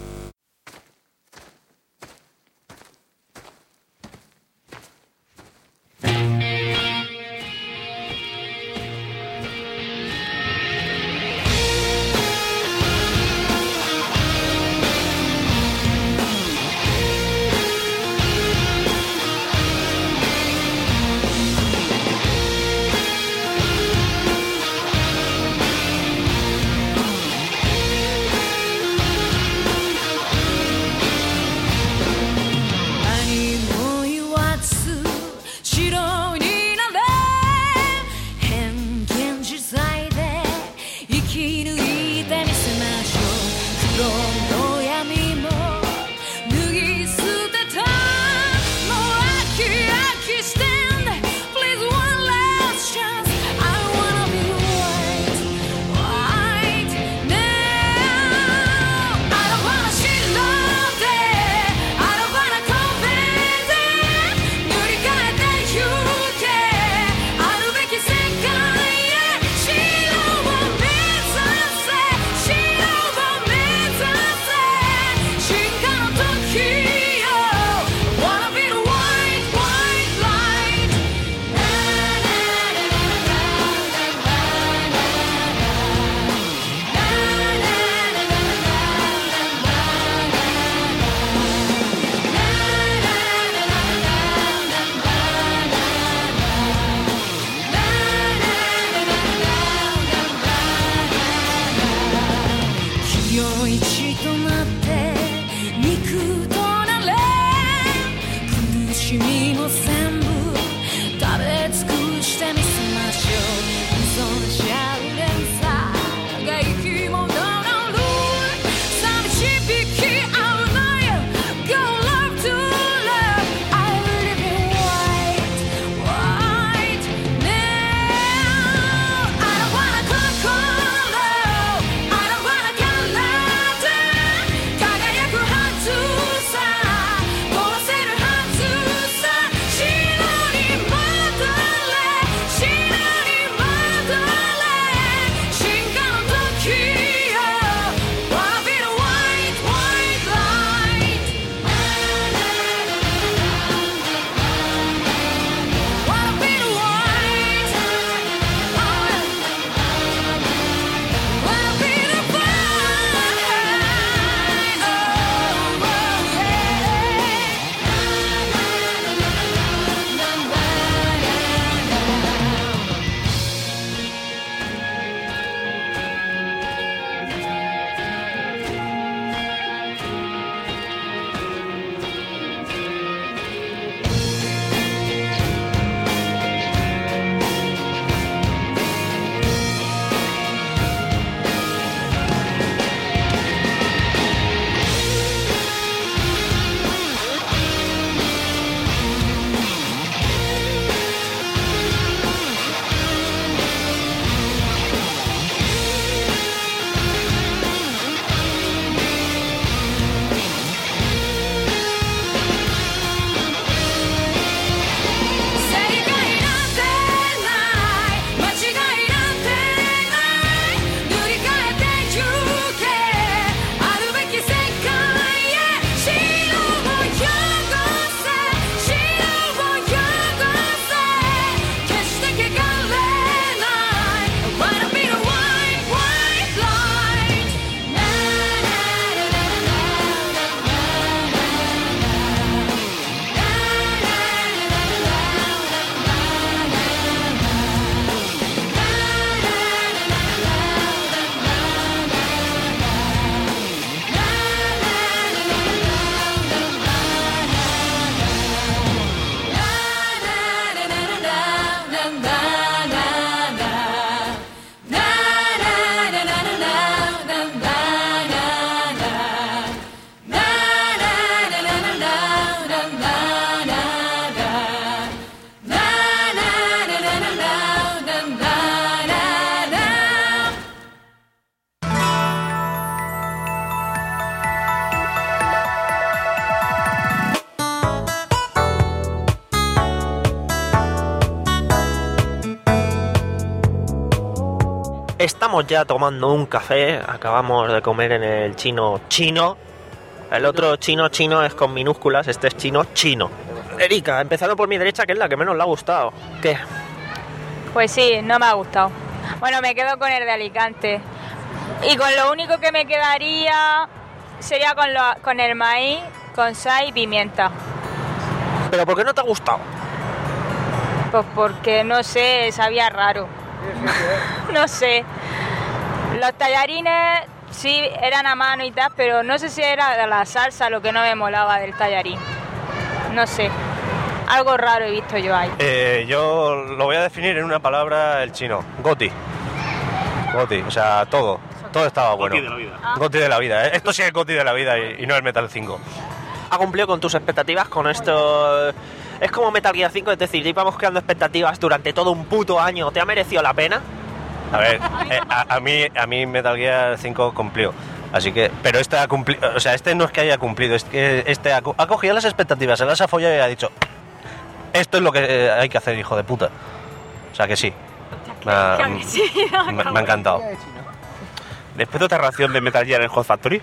Estamos ya tomando un café, acabamos de comer en el chino chino. El otro chino chino es con minúsculas, este es chino chino. Erika, empezando por mi derecha, que es la que menos le ha gustado. ¿Qué? Pues sí, no me ha gustado. Bueno, me quedo con el de Alicante. Y con lo único que me quedaría sería con, lo, con el maíz, con sal y pimienta. ¿Pero por qué no te ha gustado? Pues porque, no sé, sabía raro. No sé. Los tallarines sí eran a mano y tal, pero no sé si era la salsa lo que no me molaba del tallarín. No sé. Algo raro he visto yo ahí. Eh, yo lo voy a definir en una palabra, el chino. Goti. Goti, o sea, todo. Todo estaba bueno. Goti de la vida. Ah. Goti de la vida, ¿eh? Esto sí es Goti de la vida y, y no el Metal cinco. ¿Ha cumplido con tus expectativas con esto? Es como Metal Gear cinco, es decir, íbamos creando expectativas durante todo un puto año. ¿Te ha merecido la pena? A ver, eh, a, a mí a mí Metal Gear cinco cumplió. Así que, pero este ha cumplido, o sea, este no es que haya cumplido, es que este ha, ha cogido las expectativas, se las ha follado y ha dicho, esto es lo que eh, hay que hacer, hijo de puta. O sea que sí. Me ha, me, me ha encantado. Después de otra ración de Metal Gear en Hot Factory,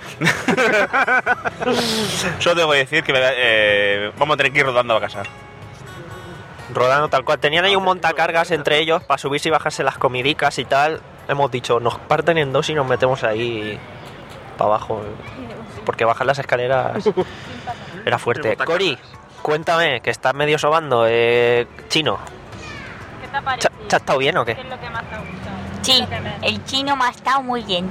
solo debo decir que eh, vamos a tener que ir rodando a casa. Rodando tal cual. Tenían ahí un montacargas entre ellos para subirse y bajarse las comidicas y tal. Hemos dicho, nos parten en dos y nos metemos ahí para abajo. Porque bajar las escaleras era fuerte. Cori, cuéntame, que estás medio sobando. Eh, chino. ¿Qué te ha parecido? ¿Te ha estado bien o qué? ¿Qué es lo que más te ha gustado? Sí, el chino me ha estado muy bien.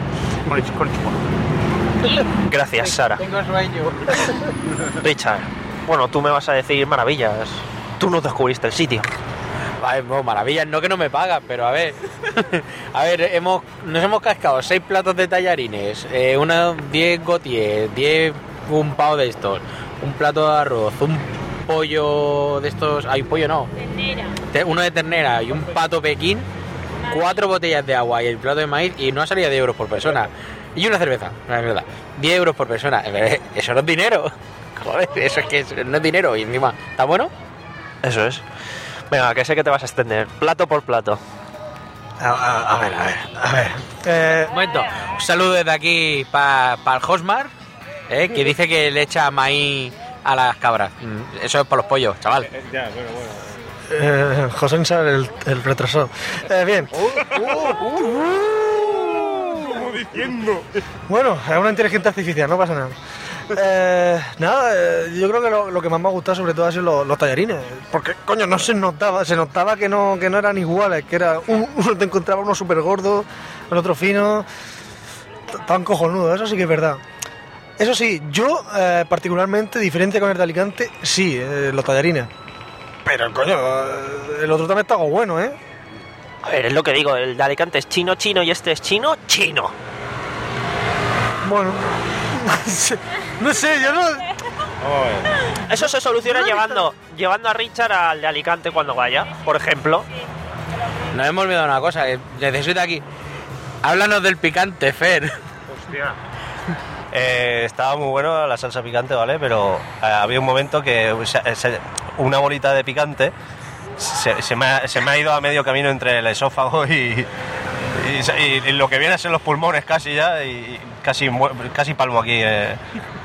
Gracias, Sara. Tengo sueño. Richard, bueno, tú me vas a decir maravillas. Tú nos descubriste el sitio. Vale, bueno, maravillas, no que no me pagan, pero a ver. A ver, hemos, nos hemos cascado seis platos de tallarines, eh, una, diez goties, diez un pavo de estos, un plato de arroz, un pollo de estos. Hay pollo no. Ternera. Te- Uno de ternera y un pato pequín, cuatro botellas de agua y el plato de maíz y no ha salido diez euros por persona. Y una cerveza, no es verdad. diez euros por persona. Eso no es dinero. Joder, eso es que es- no es dinero y encima, ¿está bueno? Eso es. Venga, que sé que te vas a extender. Plato por plato. A, a- a ver, a ver, a ver. Eh, Un momento, un saludo desde aquí para pa el Josmar, eh, que dice que le echa maíz a las cabras. Mm, Eso es para los pollos, chaval. Ya, bueno, bueno. eh, José Ensar, el, el retrasado. Eh, bien. Como diciendo. Bueno, es una inteligencia artificial, no pasa nada. Eh, nada, eh, yo creo que lo, lo que más me ha gustado sobre todo ha sido los, los tallarines. Porque, coño, no se notaba, se notaba que no, que no eran iguales, que era un- uno te encontraba uno súper gordo, el otro fino, t- tan cojonudo, eso sí que es verdad. Eso sí, yo eh, particularmente, diferente con el de Alicante, sí, eh, los tallarines. Pero, coño, eh, el otro también está algo bueno, ¿eh? A ver, es lo que digo, el de Alicante es chino chino y este es chino chino. Bueno, no sé, yo no... Eso se soluciona llevando, llevando a Richard al de Alicante cuando vaya, por ejemplo. Nos hemos olvidado una cosa, que necesito aquí. Háblanos del picante, Fer. Hostia. Eh, estaba muy bueno la salsa picante, ¿vale? Pero eh, había un momento que se- se- una bolita de picante se, se me ha, se me ha ido a medio camino entre el esófago y, y, se- y- y lo que viene a ser los pulmones casi ya y, y casi, mu- casi palmo aquí. eh.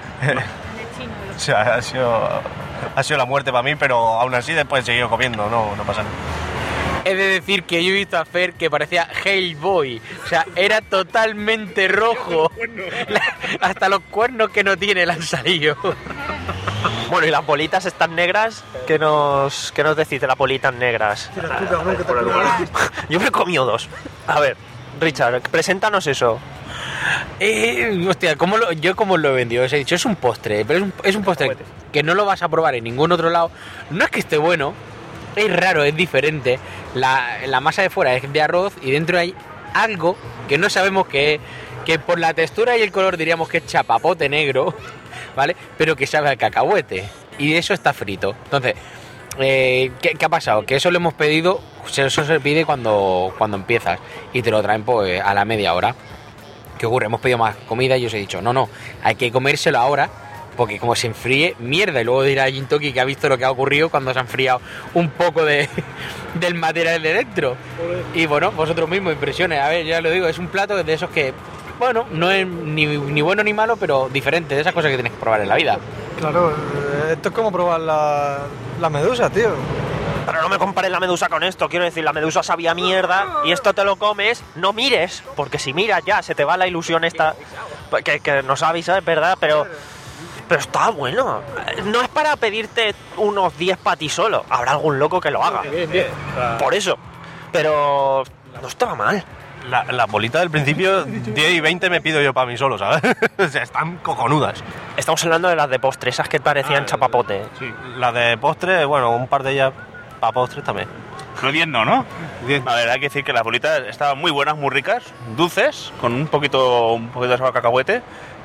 O sea, ha sido, ha sido la muerte para mí, pero aún así después he seguido comiendo, no, no pasa nada. He de decir que yo he visto a Fer que parecía Hellboy. O sea, era totalmente rojo. La- hasta los cuernos que no tiene le han salido. Bueno, y las bolitas estas negras, ¿qué nos, qué nos decís de las bolitas negras? Yo me he comido dos. A ver, Richard, preséntanos eso. Eh, hostia, ¿cómo lo- yo como lo he vendido, os he dicho, es un postre, pero es un, es un postre que no lo vas a probar en ningún otro lado. No es que esté bueno, es raro, es diferente. La, la masa de fuera es de arroz y dentro hay algo que no sabemos qué es, que por la textura y el color diríamos que es chapapote negro, ¿vale? Pero que sabe a cacahuete y eso está frito. Entonces, eh, ¿qué, qué ha pasado? Que eso lo hemos pedido, eso se pide cuando, cuando empiezas y te lo traen pues a la media hora. ¿Qué ocurre? Hemos pedido más comida y os he dicho, no, no, hay que comérselo ahora porque como se enfríe, mierda. Y luego dirá Jintoki que ha visto lo que ha ocurrido cuando se ha enfriado un poco de del material de dentro. Y bueno, vosotros mismos, impresiones. A ver, ya lo digo, es un plato de esos que, bueno, no es ni, ni bueno ni malo, pero diferente, de esas cosas que tienes que probar en la vida. Claro, esto es como probar la, la medusa, tío. Pero no me compares la medusa con esto, quiero decir, la medusa sabía mierda y esto te lo comes, no mires, porque si miras ya se te va la ilusión esta, que, que nos avisa, es verdad, pero, pero está bueno. No es para pedirte unos diez para ti solo, habrá algún loco que lo haga, por eso, pero no estaba mal. La, las bolitas del principio, diez y veinte me pido yo para mí solo, ¿sabes? O sea, están cojonudas. Estamos hablando de las de postre, esas que parecían ah, chapapote. Sí, las de postre, bueno, un par de ellas para postres también. No diez no, ¿no? diez. A ver, hay que decir que las bolitas estaban muy buenas, muy ricas, dulces, con un poquito, un poquito de sabor a cacahuete,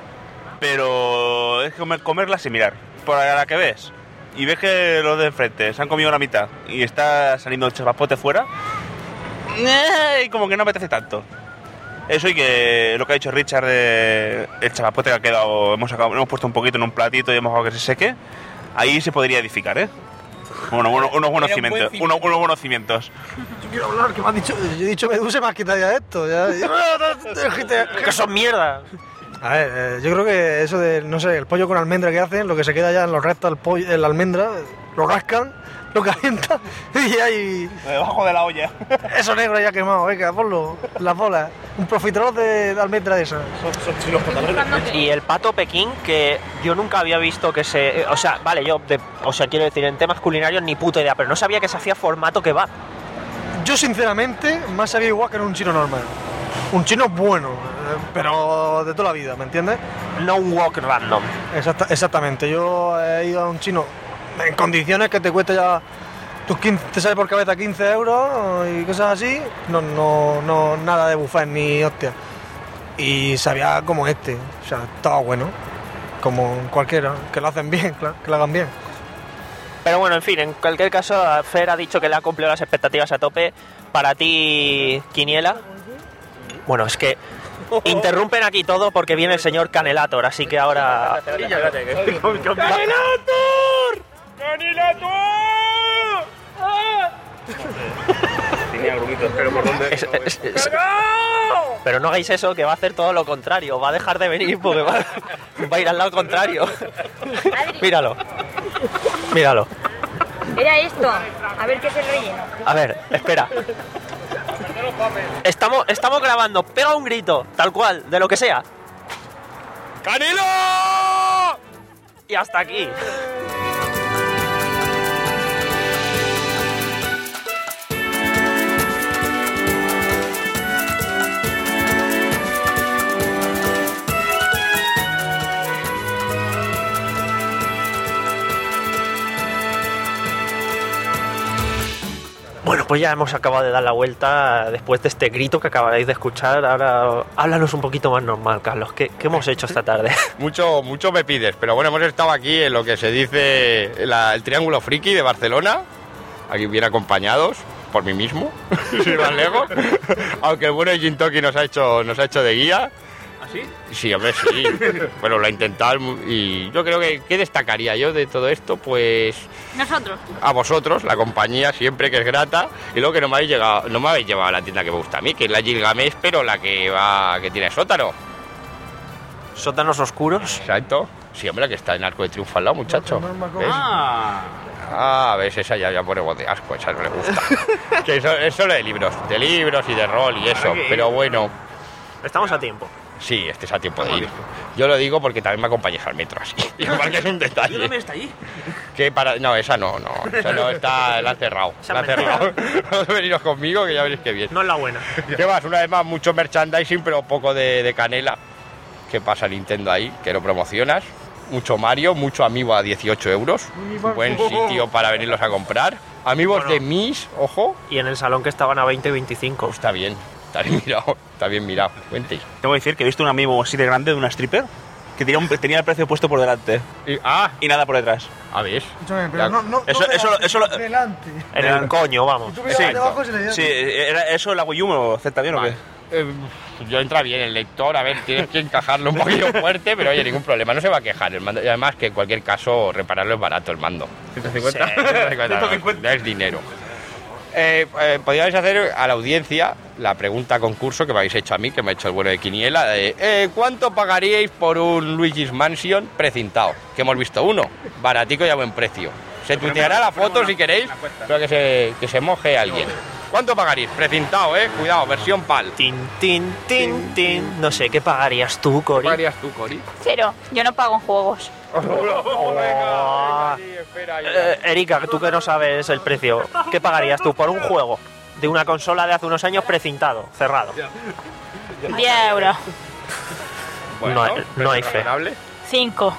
pero es comer, comerlas y mirar. Por la que ves, y ves que los de enfrente se han comido la mitad y está saliendo el chapapote fuera, y como que no apetece tanto. Eso y que lo que ha dicho Richard de el chapapote que ha quedado, hemos, sacado, hemos puesto un poquito en un platito y hemos dejado que se seque, ahí se podría edificar, ¿eh? Bueno, bueno, unos buenos cimientos, buen unos, unos buenos cimientos. Yo quiero hablar, que me has dicho, yo he dicho medusa y me has quitado ya esto, ya. Que son mierda. A ver, eh, yo creo que eso de, no sé, el pollo con almendra que hacen, lo que se queda ya en los restos del pollo, en la almendra, lo rascan, lo calientan y ahí... Debajo de la olla. Eso negro ya quemado, venga, ponlo, las bolas. Un profiterol de, de almendra de esas. Son, son chilos pataleros. Y el pato Pekín, que yo nunca había visto que se... O sea, vale, yo, de, o sea, quiero decir, en temas culinarios ni puta idea, pero no sabía que se hacía formato kebab. Yo, sinceramente, más sabía igual que en un chino normal. Un chino bueno, pero de toda la vida, ¿me entiendes? No un wok random. Exacta, exactamente, yo he ido a un chino en condiciones que te cuesta ya tus quince, te sale por cabeza quince euros y cosas así, no, no, no, nada de buffet ni hostia. Y sabía como este, o sea, estaba bueno, como cualquiera, que lo hacen bien, claro, que lo hagan bien. Pero bueno, en fin, en cualquier caso, Fer ha dicho que le ha cumplido las expectativas a tope. Para ti, Quiniela. Bueno, es que interrumpen aquí todo porque viene el señor Canelator, así que ahora... ¡Canelator! ¡Canelator! Tenía grumitos, pero ¿por dónde? Es, es, es... Pero no hagáis eso, que va a hacer todo lo contrario. Va a dejar de venir porque va, va a ir al lado contrario. Míralo. Míralo. Era esto. A ver qué es el relleno. A ver, espera. Estamos, estamos grabando. Pega un grito, tal cual, de lo que sea. ¡Canelo! Y hasta aquí. Bueno, pues ya hemos acabado de dar la vuelta después de este grito que acabáis de escuchar. Ahora háblanos un poquito más normal, Carlos. ¿Qué, qué hemos hecho esta tarde? Mucho, mucho me pides, pero bueno, hemos estado aquí en lo que se dice la, el Triángulo Friki de Barcelona, aquí bien acompañados por mí mismo, sin más lejos, aunque el bueno de Jintoki nos ha hecho, nos ha hecho de guía. ¿Ah, sí? Sí, hombre, sí. Bueno, lo ha intentado y yo creo que ¿qué destacaría yo de todo esto? Pues nosotros. A vosotros, la compañía siempre que es grata, y luego que no me habéis llegado, no me habéis llevado a la tienda que me gusta a mí, que es la Gilgamesh, pero la que va, que tiene sótano. ¿Sótanos oscuros? Exacto. Sí, hombre, que está en Arco de Triunfo al lado, muchacho. ¿Ves? Ah. Ah, ves, esa ya, ya pone voz de asco, esa no le gusta. Que eso es solo de libros, de libros y de rol y eso, pero bueno. Estamos a tiempo. Sí, este es a tiempo de ir. Yo lo digo porque también me acompañas al metro, así. Igual que es un detalle. ¿Dónde está allí? Que para... No, esa no, no. Esa no está... La han cerrado. La han cerrado. Vamos a veniros conmigo que ya veréis que bien. No es la buena. ¿Qué más? Una vez más, mucho merchandising, pero poco de, de canela. ¿Qué pasa Nintendo ahí? Que lo promocionas. Mucho Mario, mucho Amiibo a dieciocho euros. Buen sitio para venirlos a comprar. Amigos bueno, de Mis, ojo. Y en el salón que estaban a veinte y veinticinco. Está bien. Está bien mirado, está bien mirado. Cuente. Tengo que decir que he visto un amigo así de grande de una stripper que tenía, un, tenía el precio puesto por delante. Y, ah, y nada por detrás. A ver. Pero no, no, eso, no eso, delante, eso, delante. En el coño, vamos. Sí, sí era eso la Wii U o Z bien o qué. Eh, yo entra bien el lector, a ver, tienes que encajarlo un poquito fuerte, pero oye, ningún problema, no se va a quejar el mando. Y además que en cualquier caso repararlo es barato el mando. ¿ciento cincuenta? Sí. ciento cincuenta, no es dinero. Eh, eh, podríais hacer a la audiencia la pregunta concurso que me habéis hecho a mí, que me ha hecho el bueno de Quiniela, de eh, ¿cuánto pagaríais por un Luigi's Mansion precintado? Que hemos visto uno, baratico y a buen precio. Se tuiteará la foto si queréis, pero que se, que se moje alguien. ¿Cuánto pagaríais? Precintado, eh, cuidado, versión PAL. Tin, tin, tin, tin. No sé, ¿qué pagarías tú, Cori? ¿Qué pagarías tú, Cori? Cero, yo no pago en juegos. Oh. Eh, Erika, tú que no sabes el precio, ¿qué pagarías tú por un juego de una consola de hace unos años precintado, cerrado? diez euros. Bueno, no, hay, no hay fe. cinco.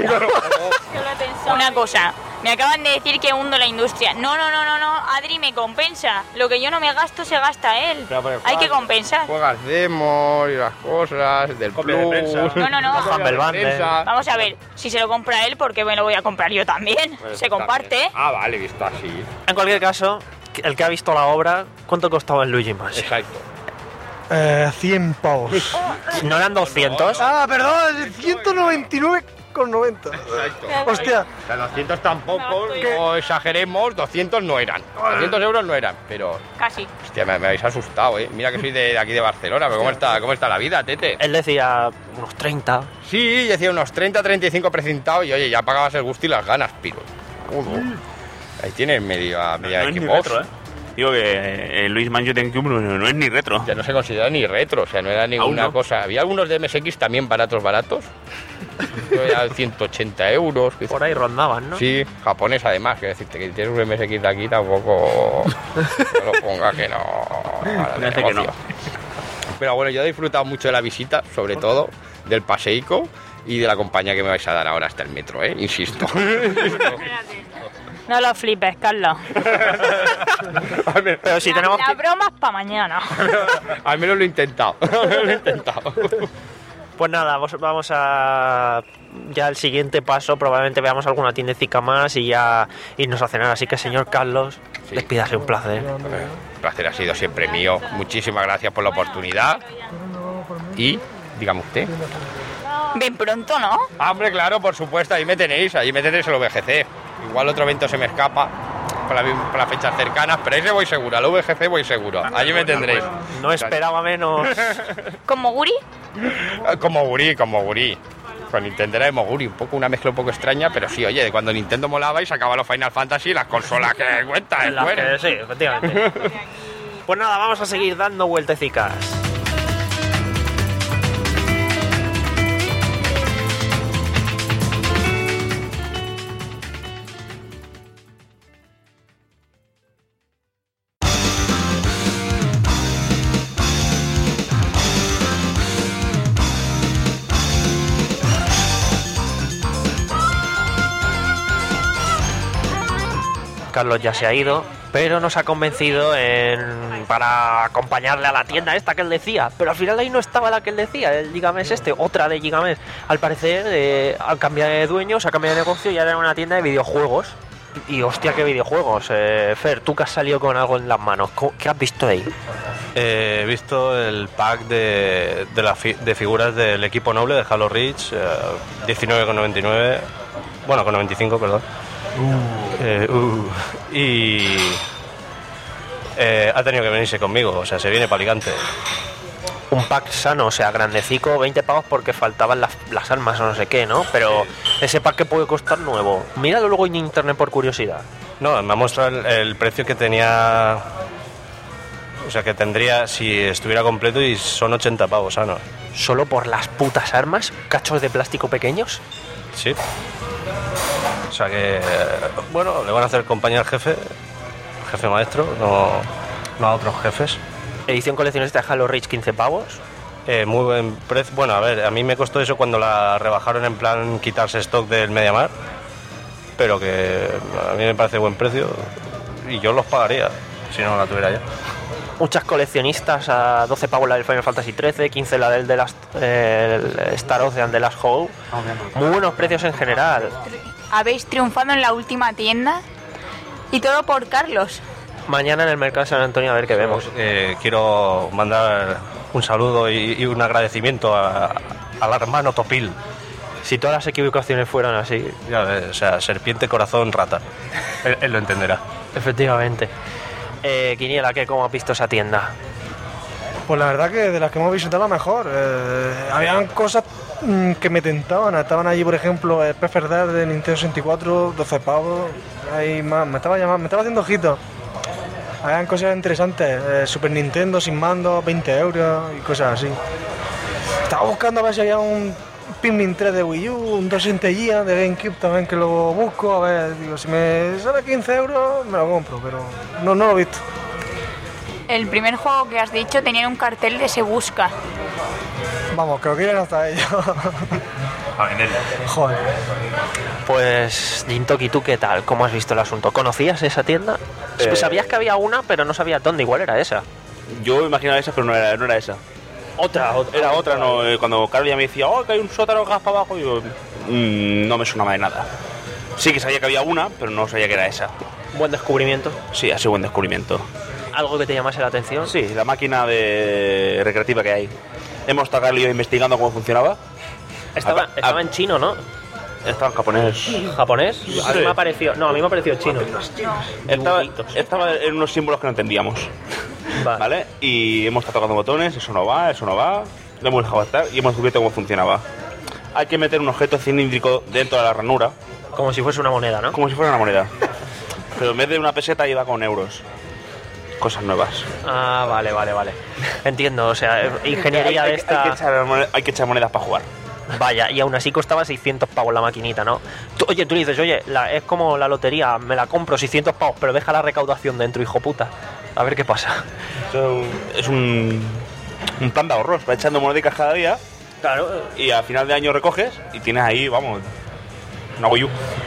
Una cosa, me acaban de decir que hundo la industria. No, no, no, no, no, Adri me compensa. Lo que yo no me gasto se gasta él. Pero, pero, Hay que compensar. Juegas demos y las cosas, del Copia de prensa. plus. No, no, no. Humble Bundle. Vamos a ver, si se lo compra él, ¿por qué me lo voy a comprar yo también? Pues Se está comparte. bien. Ah, vale, visto así. En cualquier caso, el que ha visto la obra, ¿cuánto costaba el Luigi Mansion? Exacto. Eh, cien pavos. ¿No eran doscientos? Ah, perdón, ciento noventa y nueve con noventa. Exacto. Hostia. O sea, doscientos tampoco, no exageremos, doscientos no eran. doscientos euros no eran, pero... Casi. Hostia, me, me habéis asustado, ¿eh? Mira que soy de, de aquí de Barcelona, pero ¿cómo está, cómo está la vida, Tete? Él decía unos treinta. Sí, decía unos treinta, treinta y cinco precintados y oye, ya pagabas el gusto y las ganas, piro. Uh, ahí tienes medio a media No es ni Xbox. retro, ¿eh? Digo que el Luis Mansion de GameCube no, no es ni retro. Ya no se considera ni retro, o sea, no era ninguna no. cosa. Había algunos de M S X también baratos, baratos. Era ciento ochenta euros. Por ahí rondaban, ¿no? Sí, japonés además, que decirte que tienes un M S X de aquí tampoco... no lo ponga que no... Ahora, de Parece que negocio. Pero bueno, yo he disfrutado mucho de la visita, sobre todo del paseico y de la compañía que me vais a dar ahora hasta el metro, ¿eh? Insisto. No lo flipes, Carlos. Pero si tenemos La que... broma es para mañana. Al menos lo he intentado. Lo he intentado. Pues nada, vos- vamos a... Ya el siguiente paso, probablemente veamos alguna tiendecica más y ya irnos a cenar. Así que, señor Carlos, Sí. despídase, un placer. El placer ha sido siempre mío. Muchísimas gracias por la oportunidad. Y, dígame usted. Ven pronto, ¿no? Ah, hombre, claro, por supuesto, ahí me tenéis, ahí me tenéis el V G C. Igual otro evento se me escapa por, la, por las fechas cercanas, pero ahí se voy seguro, al V G C voy seguro. Allí me tendréis. No esperaba menos. ¿Como Guri? Como gurí, como gurí. Con Nintendo era de Moguri, un poco una mezcla un poco extraña, pero sí, oye, de cuando Nintendo molaba y sacaba los Final Fantasy, las consolas que cuentan, Las ¿eh? que- sí, efectivamente. Pues nada, vamos a seguir dando vueltecicas. Carlos ya se ha ido, pero nos ha convencido en para acompañarle a la tienda esta que él decía. Pero al final ahí no estaba la que él decía, el Gigamés este, otra de Gigamés. Al parecer, eh, al cambiar de dueño, se ha cambiado de negocio y ahora era una tienda de videojuegos. Y hostia, qué videojuegos. Eh, Fer, tú que has salido con algo en las manos, ¿cómo- ¿qué has visto ahí? Eh, he visto el pack de, de, la fi- de figuras del equipo noble de Halo Reach, eh, diecinueve con noventa y nueve, bueno, con noventa y cinco, perdón. Eh, uh, y eh, ha tenido que venirse conmigo, o sea, se viene palicante. Un pack sano, o sea, grandecico, veinte pavos porque faltaban las, las armas o no sé qué, ¿no? Pero ese pack que puede costar nuevo. Míralo luego en internet por curiosidad. No, me ha mostrado el, el precio que tenía, o sea, que tendría si estuviera completo y son ochenta pavos sanos. ¿Solo por las putas armas? ¿Cachos de plástico pequeños? Sí. O sea que, bueno, le van a hacer compañía al jefe, jefe maestro, no, no a otros jefes. Edición coleccionista de Halo Reach, quince pavos. Eh, muy buen precio. Bueno, a ver, a mí me costó eso cuando la rebajaron en plan quitarse stock del MediaMarkt, pero que a mí me parece buen precio y yo los pagaría si no la tuviera ya. Muchas coleccionistas a doce pavos la del Final Fantasy trece, quince la del de las, eh, el Star Ocean de Last Hope. Muy buenos precios en general. Habéis triunfado en la última tienda y todo por Carlos. Mañana en el mercado de San Antonio a ver qué vemos. Eh, quiero mandar un saludo y, y un agradecimiento a, al hermano Topil. Si todas las equivocaciones fueran así. Ya ves, o sea, serpiente, corazón, rata. Él, él lo entenderá. Efectivamente. Eh, Quiniela, ¿qué? ¿Cómo has visto esa tienda? Pues la verdad que de las que hemos visitado la mejor. Eh, habían cosas mm, que me tentaban. Estaban allí, por ejemplo, el Perfect Dark de Nintendo sesenta y cuatro, doce pavos. Ahí más, me estaba llamando, me estaba haciendo ojitos. Habían cosas interesantes. Eh, Super Nintendo sin mando, veinte euros y cosas así. Estaba buscando a ver si había un Pikmin tres de Wii U, un doscientos sesenta de GameCube también, que lo busco. A ver, digo, si me sale quince euros, me lo compro, pero no, no lo he visto. El primer juego que has dicho tenía un cartel de Se Busca. Vamos, que lo quieren hasta ellos. A vender. Joder. Pues, Jintoki, ¿tú qué tal? ¿Cómo has visto el asunto? ¿Conocías esa tienda? Eh... Sabías que había una, pero no sabías dónde. Igual era esa. Yo imaginaba esa, pero no era, no era esa. Otra, otra. Era otra, no. Eh, cuando Carlos ya me decía, oh, que hay un sótano gas para abajo, yo mmm, no me sonaba de nada. Sí que sabía que había una, pero no sabía que era esa. Buen descubrimiento. Sí, ha sido buen descubrimiento. ¿Algo que te llamase la atención? Sí, la máquina de recreativa que hay. Hemos estado Carlos y yo investigando cómo funcionaba. Estaba, a, estaba a, en chino, ¿no? Estaba en japonés. ¿Japonés? Sí. A mí me ha parecido... No, a mí me ha parecido chino. Estaba, estaba en unos símbolos que no entendíamos. Vale. ¿Vale? Y hemos estado tocando botones, eso no va, eso no va. Lo hemos dejado estar y hemos descubierto cómo funcionaba. Hay que meter un objeto cilíndrico dentro de la ranura. Como si fuese una moneda, ¿no? Como si fuera una moneda. Pero en vez de una peseta iba con euros. Cosas nuevas. Ah, vale, vale, vale. Entiendo, o sea, ingeniería hay, de hay, esta... Hay que, echar, hay que echar monedas para jugar. Vaya, y aún así costaba seiscientos pavos la maquinita, ¿no? Tú, oye, tú dices, oye, la, es como la lotería, me la compro seiscientos pavos, pero deja la recaudación dentro, hijo puta. A ver qué pasa. Eso es un, un plan de ahorros, va echando moneditas cada día. Claro. Y al final de año recoges y tienes ahí, vamos, una Wii U.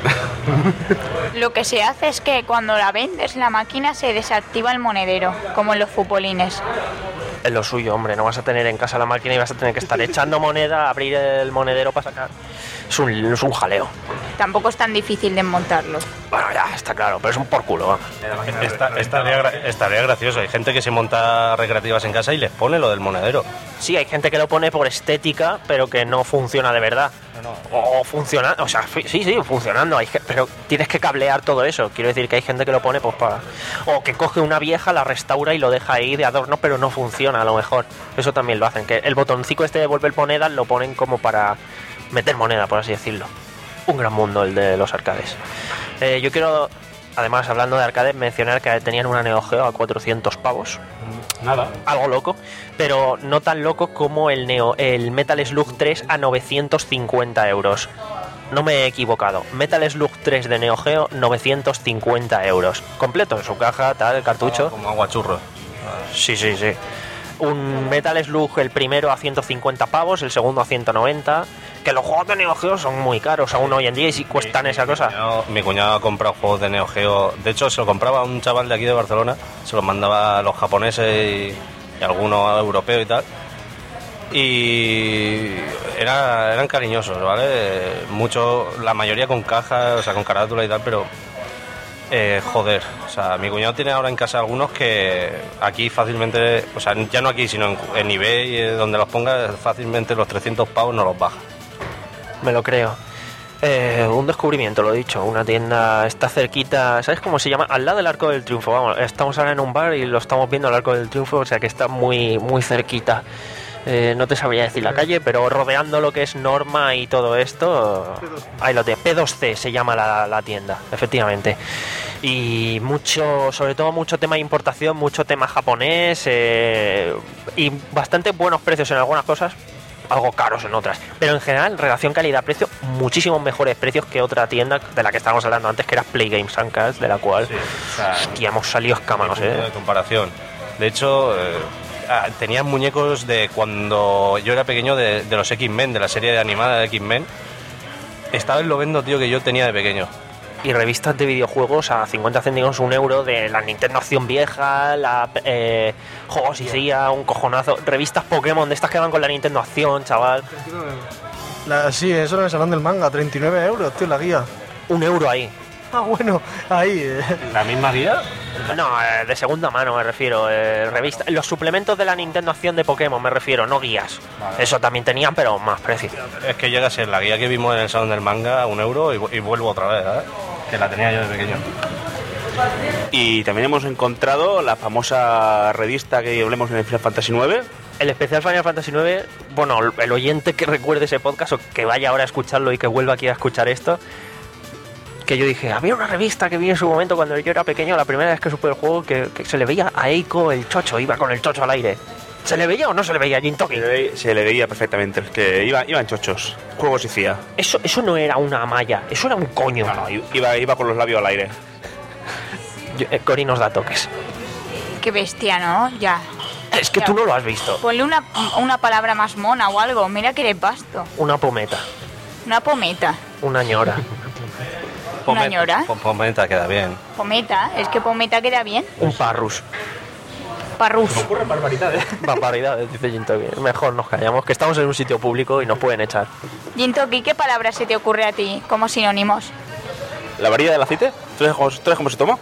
Lo que se hace es que cuando la vendes, la máquina se desactiva el monedero, como en los futbolines. Es lo suyo, hombre, no vas a tener en casa la máquina y vas a tener que estar echando moneda, abrir el monedero para sacar. Es un, es un jaleo. Tampoco es tan difícil desmontarlo. Bueno, ya, está claro, pero es un por culo, vamos. Esta, estaría, estaría gracioso. Hay gente que se monta recreativas en casa y les pone lo del monedero. Sí, hay gente que lo pone por estética, pero que no funciona de verdad. No, no. O funciona, o sea, sí, sí, funcionando, hay, pero tienes que cablear todo eso. Quiero decir que hay gente que lo pone pues para... O que coge una vieja, la restaura y lo deja ahí de adorno, pero no funciona a lo mejor. Eso también lo hacen, que el botoncito este de devolver monedas lo ponen como para meter moneda, por así decirlo. Un gran mundo el de los arcades. Eh, yo quiero, además, hablando de arcades, mencionar que tenían una Neo Geo a cuatrocientos pavos. Nada. Algo loco, pero no tan loco como el Neo, el Metal Slug tres a novecientos cincuenta euros. No me he equivocado. Metal Slug tres de Neo Geo, novecientos cincuenta euros. Completo en su caja, tal, el cartucho. Ah, como aguachurro. Sí, sí, sí. Un Metal Slug, el primero a ciento cincuenta pavos, el segundo a ciento noventa. Que los juegos de Neo Geo son muy caros aún hoy en día y si cuestan sí, esa cosa. Mi cuñado, mi cuñado ha comprado juegos de Neo Geo. De hecho, se lo compraba a un chaval de aquí de Barcelona. Se los mandaba a los japoneses y, y algunos europeos y tal. Y era, eran cariñosos, ¿vale? Mucho, la mayoría con cajas, o sea, con carátula y tal, pero... Eh, joder, o sea, mi cuñado tiene ahora en casa algunos que aquí fácilmente, o sea, ya no aquí, sino en, en eBay, eh, donde los pongas, fácilmente los trescientos pavos no los baja. Me lo creo. Eh, un descubrimiento, lo he dicho, una tienda está cerquita, ¿sabes cómo se llama? Al lado del Arco del Triunfo, vamos, estamos ahora en un bar y lo estamos viendo al Arco del Triunfo, o sea que está muy, muy cerquita. Eh, no te sabría decir la calle, pero rodeando lo que es Norma y todo esto, ahí lo tienes. P dos C se llama la, la tienda, efectivamente. Y mucho, sobre todo mucho tema de importación, mucho tema japonés eh, y bastante buenos precios en algunas cosas, algo caros en otras. Pero en general, relación calidad-precio, muchísimos mejores precios que otra tienda de la que estábamos hablando antes, que era Play Games and Cards, de la cual sí, o sea, hostia, hemos salido escámanos, eh. De comparación. De hecho... Eh... Ah, tenían muñecos de cuando yo era pequeño de, de los X-Men, de la serie animada de X-Men. Esta vez lo vendo, tío, que yo tenía de pequeño. Y revistas de videojuegos a cincuenta céntimos, un euro, de la Nintendo Acción vieja, la eh, juegos y seguía un cojonazo. Revistas Pokémon, de estas que van con la Nintendo Acción, chaval. La, sí, eso en el salón del manga, treinta y nueve euros, tío, la guía. Un euro ahí. Ah, bueno, ahí. Eh. ¿La misma guía? No, eh, de segunda mano me refiero. Eh, revista. Los suplementos de la Nintendo Acción de Pokémon me refiero, no guías. Vale. Eso también tenían, pero más precio. Es que llega a ser la guía que vimos en el Salón del Manga a un euro y, y vuelvo otra vez, ¿eh? Que la tenía yo de pequeño. Y también hemos encontrado la famosa revista que hablemos en el Final Fantasy nueve. El especial Final Fantasy nueve, bueno, el oyente que recuerde ese podcast o que vaya ahora a escucharlo y que vuelva aquí a escuchar esto, que yo dije, había una revista que vi en su momento cuando yo era pequeño, la primera vez que supe el juego, que, que se le veía a Eiko el chocho, iba con el chocho al aire. ¿Se le veía o no se le veía a Jintoki? Se le veía, se le veía perfectamente, es que iba, iban chochos, juegos y cía. Eso, eso no era una malla, eso era un coño. No, no, iba, iba con los labios al aire. Yo, eh, Cori nos da toques. Qué bestia, ¿no? Ya. Es que ya. Tú no lo has visto. Ponle una, una palabra más mona o algo, mira que eres vasto. Una pometa. Una pometa. Una ñora. ¿Una ñora? Pometa queda bien. Pometa, es que pometa queda bien. Un parrus. Parrus. Me ocurren barbaridades. Barbaridades, dice Jintoki. Mejor nos callamos, que estamos en un sitio público y nos pueden echar. Jintoki, ¿qué palabra se te ocurre a ti como sinónimos? ¿La varilla del aceite? ¿Tú sabes cómo se toma?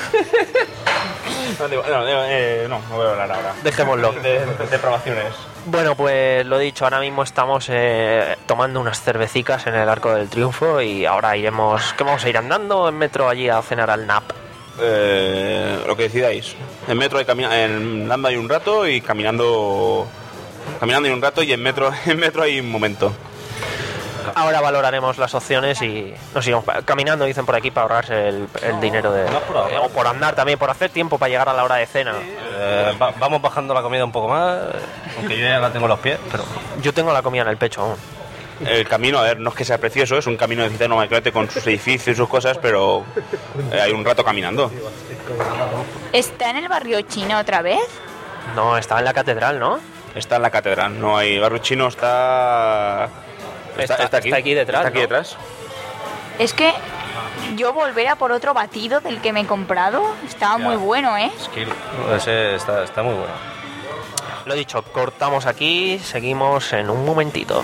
no, no, eh, no, no voy a hablar ahora. Dejémoslo. De, de, de probaciones. Bueno, pues lo dicho, ahora mismo estamos eh, tomando unas cervecicas en el Arco del Triunfo y ahora iremos... ¿Qué vamos a ir andando en metro allí a cenar al N A P? Eh, lo que decidáis. En metro hay camina en Landa hay un rato y caminando caminando hay un rato y en metro en metro hay un momento. Ahora valoraremos las opciones y nos iremos caminando, dicen por aquí, para ahorrarse el, el dinero de... No, por eh, o por andar también, por hacer tiempo para llegar a la hora de cena. Eh, va, vamos bajando la comida un poco más, aunque yo ya la tengo en los pies, pero... Yo tengo la comida en el pecho aún. El camino, a ver, no es que sea precioso, es un camino de Citano Macrete con sus edificios y sus cosas, pero eh, hay un rato caminando. ¿Está en el barrio chino otra vez? No, está en la catedral, ¿no? Está en la catedral, no hay barrio chino, está... Está, está, aquí, está aquí detrás. Está aquí ¿no? detrás. Es que yo volver a por otro batido del que me he comprado estaba ya. Muy bueno, ¿eh? Skill. Ese está, está muy bueno. Lo dicho, cortamos aquí, seguimos en un momentito.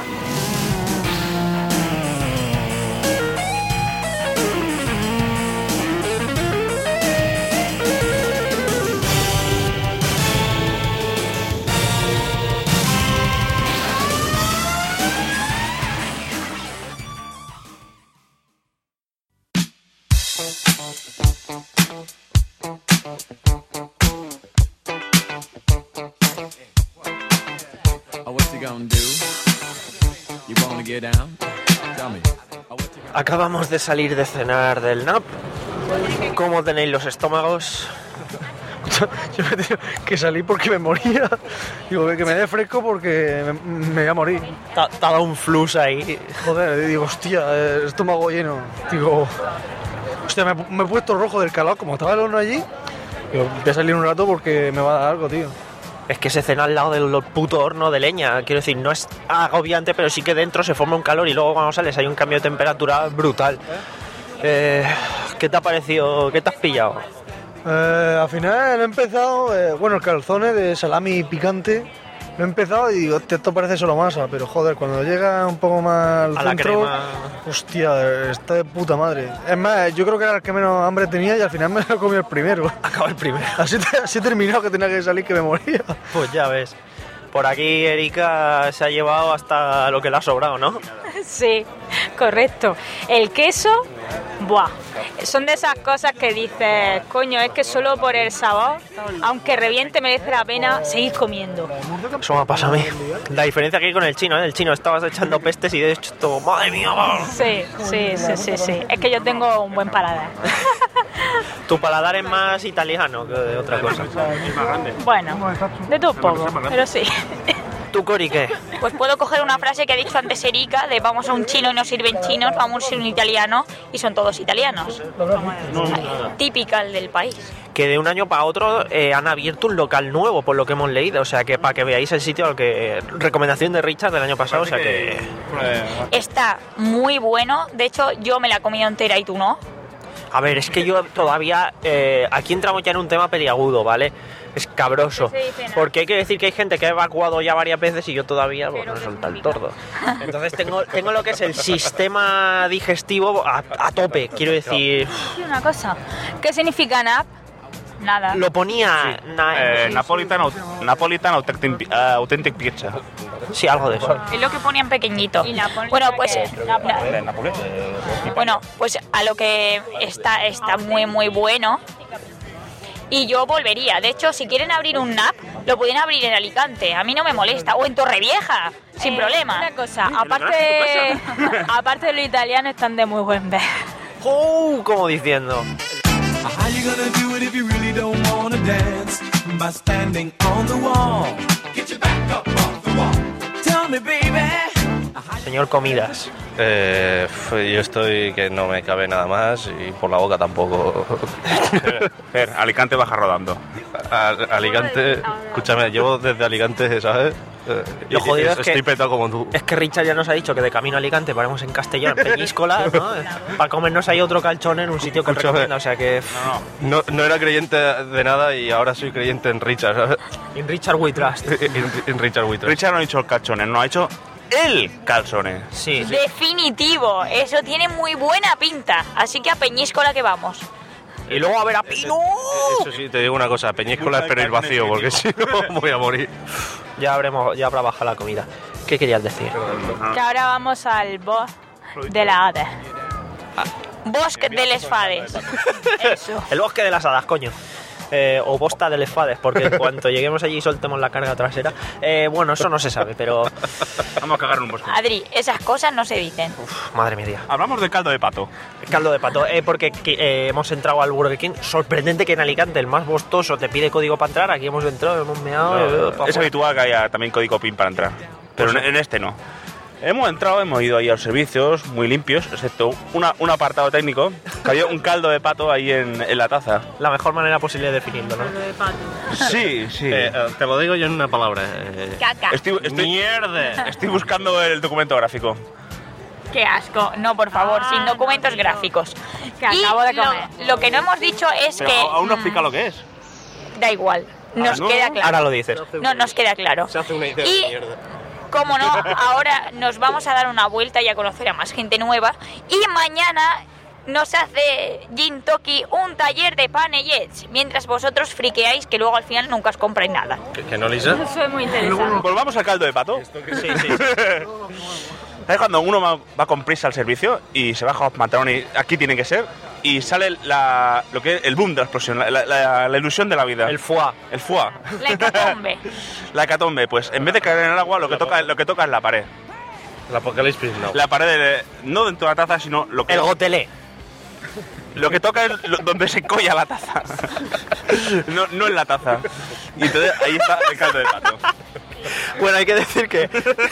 Acabamos de salir de cenar del N A P. ¿Cómo tenéis los estómagos? Yo me tengo que salir porque me moría. Digo, que me dé fresco porque me, me voy a morir. Te ha dado un flux ahí. Joder, digo, hostia, el estómago lleno. Digo, hostia, me, me he puesto rojo del calor, como estaba el horno allí. Digo, voy a salir un rato porque me va a dar algo, tío. Es que se cena al lado del puto horno de leña. Quiero decir, no es agobiante, pero sí que dentro se forma un calor y luego cuando sales hay un cambio de temperatura brutal. Eh, ¿Qué te ha parecido? ¿Qué te has pillado? Eh, al final he empezado, eh, bueno, el calzone de salami picante. Lo he empezado y digo, esto parece solo masa, pero joder, cuando llega un poco más al a centro, la crema... hostia, está de puta madre. Es más, yo creo que era el que menos hambre tenía y al final me lo he comido el primero. Acaba el primero. Así, te, así he terminado que tenía que salir que me moría. Pues ya ves. Por aquí Erika se ha llevado hasta lo que le ha sobrado, ¿no? Sí, correcto. El queso, buah. Son de esas cosas que dices, coño, es que solo por el sabor, aunque reviente, merece la pena seguir comiendo. Eso me ha pasado a mí. La diferencia que hay con el chino, ¿eh? El chino estabas echando pestes y de hecho todo, madre mía. Sí, sí, sí, sí, sí. Es que yo tengo un buen paladar. Tu paladar es más italiano que de otra cosa. Bueno, de todo poco, pero sí. ¿Tú, Cori, qué? Pues puedo coger una frase que ha dicho antes Erika, de vamos a un chino y no sirven chinos, vamos a un italiano y son todos italianos. Típica del país. Que de un año para otro eh, han abierto un local nuevo, por lo que hemos leído. O sea, que para que veáis el sitio, que recomendación de Richard del año pasado, o sea que... Está muy bueno, de hecho yo me la he comido entera y tú no. A ver, es que yo todavía... Eh, aquí entramos ya en un tema peliagudo, ¿vale? Escabroso. Porque hay que decir que hay gente que ha evacuado ya varias veces y yo todavía, bueno, no solta el tordo. Entonces tengo, tengo lo que es el sistema digestivo a, a tope, quiero decir... Una cosa, ¿qué significa N A P? nada. Lo ponía... na- Eh, sí, Napolitan, aut- Napolitan authentic, pi- eh, authentic pizza. Sí, algo de eso. Es lo que ponían pequeñito. Bueno, pues... na- Eh, Nápoles. Bueno, pues a lo que está, está muy, muy bueno. Y yo volvería. De hecho, si quieren abrir un N A P, lo pueden abrir en Alicante. A mí no me molesta. O en Torrevieja, sin Eh, problema. Una cosa, aparte, aparte de los italianos están de muy buen ver. ¡Uh! Como diciendo. How you gonna do it if you really don't wanna dance? By standing on the wall. Get your back up off the wall. Tell me, baby. Señor Comidas. Eh, f- yo estoy que no me cabe nada más y por la boca tampoco. Fer, Alicante baja rodando. A- Alicante, escúchame, llevo desde Alicante, ¿sabes? Eh, Lo jodido es que- estoy petado como tú. Es que Richard ya nos ha dicho que de camino a Alicante paramos en Castellón, en Peñíscola, ¿no? Para comernos ahí otro calzón en un sitio que Escúchame. recomienda, o sea que... No, no era creyente de nada y ahora soy creyente en Richard, ¿sabes? En Richard We Trust. En, en Richard Whittle. Richard no ha dicho el calzones, no ha hecho el calzone. Sí. Definitivo. Eso tiene muy buena pinta. Así que a Peñíscola que vamos. Y luego a ver a Pino. Eso sí, te digo una cosa, Peñíscola espero ir vacío porque si no voy a morir. Ya habremos, ya habrá bajado la comida. ¿Qué querías decir? Que ahora vamos al boss de la Hades. Bosque de les Fades. Eso. El bosque de las hadas, coño. Eh, o bosta de les fades, porque en cuanto lleguemos allí y soltemos la carga trasera. Eh, bueno, eso no se sabe, pero. Vamos a cagar en un bosque. Adri, esas cosas no se dicen. Madre mía. Hablamos del caldo de pato. Caldo de pato, eh, porque que, eh, hemos entrado al Burger King. Sorprendente que en Alicante el más bostoso te pide código para entrar. Aquí hemos entrado, hemos meado. eh, pa' Es fuera. habitual que haya también código PIN para entrar. Pero Pues en, en este no. Hemos entrado, hemos ido ahí a los servicios, muy limpios, excepto una, un apartado técnico, que había un caldo de pato ahí en, en la taza. La mejor manera posible de definirlo, ¿no? Sí, sí. Eh, eh, te lo digo yo en una palabra. eh, Caca. Estoy, estoy- ¡Mierda! Estoy buscando el documento gráfico. Qué asco. No, por favor, sin documentos gráficos. Que Y acabo de lo- comer. Lo, que no hemos dicho es Pero que... aún no mm, explica lo que es. Da igual. Nos Ah, ¿no? queda claro. Ahora lo dices. No, nos queda claro. Se hace una idea Y- de mierda. Como no, ahora nos vamos a dar una vuelta y a conocer a más gente nueva. Y mañana nos hace Gin Toki un taller de panellets, mientras vosotros friqueáis que luego al final nunca os compráis nada. ¿Que, que no, Lisa? Eso es muy interesante. Volvamos al caldo de pato. Sí, sí. ¿Sabes cuando uno va, va con prisa al servicio y se baja los pantalones y aquí tiene que ser? Y sale la, lo que es el boom de la explosión, la, la- la- la ilusión de la vida. El foie. El foie. La hecatombe. La hecatombe, pues en vez de caer en el agua, lo que toca, lo que toca es la pared. La Apocalipsis no. La pared, de- no dentro de la taza, sino lo que... El gotelé. Lo que toca es lo- donde se colla la taza. No, no en la taza. Y entonces ahí está el caldo de pato. Bueno, hay que decir que...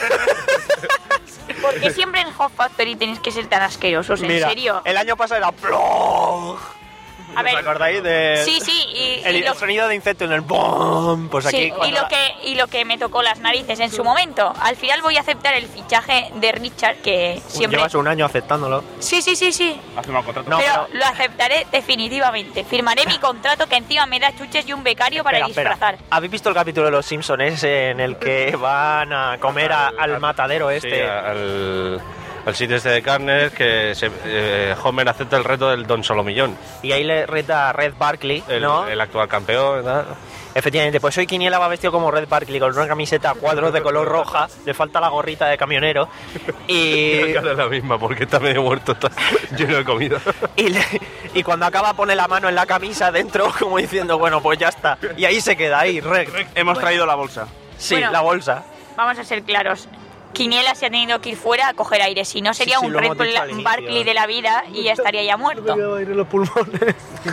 Porque siempre en Hot Factory tenéis que ser tan asquerosos, ¿en Mira, serio? el año pasado era plog. A ver, ¿Os acordáis de sí, sí, y, el, y lo, el sonido de insecto en el bom? Pues aquí sí, y cuando lo que y lo que me tocó las narices en su momento. Al final voy a aceptar el fichaje de Richard, que siempre... llevas un año aceptándolo. Sí, sí, sí, sí. ¿Has firmado el contrato? No, pero, pero- lo aceptaré definitivamente. Firmaré mi contrato que encima me da chuches y un becario para Espera, espera. disfrazar. ¿Habéis visto el capítulo de Los Simpsons ese en el que van a comer a- al matadero Sí, este? al, al sitio este de carnes que se, eh, Homer acepta el reto del Don Solomillón. Y ahí le reta a Red Barkley, El, ¿no? el actual campeón, ¿verdad? Efectivamente, pues hoy Quiniela va vestido como Red Barkley con una camiseta a cuadros de color roja, le falta la gorrita de camionero y, La cara es la misma porque está medio muerto, está lleno de comida. y, le- y cuando acaba pone la mano en la camisa dentro como diciendo, bueno, pues ya está. Y ahí se queda, ahí, Red. Hemos traído la bolsa. Sí, Bueno. la bolsa. Vamos a ser claros. Quiniela se ha tenido que ir fuera a coger aire, si no sería Sí, sí, un lo Red hemos dicho al Bull inicio. Barkley de la vida y ya estaría ya muerto. aire en los pulmones.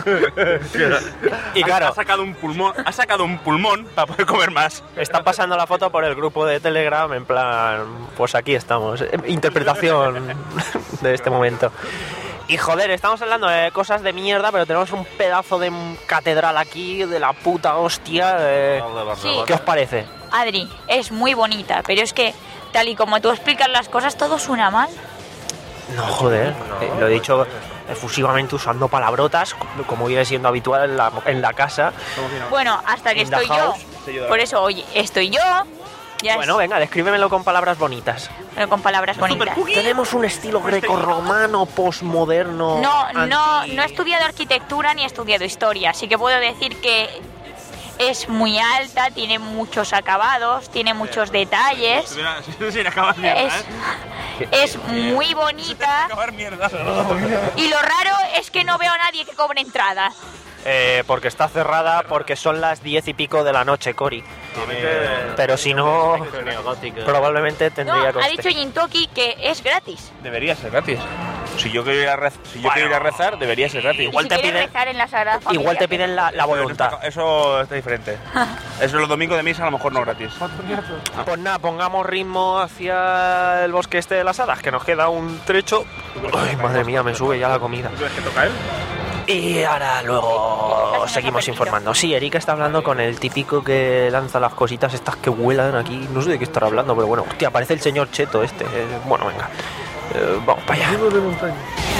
Y claro, Ha sacado un pulmón, ha sacado un pulmón para poder comer más. están pasando la foto por el grupo de Telegram en plan, pues aquí estamos. Eh, Interpretación de este momento. Y joder, estamos hablando de cosas de mierda, pero tenemos un pedazo de catedral aquí, de la puta hostia. eh, Sí. ¿Qué os parece? Adri, es muy bonita, pero es que tal y como tú explicas las cosas, todo suena mal. No, joder, eh, lo he dicho efusivamente usando palabrotas, como viene siendo habitual en la, en la casa. Bueno, hasta que In the estoy yo. house. Por eso hoy estoy yo Ya Bueno, es- venga, descríbemelo con palabras bonitas. Pero con palabras bonitas. Tenemos un estilo grecorromano, posmoderno. No, no, anti- no he estudiado arquitectura ni he estudiado historia, así que puedo decir que es muy alta, tiene muchos acabados, tiene muchos detalles. Sin acabar mierda, Es, ¿eh? es muy bonita. Y lo raro es que no veo a nadie que cobre entrada. Eh, porque está cerrada, porque son las diez y pico de la noche, Cori. Pero si no, probablemente No, tendría ha coste. dicho Jintoki que es gratis. Debería ser gratis. Si yo quiero ir a, rez- si yo quiero ir a rezar, debería ser gratis. Y si quieres rezar en la Sagrada Familia, Igual te piden la, la voluntad. Eso está diferente. Eso los domingos de misa a lo mejor no gratis. Pues nada, pongamos ritmo hacia el bosque este de las hadas, que nos queda un trecho. Ay, madre mía, me sube ya la comida. ¿Qué toca él? Y ahora luego seguimos informando. Sí, Erika está hablando con el típico que lanza las cositas estas que vuelan aquí. No sé de qué estará hablando, pero bueno, hostia, aparece el señor Cheto este. Eh, Bueno, venga, Eh, vamos para allá. de montaña.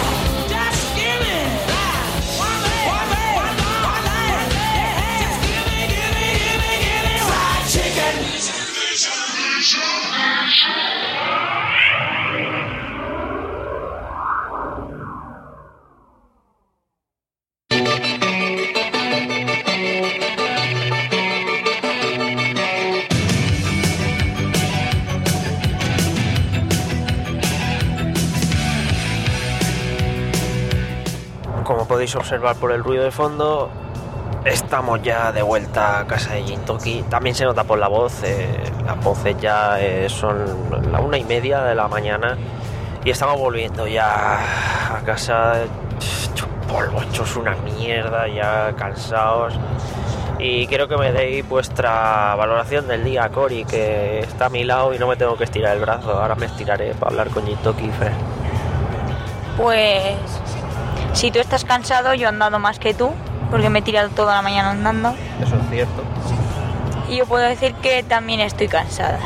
Como podéis observar por el ruido de fondo, estamos ya de vuelta a casa de Jintoki. También se nota por la voz, eh, las voces ya eh, son la una y media de la mañana y estamos volviendo ya a casa hechos polvo, hechos una mierda, ya cansados. Y quiero que me deis vuestra valoración del día, Cori, que está a mi lado y no me tengo que estirar el brazo. Ahora me estiraré para hablar con Jintoki y Fer. pues si tú estás cansado, yo he andado más que tú, porque me he tirado toda la mañana andando. Eso es cierto. Y yo puedo decir que también estoy cansada.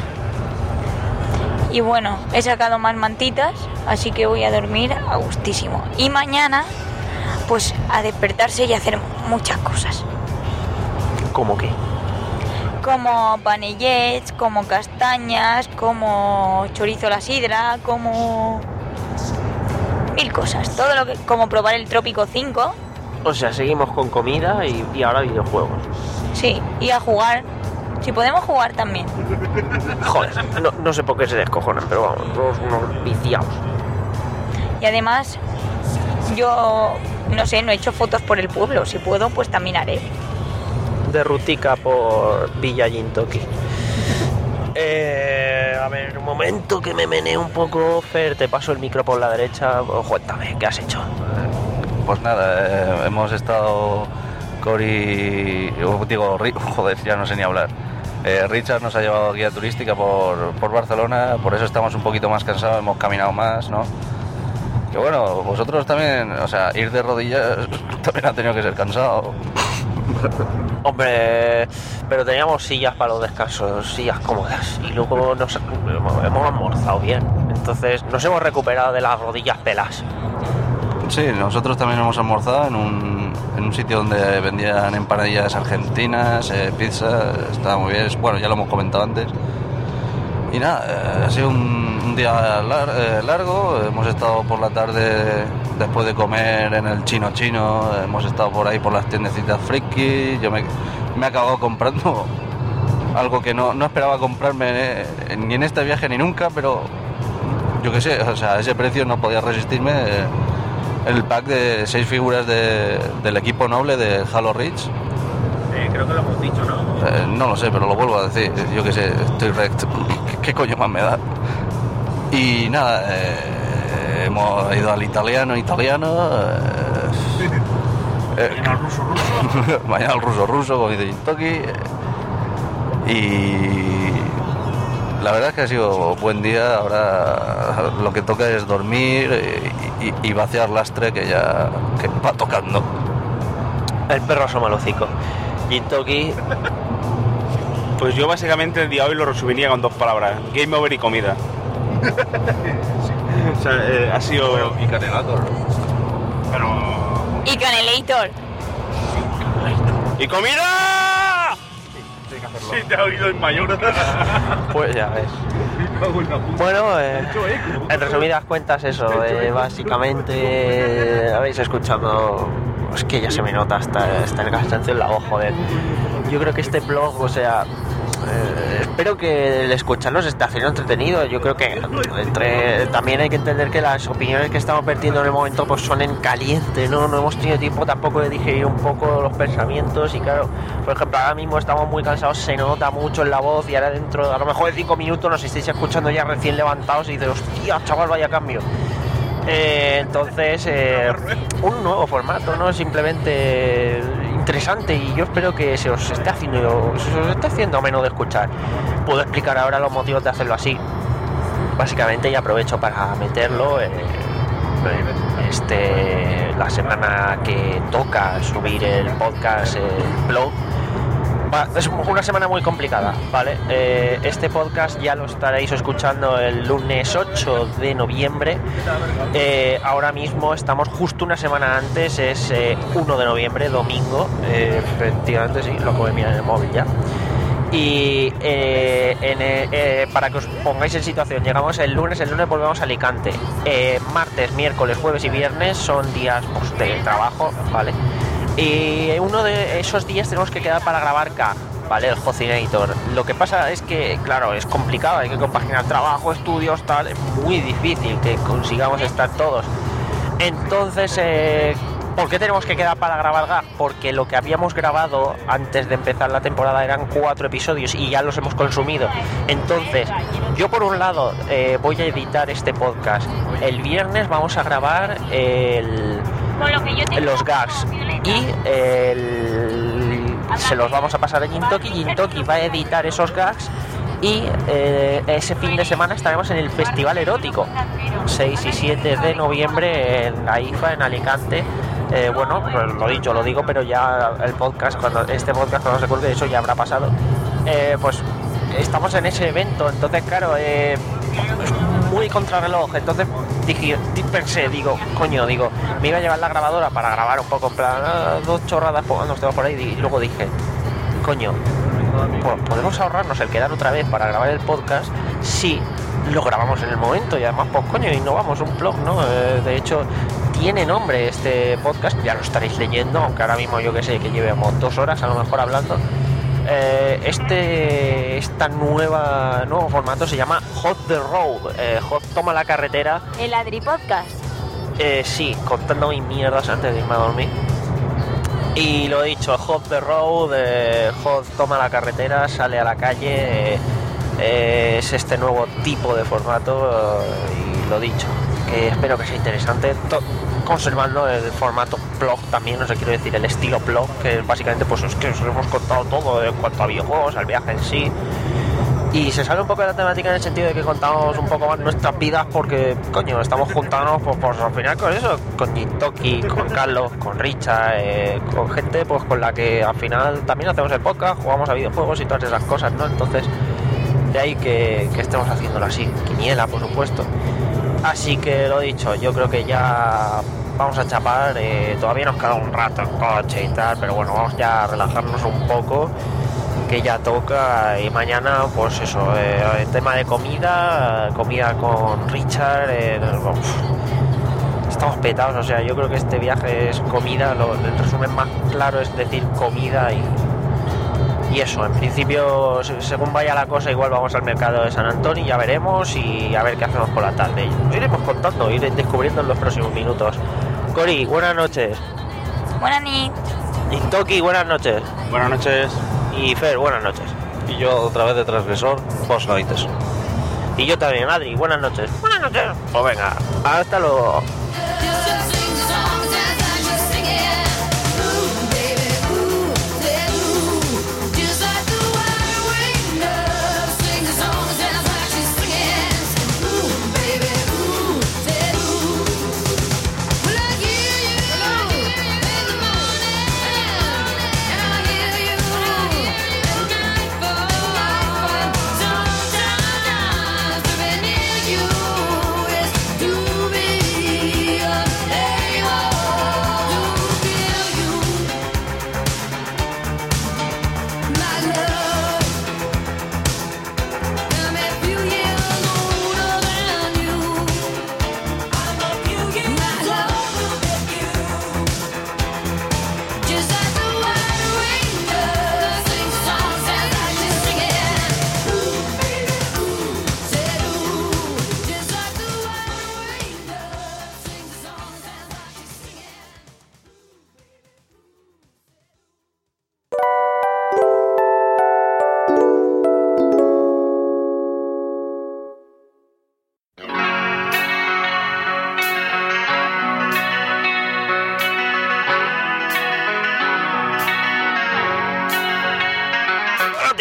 Y bueno, he sacado más mantitas, así que voy a dormir a gustísimo. Y mañana, pues a despertarse y hacer muchas cosas. ¿Cómo qué? Como panellets, como castañas, como chorizo a la sidra, como mil cosas. Todo lo que, como probar el Trópico cinco, O sea, seguimos con comida y, y ahora videojuegos. sí, y a jugar. Si podemos jugar también. Joder, no, no sé por qué se descojonan, pero vamos, todos unos viciados. Y además, yo no sé, no he hecho fotos por el pueblo. Si puedo, pues también haré. De rutica por Villa Jintoki. Eh, a ver, un momento que me menee un poco, Fer, te paso el micro por la derecha. Oh, cuéntame, ¿qué has hecho? Pues nada, eh, hemos estado Cori, yo digo, Ri- joder, ya no sé ni hablar. Eh, Richard nos ha llevado guía turística por, por Barcelona, por eso estamos un poquito más cansados, hemos caminado más, ¿no? Que bueno, vosotros también, o sea, ir de rodillas también ha tenido que ser cansado. Hombre, pero teníamos sillas para los descansos, sillas cómodas. Y luego nos hemos almorzado bien. Entonces nos hemos recuperado de las rodillas pelas. Sí, nosotros también hemos almorzado en un, en un sitio donde vendían empanadillas argentinas, eh, pizza, estaba muy bien, bueno, ya lo hemos comentado antes. Y nada, eh, ha sido un, un día lar- eh, largo, hemos estado por la tarde después de comer en el chino chino, hemos estado por ahí por las tiendecitas friki, yo me, me he acabado comprando algo que no, no esperaba comprarme eh, ni en este viaje ni nunca, pero yo qué sé, o sea, a ese precio no podía resistirme. eh, el pack de seis figuras de, del equipo noble de Halo Reach. Eh, creo que lo hemos dicho, ¿no? Eh, no lo sé, pero lo vuelvo a decir. Yo qué sé, estoy recto. ¿Qué, qué coño más me da? Y nada, eh, hemos ido al italiano, italiano. Eh, eh, Mañana al ruso, ruso. mañana al ruso, ruso, como dice Jintoki. eh, Y la verdad es que ha sido buen día. Ahora lo que toca es dormir y, y- y vaciar lastre que ya que va tocando. El perro asoma el hocico. Jintoki. Pues yo básicamente el día de hoy lo resumiría con dos palabras: game over y comida. O sea, eh, ha sido... Y canelator. Pero... Y Canelator. ¡Y comida! Sí, te ha oído en mayor. Pues ya ves. Bueno, eh, en resumidas cuentas eso, eh, básicamente eh, habéis escuchado, es que ya se me nota hasta, hasta el cansancio en la voz, joder. Yo creo que este blog, o sea, eh, espero que el escucharnos esté haciendo entretenido. Yo creo que entre, también hay que entender que las opiniones que estamos vertiendo en el momento pues son en caliente, ¿no? No hemos tenido tiempo tampoco de digerir un poco los pensamientos y claro, por ejemplo, ahora mismo estamos muy cansados, se nota mucho en la voz y ahora dentro, a lo mejor de cinco minutos nos estáis escuchando ya recién levantados y dices, hostia, chaval, vaya cambio. Eh, entonces, eh, un nuevo formato, ¿no? Simplemente interesante y yo espero que se os esté haciendo, se os esté haciendo menos de escuchar. Puedo explicar ahora los motivos de hacerlo así. Básicamente, y aprovecho para meterlo, eh, este, la semana que toca subir el podcast, el blog, va, es una semana muy complicada, ¿vale? Eh, este podcast ya lo estaréis escuchando el lunes ocho de noviembre. Eh, ahora mismo estamos justo una semana antes, es eh, uno de noviembre, domingo. Eh, efectivamente, sí, lo acabo de mirar en el móvil ya. Y eh, en, eh, para que os pongáis en situación, llegamos el lunes, el lunes volvemos a Alicante. Eh, martes, miércoles, jueves y viernes son días pues, de trabajo, ¿vale? Y uno de esos días tenemos que quedar para grabar K, ¿vale? El Hocinator. Lo que pasa es que, claro, es complicado, hay que compaginar trabajo, estudios, tal, es muy difícil que consigamos estar todos. Entonces, eh, ¿por qué tenemos que quedar para grabar K? Porque lo que habíamos grabado antes de empezar la temporada eran cuatro episodios y ya los hemos consumido. Entonces, yo por un lado eh, voy a editar este podcast. El viernes vamos a grabar el... los gags y el, se los vamos a pasar a Jintoki. Jintoki va a editar esos gags y eh, ese fin de semana estaremos en el Festival Erótico seis y siete de noviembre en la I F A en Alicante. Eh, bueno, pues lo dicho, lo digo, pero ya el podcast, cuando este podcast cuando se cuelgue, eso ya habrá pasado. Eh, pues estamos en ese evento, entonces claro, eh, es muy contrarreloj. Entonces dije, pensé, digo, coño, digo, me iba a llevar la grabadora para grabar un poco, en plan, ah, dos chorradas nos tengo por ahí, y luego dije, coño, pues podemos ahorrarnos el quedar otra vez para grabar el podcast si lo grabamos en el momento y además, pues coño, innovamos un blog, ¿no? Eh, de hecho, tiene nombre este podcast, ya lo estaréis leyendo, aunque ahora mismo yo que sé, que llevemos dos horas a lo mejor hablando. Eh, este esta nueva nuevo formato se llama Hot the Road. eh, Hot toma la carretera. El Adri Podcast. Eh, sí, contando mis mierdas antes de irme a dormir. Y lo he dicho, Hot the Road, eh, Hot toma la carretera, sale a la calle. Eh, eh, es este nuevo tipo de formato eh, y lo dicho, que espero que sea interesante. To- conservando el formato blog también, no sé, quiero decir, el estilo blog, que básicamente pues es que os hemos contado todo en cuanto a videojuegos, al viaje en sí, y se sale un poco de la temática en el sentido de que contamos un poco más nuestras vidas porque, coño, estamos juntándonos pues, pues al final con eso, con Jintoki, con Carlos, con Richard, eh, con gente pues con la que al final también hacemos el podcast, jugamos a videojuegos y todas esas cosas, ¿no? Entonces, de ahí que, que estemos haciéndolo así, quiniela, por supuesto. Así que lo dicho, yo creo que ya vamos a chapar, eh, todavía nos queda un rato en coche y tal, pero bueno, vamos ya a relajarnos un poco, que ya toca, y mañana pues eso, eh, el tema de comida, comida con Richard, eh, estamos petados, o sea, yo creo que este viaje es comida, lo, el resumen más claro es decir comida y... Y eso, en principio, según vaya la cosa, igual vamos al mercado de San Antonio, ya veremos y a ver qué hacemos por la tarde. Os iremos contando, iré descubriendo en los próximos minutos. Cori, buenas noches. Buenas noches. Jintoki, buenas noches. Buenas noches. Y Fer, buenas noches. Y yo otra vez de transgresor, vos noites. Y yo también, Adri, buenas noches. Buenas noches. Pues venga, hasta luego. You is to be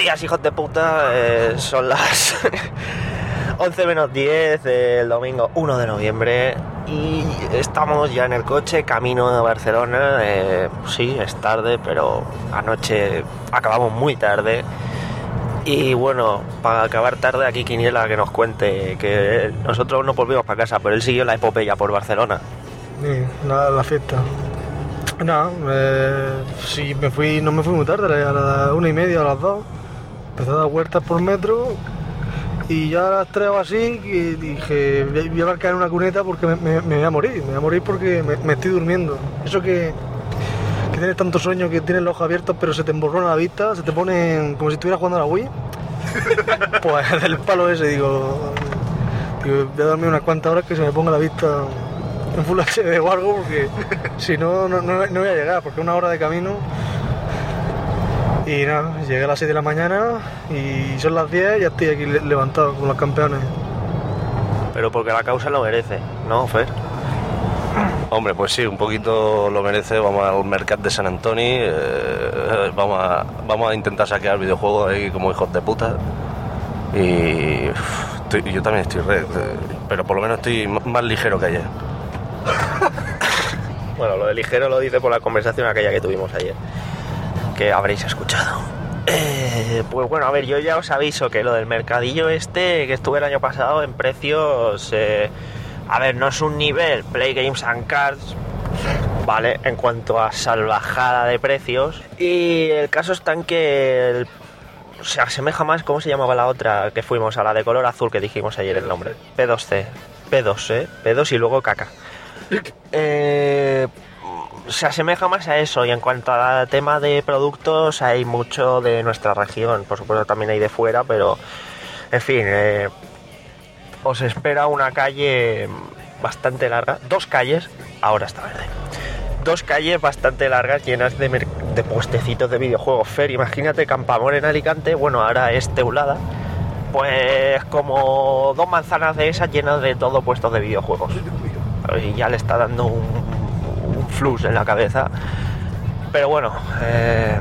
días, hijos de puta. Eh, son las once menos diez del domingo uno de noviembre y estamos ya en el coche camino a Barcelona. Eh, sí, es tarde, pero anoche acabamos muy tarde. Y bueno, para acabar tarde, aquí Quiniela que nos cuente que nosotros no volvimos para casa, pero él siguió la epopeya por Barcelona. Sí, nada, la fiesta. No, eh, sí, me fui, no me fui muy tarde, a las una y media, a las dos. Empecé a dar vueltas por metro y ya a las tres o así y dije, voy a marcar en una cuneta porque me, me, me voy a morir, me voy a morir porque me, me estoy durmiendo. Eso que, que tienes tanto sueño, que tienes los ojos abiertos pero se te emborrona la vista, se te ponen como si estuvieras jugando a la Wii. Pues del palo ese, digo, digo, voy a dormir unas cuantas horas que se me ponga la vista en Full H D o algo, porque si no, no, no, no voy a llegar, porque una hora de camino. Y nada, llegué a las seis de la mañana y son las diez y ya estoy aquí levantado con los campeones. Pero porque la causa lo merece, ¿no, Fer? Hombre, pues sí, un poquito lo merece. Vamos al mercado de San Antonio, eh, vamos, a, vamos a intentar saquear videojuegos ahí como hijos de puta. Y uf, estoy, yo también estoy red, pero por lo menos estoy más ligero que ayer. Bueno, lo de ligero lo dice por la conversación aquella que tuvimos ayer, que habréis escuchado. Eh, pues bueno, a ver, yo ya os aviso que lo del mercadillo este que estuve el año pasado en precios, eh, a ver, no es un nivel Play Games and Cards, vale, en cuanto a salvajada de precios, y el caso está en que el, se asemeja más, ¿cómo se llamaba la otra que fuimos? A la de color azul que dijimos ayer el nombre, P dos C, P dos, ¿eh? P dos y luego caca. Eh... Se asemeja más a eso, y en cuanto al tema de productos hay mucho de nuestra región, por supuesto también hay de fuera, pero en fin, eh, os espera una calle bastante larga, dos calles, ahora está verde, dos calles bastante largas llenas de, mer- de puestecitos de videojuegos. Fer, imagínate Campamor en Alicante, bueno, ahora es Teulada, pues como dos manzanas de esas llenas de todo puestos de videojuegos, y ya le está dando un flux en la cabeza, pero bueno, eh,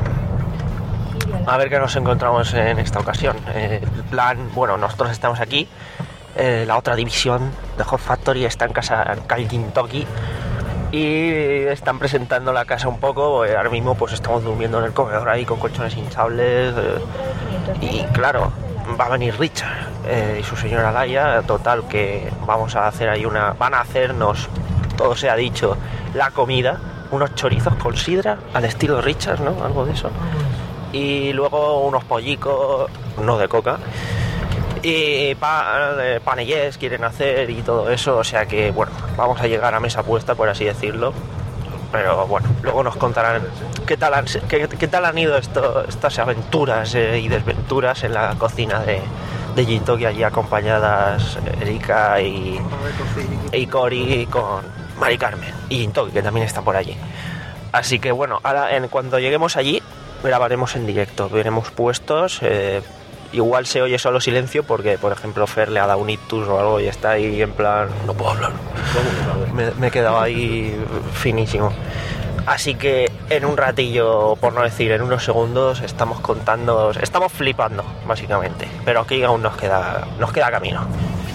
a ver qué nos encontramos en esta ocasión. Eh, el plan, bueno, nosotros estamos aquí, eh, la otra división de Hot Factory está en casa en calle Gintoki y están presentando la casa un poco. Eh, ahora mismo pues estamos durmiendo en el comedor ahí con colchones hinchables, eh, y claro, va a venir Richard eh, y su señora Laia, total que vamos a hacer ahí una, van a hacernos, todo se ha dicho, la comida, unos chorizos con sidra al estilo Richard, ¿no? Algo de eso. Y luego unos pollicos, no de coca. Y pan, eh, panellés quieren hacer y todo eso, o sea que, bueno, vamos a llegar a mesa puesta, por así decirlo. Pero bueno, luego nos contarán qué tal han, qué, qué tal han ido esto, estas aventuras eh, y desventuras en la cocina de, de Gintoki, allí acompañadas Erika y, y Cori con Mari Carmen y Gintoki, que también está por allí. Así que bueno, ahora en cuando lleguemos allí grabaremos en directo, veremos puestos, eh, igual se oye solo silencio porque por ejemplo Fer le ha dado un ictus o algo y está ahí en plan, no puedo hablar, me, me he quedado ahí finísimo. Así que en un ratillo, por no decir en unos segundos, estamos contando, estamos flipando básicamente, pero aquí aún nos queda, nos queda camino.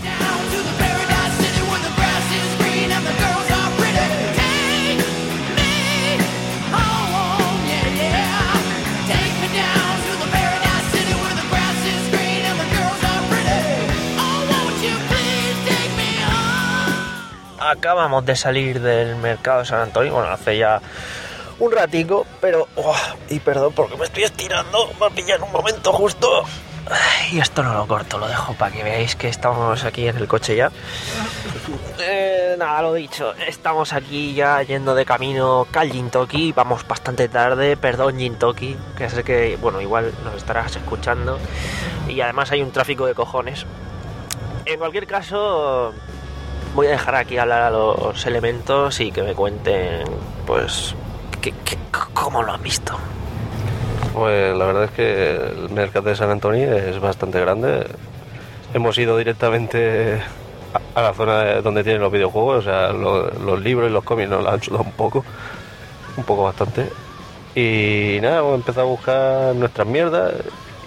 Acabamos de salir del mercado de San Antonio, bueno, hace ya un ratico, pero... Oh, y perdón porque me estoy estirando, me ha pillado en un momento justo. Y esto no lo corto, lo dejo para que veáis que estamos aquí en el coche ya. Eh, nada, lo dicho, estamos aquí ya yendo de camino Cal Gintoki, vamos bastante tarde, perdón Gintoki, que sé que, bueno, igual nos estarás escuchando. Y además hay un tráfico de cojones. En cualquier caso... voy a dejar aquí hablar a los elementos y que me cuenten, pues, que, que, cómo lo han visto. Pues la verdad es que el mercado de San Antonio es bastante grande. Hemos ido directamente a, a la zona donde tienen los videojuegos, o sea, lo, los libros y los cómics nos la han sudado un poco, un poco bastante. Y nada, hemos empezado a buscar nuestras mierdas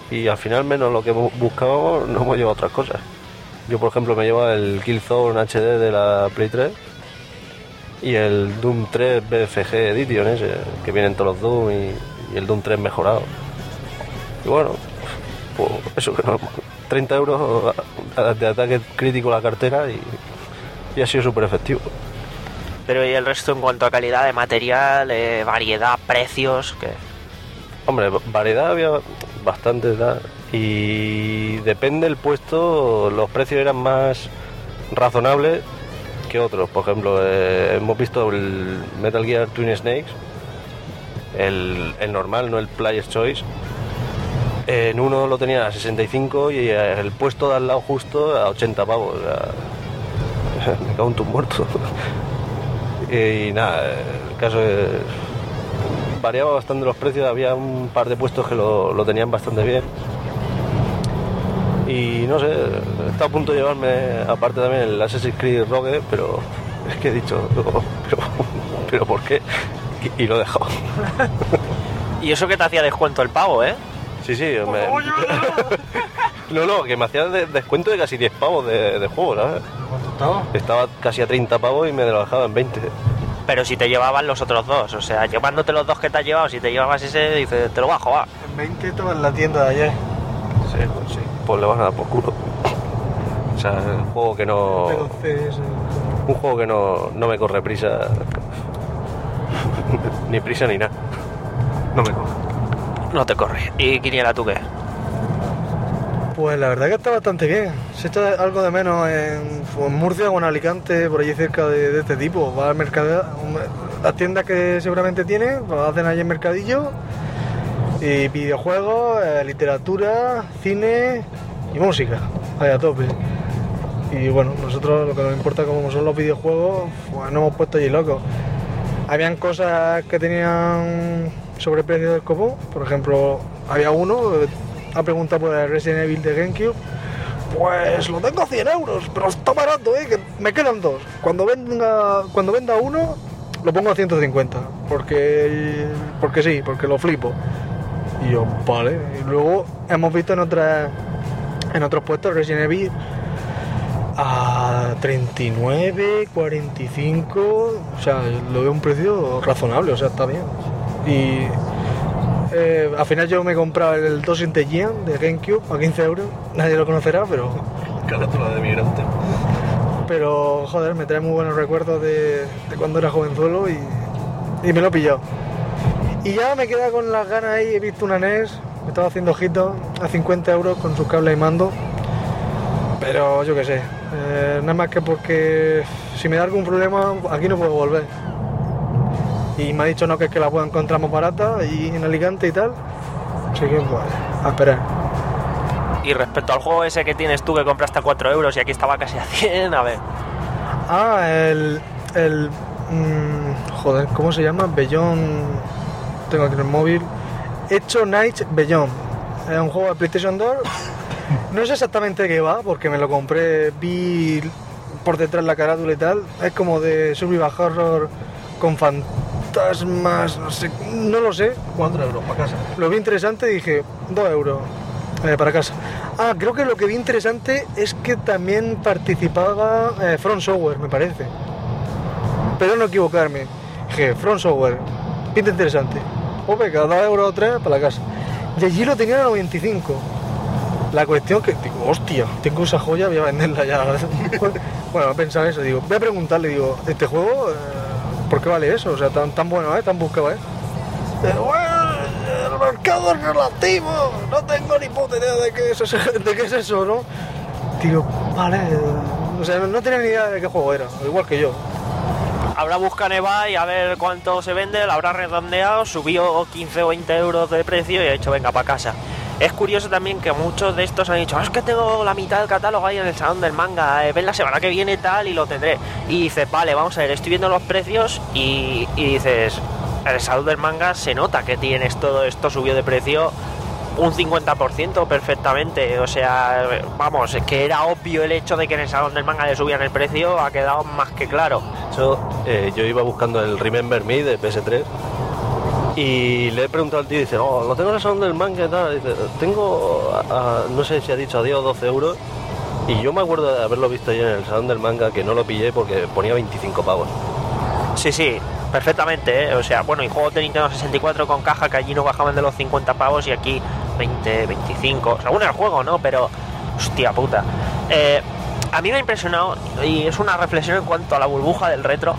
y al final menos lo que bu- buscábamos nos hemos llevado otras cosas. Yo por ejemplo me llevo el Killzone H D de la Play tres y el Doom tres B F G Edition ese, que vienen todos los Doom y, y el Doom tres mejorado. Y bueno, pues eso que no, treinta euros de ataque crítico a la cartera y, y ha sido súper efectivo. Pero ¿y el resto en cuanto a calidad de material, eh, variedad, precios? ¿Qué? Hombre, variedad había bastante, ¿verdad? Y depende del puesto, los precios eran más razonables que otros. Por ejemplo, eh, hemos visto el Metal Gear Twin Snakes, el, el normal, no el Player's Choice. En uno lo tenía a sesenta y cinco y el puesto de al lado justo a ochenta pavos. O sea, me cago en tus muertos. Y nada, el caso es... variaba bastante los precios, había un par de puestos que lo, lo tenían bastante bien. Y no sé, está a punto de llevarme aparte también el Assassin's Creed Rogue, pero es que he dicho, pero, pero, pero ¿por qué? Y, y lo he dejado. Y eso que te hacía descuento el pavo, ¿eh? Sí, sí, me... no, no, que me hacía de- descuento de casi diez pavos de, de juego, ¿sabes? ¿Cuánto estaba? Estaba casi a treinta pavos y me lo dejaba en veinte. Pero si te llevaban los otros dos, o sea, llevándote los dos que te has llevado, si te llevabas ese, dices, te lo bajo, va. En veinte estaba en la tienda de ayer. Sí, pues sí. Pues le vas a dar por culo. O sea, un juego que no... Entonces, Un juego que no, no me corre prisa. Ni prisa ni nada. No me corre. No te corre. ¿Y Quiniela, tú qué? pues la verdad que está bastante bien. Se echa algo de menos en, o en Murcia o en Alicante, por allí cerca de, de este tipo. Va al mercado, las tiendas que seguramente tiene, pues hacen allí en mercadillo. Y videojuegos, eh, literatura, cine y música, ahí a tope. Y bueno, nosotros lo que nos importa como son los videojuegos, pues nos hemos puesto allí locos. Habían cosas que tenían sobreprecio del copón, por ejemplo, había uno, ha preguntado por el Resident Evil de GameCube, pues lo tengo a cien euros, pero está barato, ¿eh? Que me quedan dos. Cuando venga, cuando venda uno, lo pongo a ciento cincuenta, porque, porque sí, porque lo flipo. Y yo, vale. Y luego hemos visto en otras, en otros puestos Resident Evil a treinta y nueve, cuarenta y cinco, o sea, lo veo un precio razonable, o sea, está bien. Y eh, al final yo me he comprado el dos in the Gian de GameCube a quince euros, nadie lo conocerá, pero... Carátula de migrante. Pero, joder, me trae muy buenos recuerdos de, de cuando era jovenzuelo y, y me lo he pillado. Y ya me queda con las ganas ahí, he visto una N E S, me estaba haciendo ojitos a cincuenta euros con sus cables y mando. Pero yo qué sé, eh, nada más que porque si me da algún problema aquí no puedo volver. Y me ha dicho no, que es que la puedo encontrar más barata y en Alicante y tal. Así que pues, a esperar. Y respecto al juego ese que tienes tú que compraste a cuatro euros y aquí estaba casi a cien, a ver. Ah, el... el mmm, joder, ¿cómo se llama? Beyond... Tengo aquí en el móvil. Echo Night Beyond. Es un juego de PlayStation dos. No sé exactamente de qué va, porque me lo compré, vi por detrás la carátula y tal. Es como de survival horror con fantasmas, no sé, no lo sé. cuatro euros para casa. Lo vi interesante y dije, dos euros eh, para casa. Ah, creo que lo que vi interesante es que también participaba eh, From Software, me parece. Pero no equivocarme. Dije, From Software, pinta interesante. O venga, dos euros o tres para la casa. Y allí lo tenían a noventa y cinco. La cuestión que, digo, hostia, tengo esa joya, voy a venderla ya. Bueno, he pensado eso, digo, voy a preguntarle, digo, ¿este juego eh, por qué vale eso? O sea, tan, tan bueno, ¿eh? Tan buscado, ¿eh? Pero bueno, el mercado es relativo, no tengo ni puta idea de qué es eso, de qué es eso, ¿no? Digo, vale, o sea, no tenía ni idea de qué juego era, igual que yo. Habrá buscado en eBay a ver cuánto se vende, la habrá redondeado, subió quince o veinte euros de precio y ha dicho, venga, para casa. Es curioso también que muchos de estos han dicho, ah, es que tengo la mitad del catálogo ahí en el salón del manga, eh, ven la semana que viene tal y lo tendré. Y dices, vale, vamos a ver, estoy viendo los precios y, y dices, en el salón del manga se nota que tienes todo esto subido de precio un cincuenta por ciento perfectamente. O sea, vamos, es que era obvio el hecho de que en el salón del manga le subían el precio, ha quedado más que claro. Eso, eh, yo iba buscando el Remember Me de P S tres Y le he preguntado al tío y dice, oh, lo tengo en el salón del manga y tal. Y dice, tengo, a, a, no sé si ha dicho adiós, doce euros. Y yo me acuerdo de haberlo visto yo en el salón del manga, que no lo pillé porque ponía veinticinco pavos. Sí, sí, perfectamente, ¿eh? O sea, bueno, y juegos de Nintendo sesenta y cuatro con caja que allí no bajaban de los cincuenta pavos y aquí veinte, veinticinco, según el juego, ¿no? Pero, hostia puta. Eh, a mí me ha impresionado, y es una reflexión en cuanto a la burbuja del retro,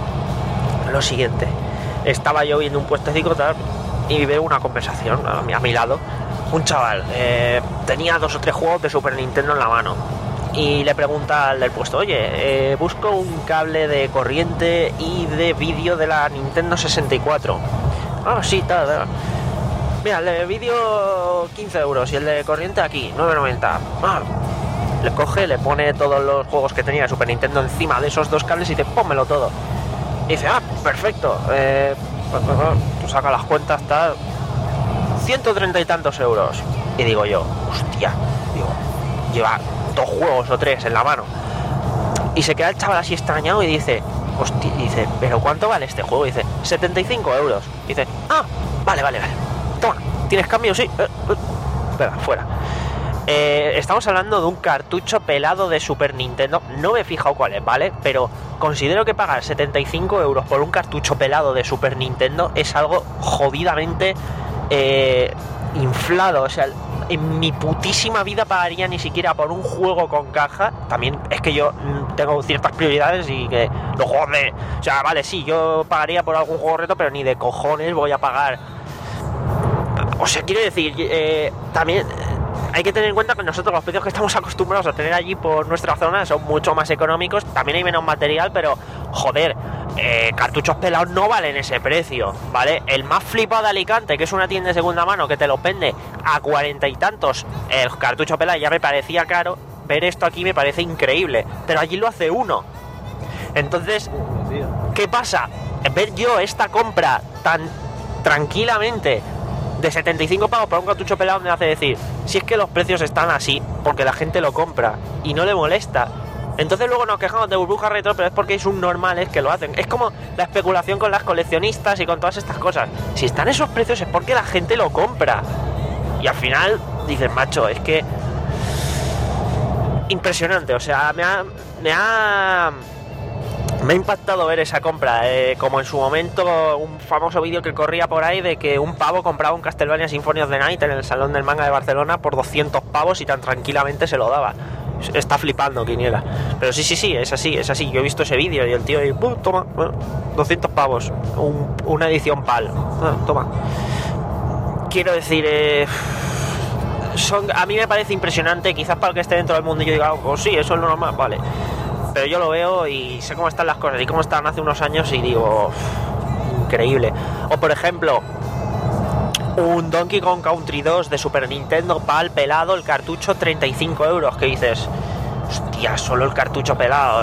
lo siguiente. Estaba yo viendo un puestecito tal y veo una conversación a mi, a mi lado. Un chaval eh, tenía dos o tres juegos de Super Nintendo en la mano y le pregunta al del puesto, oye, eh, busco un cable de corriente y de vídeo de la Nintendo sesenta y cuatro. Ah, sí, tal, tal. Mira, el de vídeo quince euros y el de corriente aquí, nueve noventa. Ah, le coge, le pone todos los juegos que tenía de Super Nintendo encima de esos dos cables y dice, pónmelo todo. Y dice, ah, perfecto, eh, pues, pues, pues, saca las cuentas, tal, ciento treinta y tantos euros. Y digo yo, hostia, digo, lleva dos juegos o tres en la mano. Y se queda el chaval así extrañado y dice, hostia, dice, ¿pero cuánto vale este juego? Y dice, setenta y cinco euros. Y dice, ah, vale, vale, vale, toma, ¿tienes cambio? Sí, eh, eh. Espera, fuera. Eh, estamos hablando de un cartucho pelado de Super Nintendo. No me he fijado cuál es, ¿vale? Pero considero que pagar setenta y cinco euros por un cartucho pelado de Super Nintendo es algo jodidamente eh, inflado. O sea, en mi putísima vida pagaría ni siquiera por un juego con caja. También es que yo tengo ciertas prioridades y que los juegos de... O sea, vale, sí, yo pagaría por algún juego reto, pero ni de cojones voy a pagar. O sea, quiero decir, eh, también... Hay que tener en cuenta que nosotros los precios que estamos acostumbrados a tener allí por nuestra zona son mucho más económicos. También hay menos material, pero joder, eh, cartuchos pelados no valen ese precio, ¿vale? El más flipado de Alicante, que es una tienda de segunda mano que te lo vende a cuarenta y tantos el cartucho pelado, ya me parecía caro. Ver esto aquí me parece increíble, pero allí lo hace uno. Entonces, ¿qué pasa? Ver yo esta compra tan tranquilamente de setenta y cinco pavos para un cartucho pelado me hace decir, si es que los precios están así porque la gente lo compra y no le molesta. Entonces luego nos quejamos de burbuja retro, pero es porque es un normales que lo hacen. Es como la especulación con las coleccionistas y con todas estas cosas. Si están esos precios es porque la gente lo compra. Y al final dices, macho, es que impresionante. O sea, me ha me ha Me ha impactado ver esa compra, eh, como en su momento un famoso vídeo que corría por ahí de que un pavo compraba un Castlevania Symphony of the Night en el Salón del Manga de Barcelona por doscientos pavos y tan tranquilamente se lo daba. Está flipando, Quiniela. Pero sí, sí, sí, es así, es así. Yo he visto ese vídeo y el tío y ¡pum! Toma, bueno, doscientos pavos, un, una edición PAL, ah, toma. Quiero decir, eh, son, a mí me parece impresionante, quizás para el que esté dentro del mundo y yo diga, oh, sí, eso es lo normal, vale. Pero yo lo veo y sé cómo están las cosas y cómo estaban hace unos años y digo, increíble. O por ejemplo, un Donkey Kong Country dos de Super Nintendo PAL pelado, el cartucho treinta y cinco euros, que dices, hostia, solo el cartucho pelado,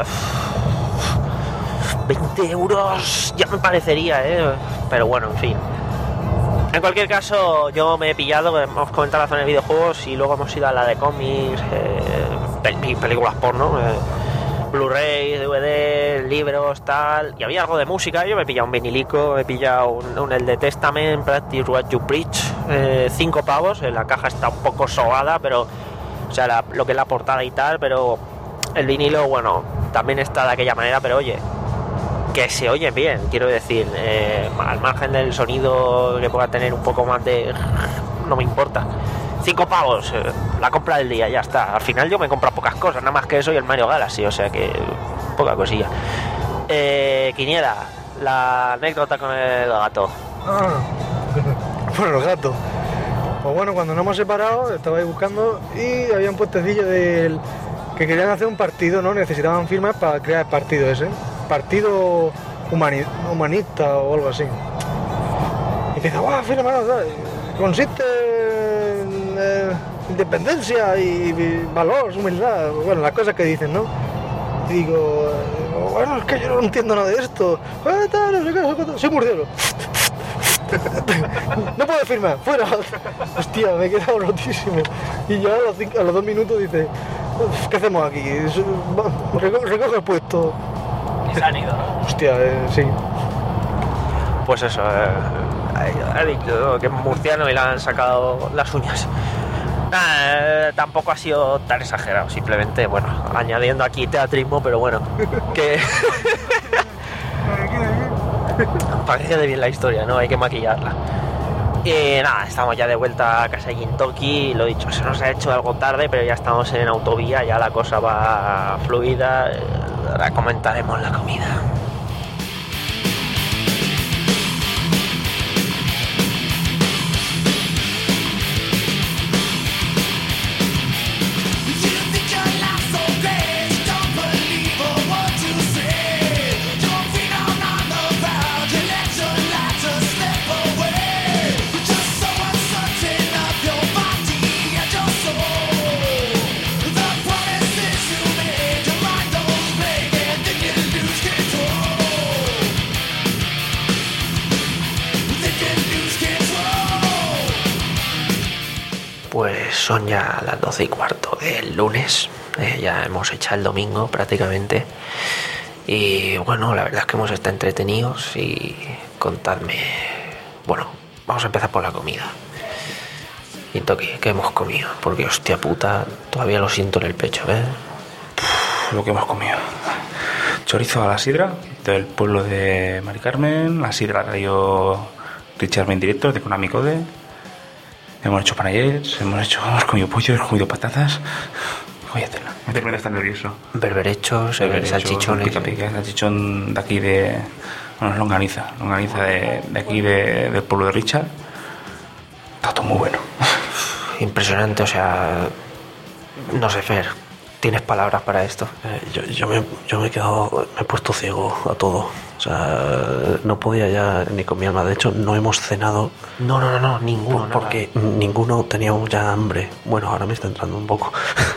veinte euros ya me parecería, eh. Pero bueno, en fin. En cualquier caso, yo me he pillado, hemos comentado la zona de videojuegos y luego hemos ido a la de cómics, eh, películas porno, eh, Blu-ray, D V D, libros, tal, y había algo de música. Yo me he pillado un vinilico, me he pillado un, un el de Testament, Practice What You Preach, eh, cinco pavos, la caja está un poco sobada, pero, o sea, la, lo que es la portada y tal, pero el vinilo, bueno, también está de aquella manera, pero oye, que se oye bien, quiero decir, eh, al margen del sonido que pueda tener un poco más de... no me importa. Cinco pavos, eh, la compra del día, ya está. Al final yo me compro pocas cosas, nada más que eso y el Mario Galaxy, o sea que poca cosilla. Eh, Quiniela, la anécdota con el gato. Ah, bueno, el gato. Pues bueno, cuando nos hemos separado, estaba ahí buscando y había un puestecillo del que querían hacer un partido, ¿no? Necesitaban firmas para crear el partido ese. Partido humani- humanista o algo así. Y dice, guau, firma, ¿no? Consiste en eh, independencia y, y valor, humildad, bueno, las cosas que dicen, ¿no? Y digo, bueno, es que yo no entiendo nada de esto. Ah, tal, no sé qué, soy murciélago. No puedo firmar, fuera. Hostia, me he quedado rotísimo. Y yo a los, cinco, a los dos minutos dice, ¿qué hacemos aquí? Recoge el puesto. Y se han ido, ¿no? Hostia, eh, sí. Pues eso, eh, ha dicho que es murciano y le han sacado las uñas. Nah, tampoco ha sido tan exagerado, simplemente, bueno, añadiendo aquí teatrismo, pero bueno, que... para que quede bien la historia, ¿no? Hay que maquillarla. Y nada, estamos ya de vuelta a casa de Gintoki, lo dicho, se nos ha hecho algo tarde, pero ya estamos en autovía, ya la cosa va fluida, ahora comentaremos la comida. Pues son ya las doce y cuarto del lunes, eh, ya hemos echado el domingo prácticamente y bueno, la verdad es que hemos estado entretenidos y contadme, bueno, vamos a empezar por la comida. Y toque, ¿qué hemos comido? Porque hostia puta, todavía lo siento en el pecho, ¿eh? Uf, lo que hemos comido. Chorizo a la sidra del pueblo de Mari Carmen, la sidra la traído Richard en directo de Konami Code. Hemos hecho panayets, hemos hecho, hemos comido pollo, hemos comido patatas. Voy a hacerla. Me termino de estar nervioso. Berberechos, salchichones. Pica pica, salchichón de aquí de... Bueno, es longaniza. Longaniza de, de aquí de, del pueblo de Richard. Está todo muy bueno. Impresionante, o sea... No sé, Fer, ¿tienes palabras para esto? Eh, yo, yo, me, yo me he quedado... Me he puesto ciego a todo. O sea, no podía ya ni con mi alma. De hecho, no hemos cenado. No, no, no, no ninguno. Por, porque ninguno teníamos ya hambre. Bueno, ahora me está entrando un poco.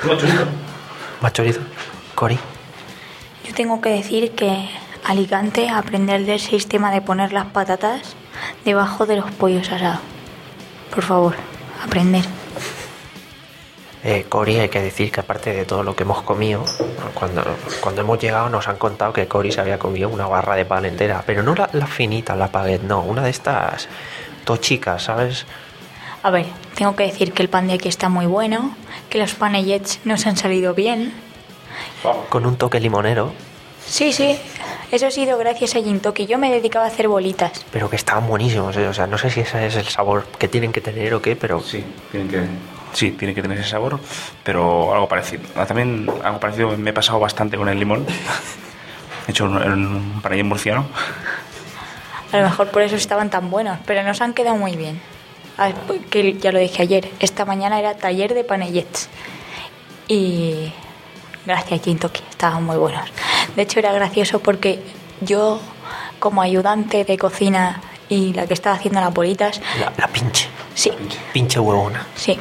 ¿Más chorizo? ¿Cori? Yo tengo que decir que Alicante, aprender del sistema de poner las patatas debajo de los pollos asados. Por favor, aprender. Eh, Cori, hay que decir que aparte de todo lo que hemos comido, cuando, cuando hemos llegado nos han contado que Cori se había comido una barra de pan entera, pero no la, la finita, la baguette, no, una de estas tochicas, ¿sabes? A ver, tengo que decir que el pan de aquí está muy bueno, que los panellets nos han salido bien. Con un toque limonero. Sí, sí, eso ha sido gracias a Gintoki. Yo me dedicaba a hacer bolitas. Pero que estaban buenísimos, ¿eh? O sea, no sé si ese es el sabor que tienen que tener o qué, pero... Sí, tienen que... Sí, tiene que tener ese sabor, pero algo parecido. También algo parecido me he pasado bastante con el limón. He hecho un, un panayén murciano. A lo mejor por eso estaban tan buenos, pero nos han quedado muy bien. A ver, que ya lo dije ayer, esta mañana era taller de panellets. Y gracias Gintoki, estaban muy buenos. De hecho era gracioso porque yo, como ayudante de cocina y la que estaba haciendo las bolitas... La, la pinche. Sí. Pinche huevona. Sí.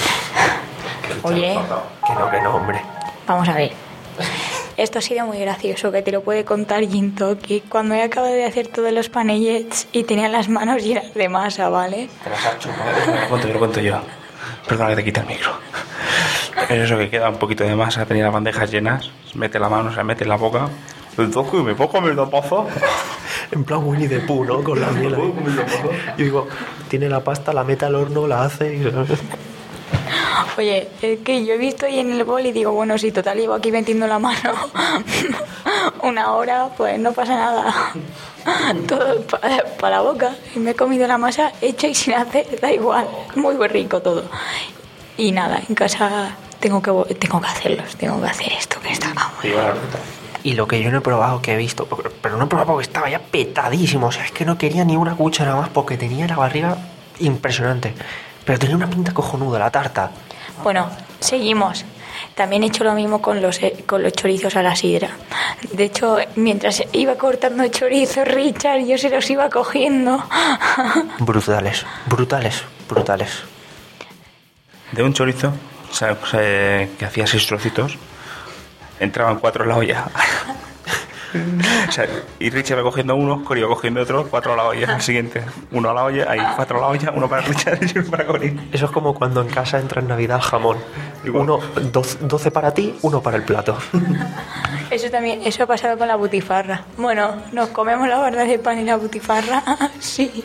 Oye, que no, que no, hombre. Vamos a ver. Esto ha sido muy gracioso, que te lo puede contar Gintoki. Cuando he acabado de hacer todos los panellets y tenía las manos llenas de masa, ¿vale? Te las has chupado. Lo cuento yo, lo cuento yo. Perdona que te quita el micro. Es eso que queda un poquito de masa, tenía las bandejas llenas, mete la mano, o sea, mete en la boca. El toque, me puedo comer la paza. En plan Winnie the Pooh, ¿no? Con la miel ahí. Yo digo, tiene la pasta, la mete al horno, la hace y... Oye, es que yo he visto ahí en el bol y digo, bueno, si total llevo aquí metiendo la mano una hora, pues no pasa nada. Todo para pa la boca. Y me he comido la masa hecha y sin hacer, da igual. Muy rico todo. Y nada, en casa tengo que, tengo que hacerlos, tengo que hacer esto que está acá. Y lo que yo no he probado, que he visto, pero no he probado porque estaba ya petadísimo. O sea, es que no quería ni una cuchara más porque tenía la barriga impresionante. Pero tenía una pinta cojonuda, la tarta. Bueno, seguimos. También he hecho lo mismo con los, con los chorizos a la sidra. De hecho, mientras iba cortando chorizos, Richard, yo se los iba cogiendo. Brutales, brutales, brutales. De un chorizo, o sea, o sea, que hacía seis trocitos, entraban cuatro en la olla. O sea, y Richie va cogiendo uno, Cory va cogiendo otro, cuatro a la olla. El siguiente, uno a la olla, hay cuatro a la olla, uno para Richard y uno para Cory. Eso es como cuando en casa entra en Navidad jamón. Uno, doce, doce para ti, uno para el plato. Eso también, eso ha pasado con la butifarra. Bueno, nos comemos la barra de pan y la butifarra, sí.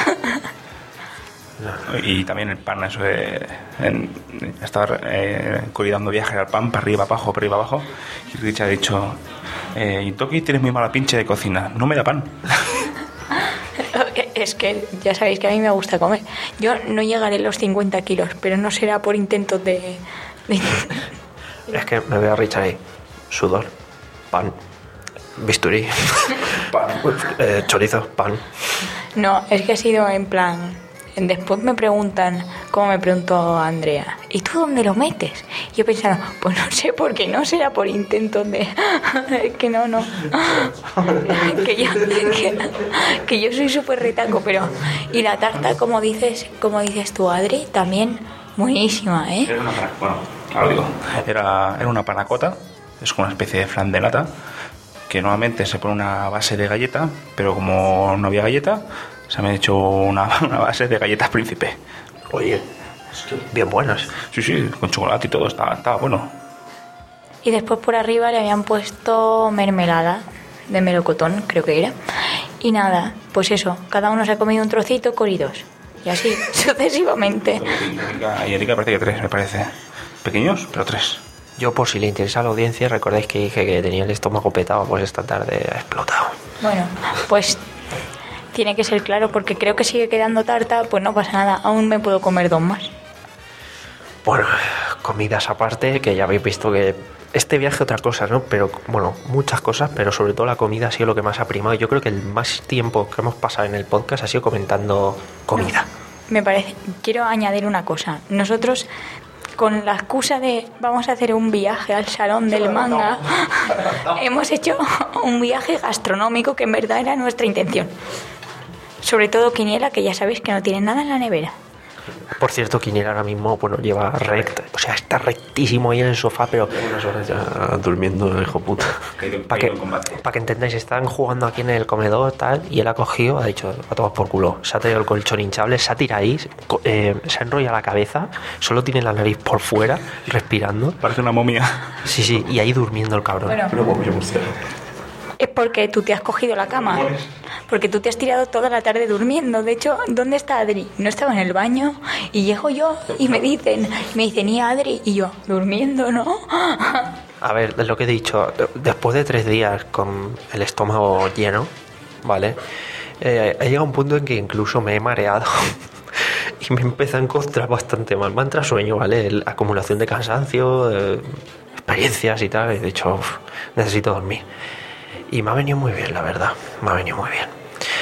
Y también el pan, eso de en, estar eh, Cory dando viajes al pan, para arriba, abajo, para arriba, abajo. Y Richard ha dicho, eh, Intoki, tienes muy mala pinche de cocina, no me da pan. Es que ya sabéis que a mí me gusta comer. Yo no llegaré a los cincuenta kilos, pero no será por intentos de... de... Es que me veo a Richard ahí, sudor, pan, bisturí, pan, eh, chorizo, pan. No, es que ha sido en plan... Después me preguntan, como me preguntó Andrea, ¿y tú dónde lo metes? Y yo pensando, pues no sé, porque no será por intentos de... que no, no. que, yo, que, que yo soy súper retaco, pero... Y la tarta, como dices, como dices tú, Adri, también buenísima, ¿eh? Era una, bueno, ahora digo, era, era una panacota, es como una especie de flan de lata, que normalmente se pone una base de galleta, pero como no había galleta... Se me ha hecho una, una base de galletas Príncipe. Oye, bien buenas. Sí, sí, con chocolate y todo, estaba, estaba bueno. Y después por arriba le habían puesto mermelada de melocotón, creo que era. Y nada, pues eso, cada uno se ha comido un trocito, Cory dos. Y así, sucesivamente. Y Erika parece que tres, me parece. Pequeños, pero tres. Yo, por si le interesa a la audiencia, recordáis que dije que tenía el estómago petado, pues esta tarde ha explotado. Bueno, pues... Tiene que ser claro, porque creo que sigue quedando tarta, pues no pasa nada, aún me puedo comer dos más. Bueno, comidas aparte, que ya habéis visto que este viaje otra cosa, ¿no? Pero, bueno, muchas cosas, pero sobre todo la comida ha sido lo que más ha primado. Yo creo que el más tiempo que hemos pasado en el podcast ha sido comentando comida. Me parece, quiero añadir una cosa. Nosotros, con la excusa de vamos a hacer un viaje al salón del manga, hemos hecho un viaje gastronómico que en verdad era nuestra intención. Sobre todo Quiniela, que ya sabéis que no tiene nada en la nevera. Por cierto, Quiniela ahora mismo, bueno, lleva recto, o sea, está rectísimo ahí en el sofá, pero unas horas ya durmiendo, hijo puta. Para que, pa que entendáis, están jugando aquí en el comedor, tal, y él ha cogido, ha dicho, a tomar por culo, se ha traído el colchón hinchable, se ha tirado ahí, eh, se ha enrollado la cabeza, solo tiene la nariz por fuera, respirando. Parece una momia. Sí, sí, y ahí durmiendo el cabrón. Bueno. Es porque tú te has cogido la cama. Porque tú te has tirado toda la tarde durmiendo. De hecho, ¿dónde está Adri? No estaba en el baño. Y llego yo y me dicen, me dicen, ¿y Adri? Y yo, durmiendo, ¿no? A ver, lo que he dicho, después de tres días con el estómago lleno, ¿vale? Eh, he llegado a un punto en que incluso me he mareado. Y me empieza a encontrar bastante mal. Me entra sueño, ¿vale? La acumulación de cansancio, eh, experiencias y tal. Y de hecho, uf, necesito dormir. Y me ha venido muy bien, la verdad. Me ha venido muy bien.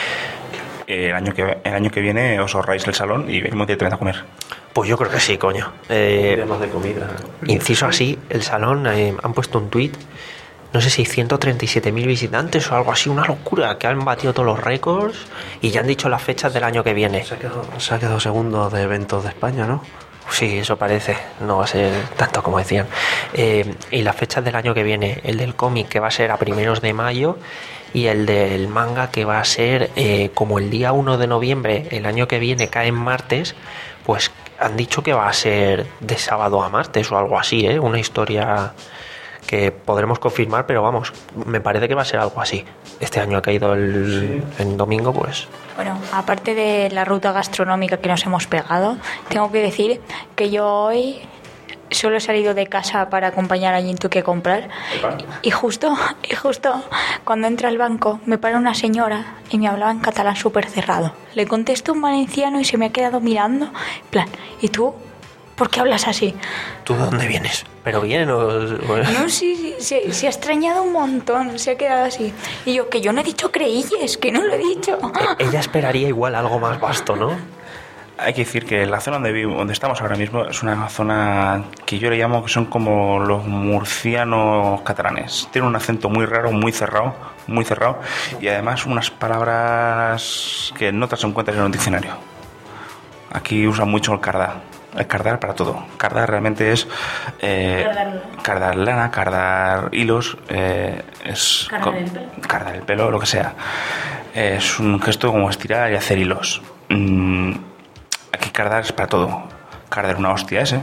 El año que, el año que viene os ahorráis el salón y venimos directamente a comer. Pues yo creo que sí, coño. Eh, más de comida. Inciso así, el salón, eh, han puesto un tuit, no sé si ciento treinta y siete mil visitantes o algo así, una locura, que han batido todos los récords y ya han dicho las fechas del año que viene. Se ha quedado, se ha quedado segundo de eventos de España, ¿no? Sí, eso parece, no va a ser tanto como decían. Eh, y las fechas del año que viene, el del cómic que va a ser a primeros de mayo y el del manga que va a ser eh, como el día uno de noviembre, el año que viene cae en martes, pues han dicho que va a ser de sábado a martes o algo así, ¿eh? Una historia que podremos confirmar, pero vamos, me parece que va a ser algo así. Este año ha caído el, sí. el domingo, pues... Bueno, aparte de la ruta gastronómica que nos hemos pegado, tengo que decir que yo hoy solo he salido de casa para acompañar a Yintuki a comprar y justo, y justo cuando entra al banco me para una señora y me hablaba en catalán súper cerrado. Le contesto un valenciano y se me ha quedado mirando, en plan, ¿y tú? ¿Por qué hablas así? ¿Tú de dónde vienes? ¿Pero bien o...? No, sí, sí, sí, se ha extrañado un montón, se ha quedado así. Y yo, que yo no he dicho creílles, que no lo he dicho. Ella esperaría igual algo más vasto, ¿no? Hay que decir que la zona donde, vivo, donde estamos ahora mismo es una zona que yo le llamo que son como los murcianos catalanes. Tienen un acento muy raro, muy cerrado, muy cerrado, y además unas palabras que no te das en cuenta en un diccionario. Aquí usan mucho el cardá. El cardar para todo. Cardar realmente es eh, Cardar. cardar lana, cardar hilos, eh, es Cardar co- el pelo. cardar el pelo, lo que sea. Es un gesto como estirar y hacer hilos. Mm, aquí cardar es para todo. Cardar una hostia ese.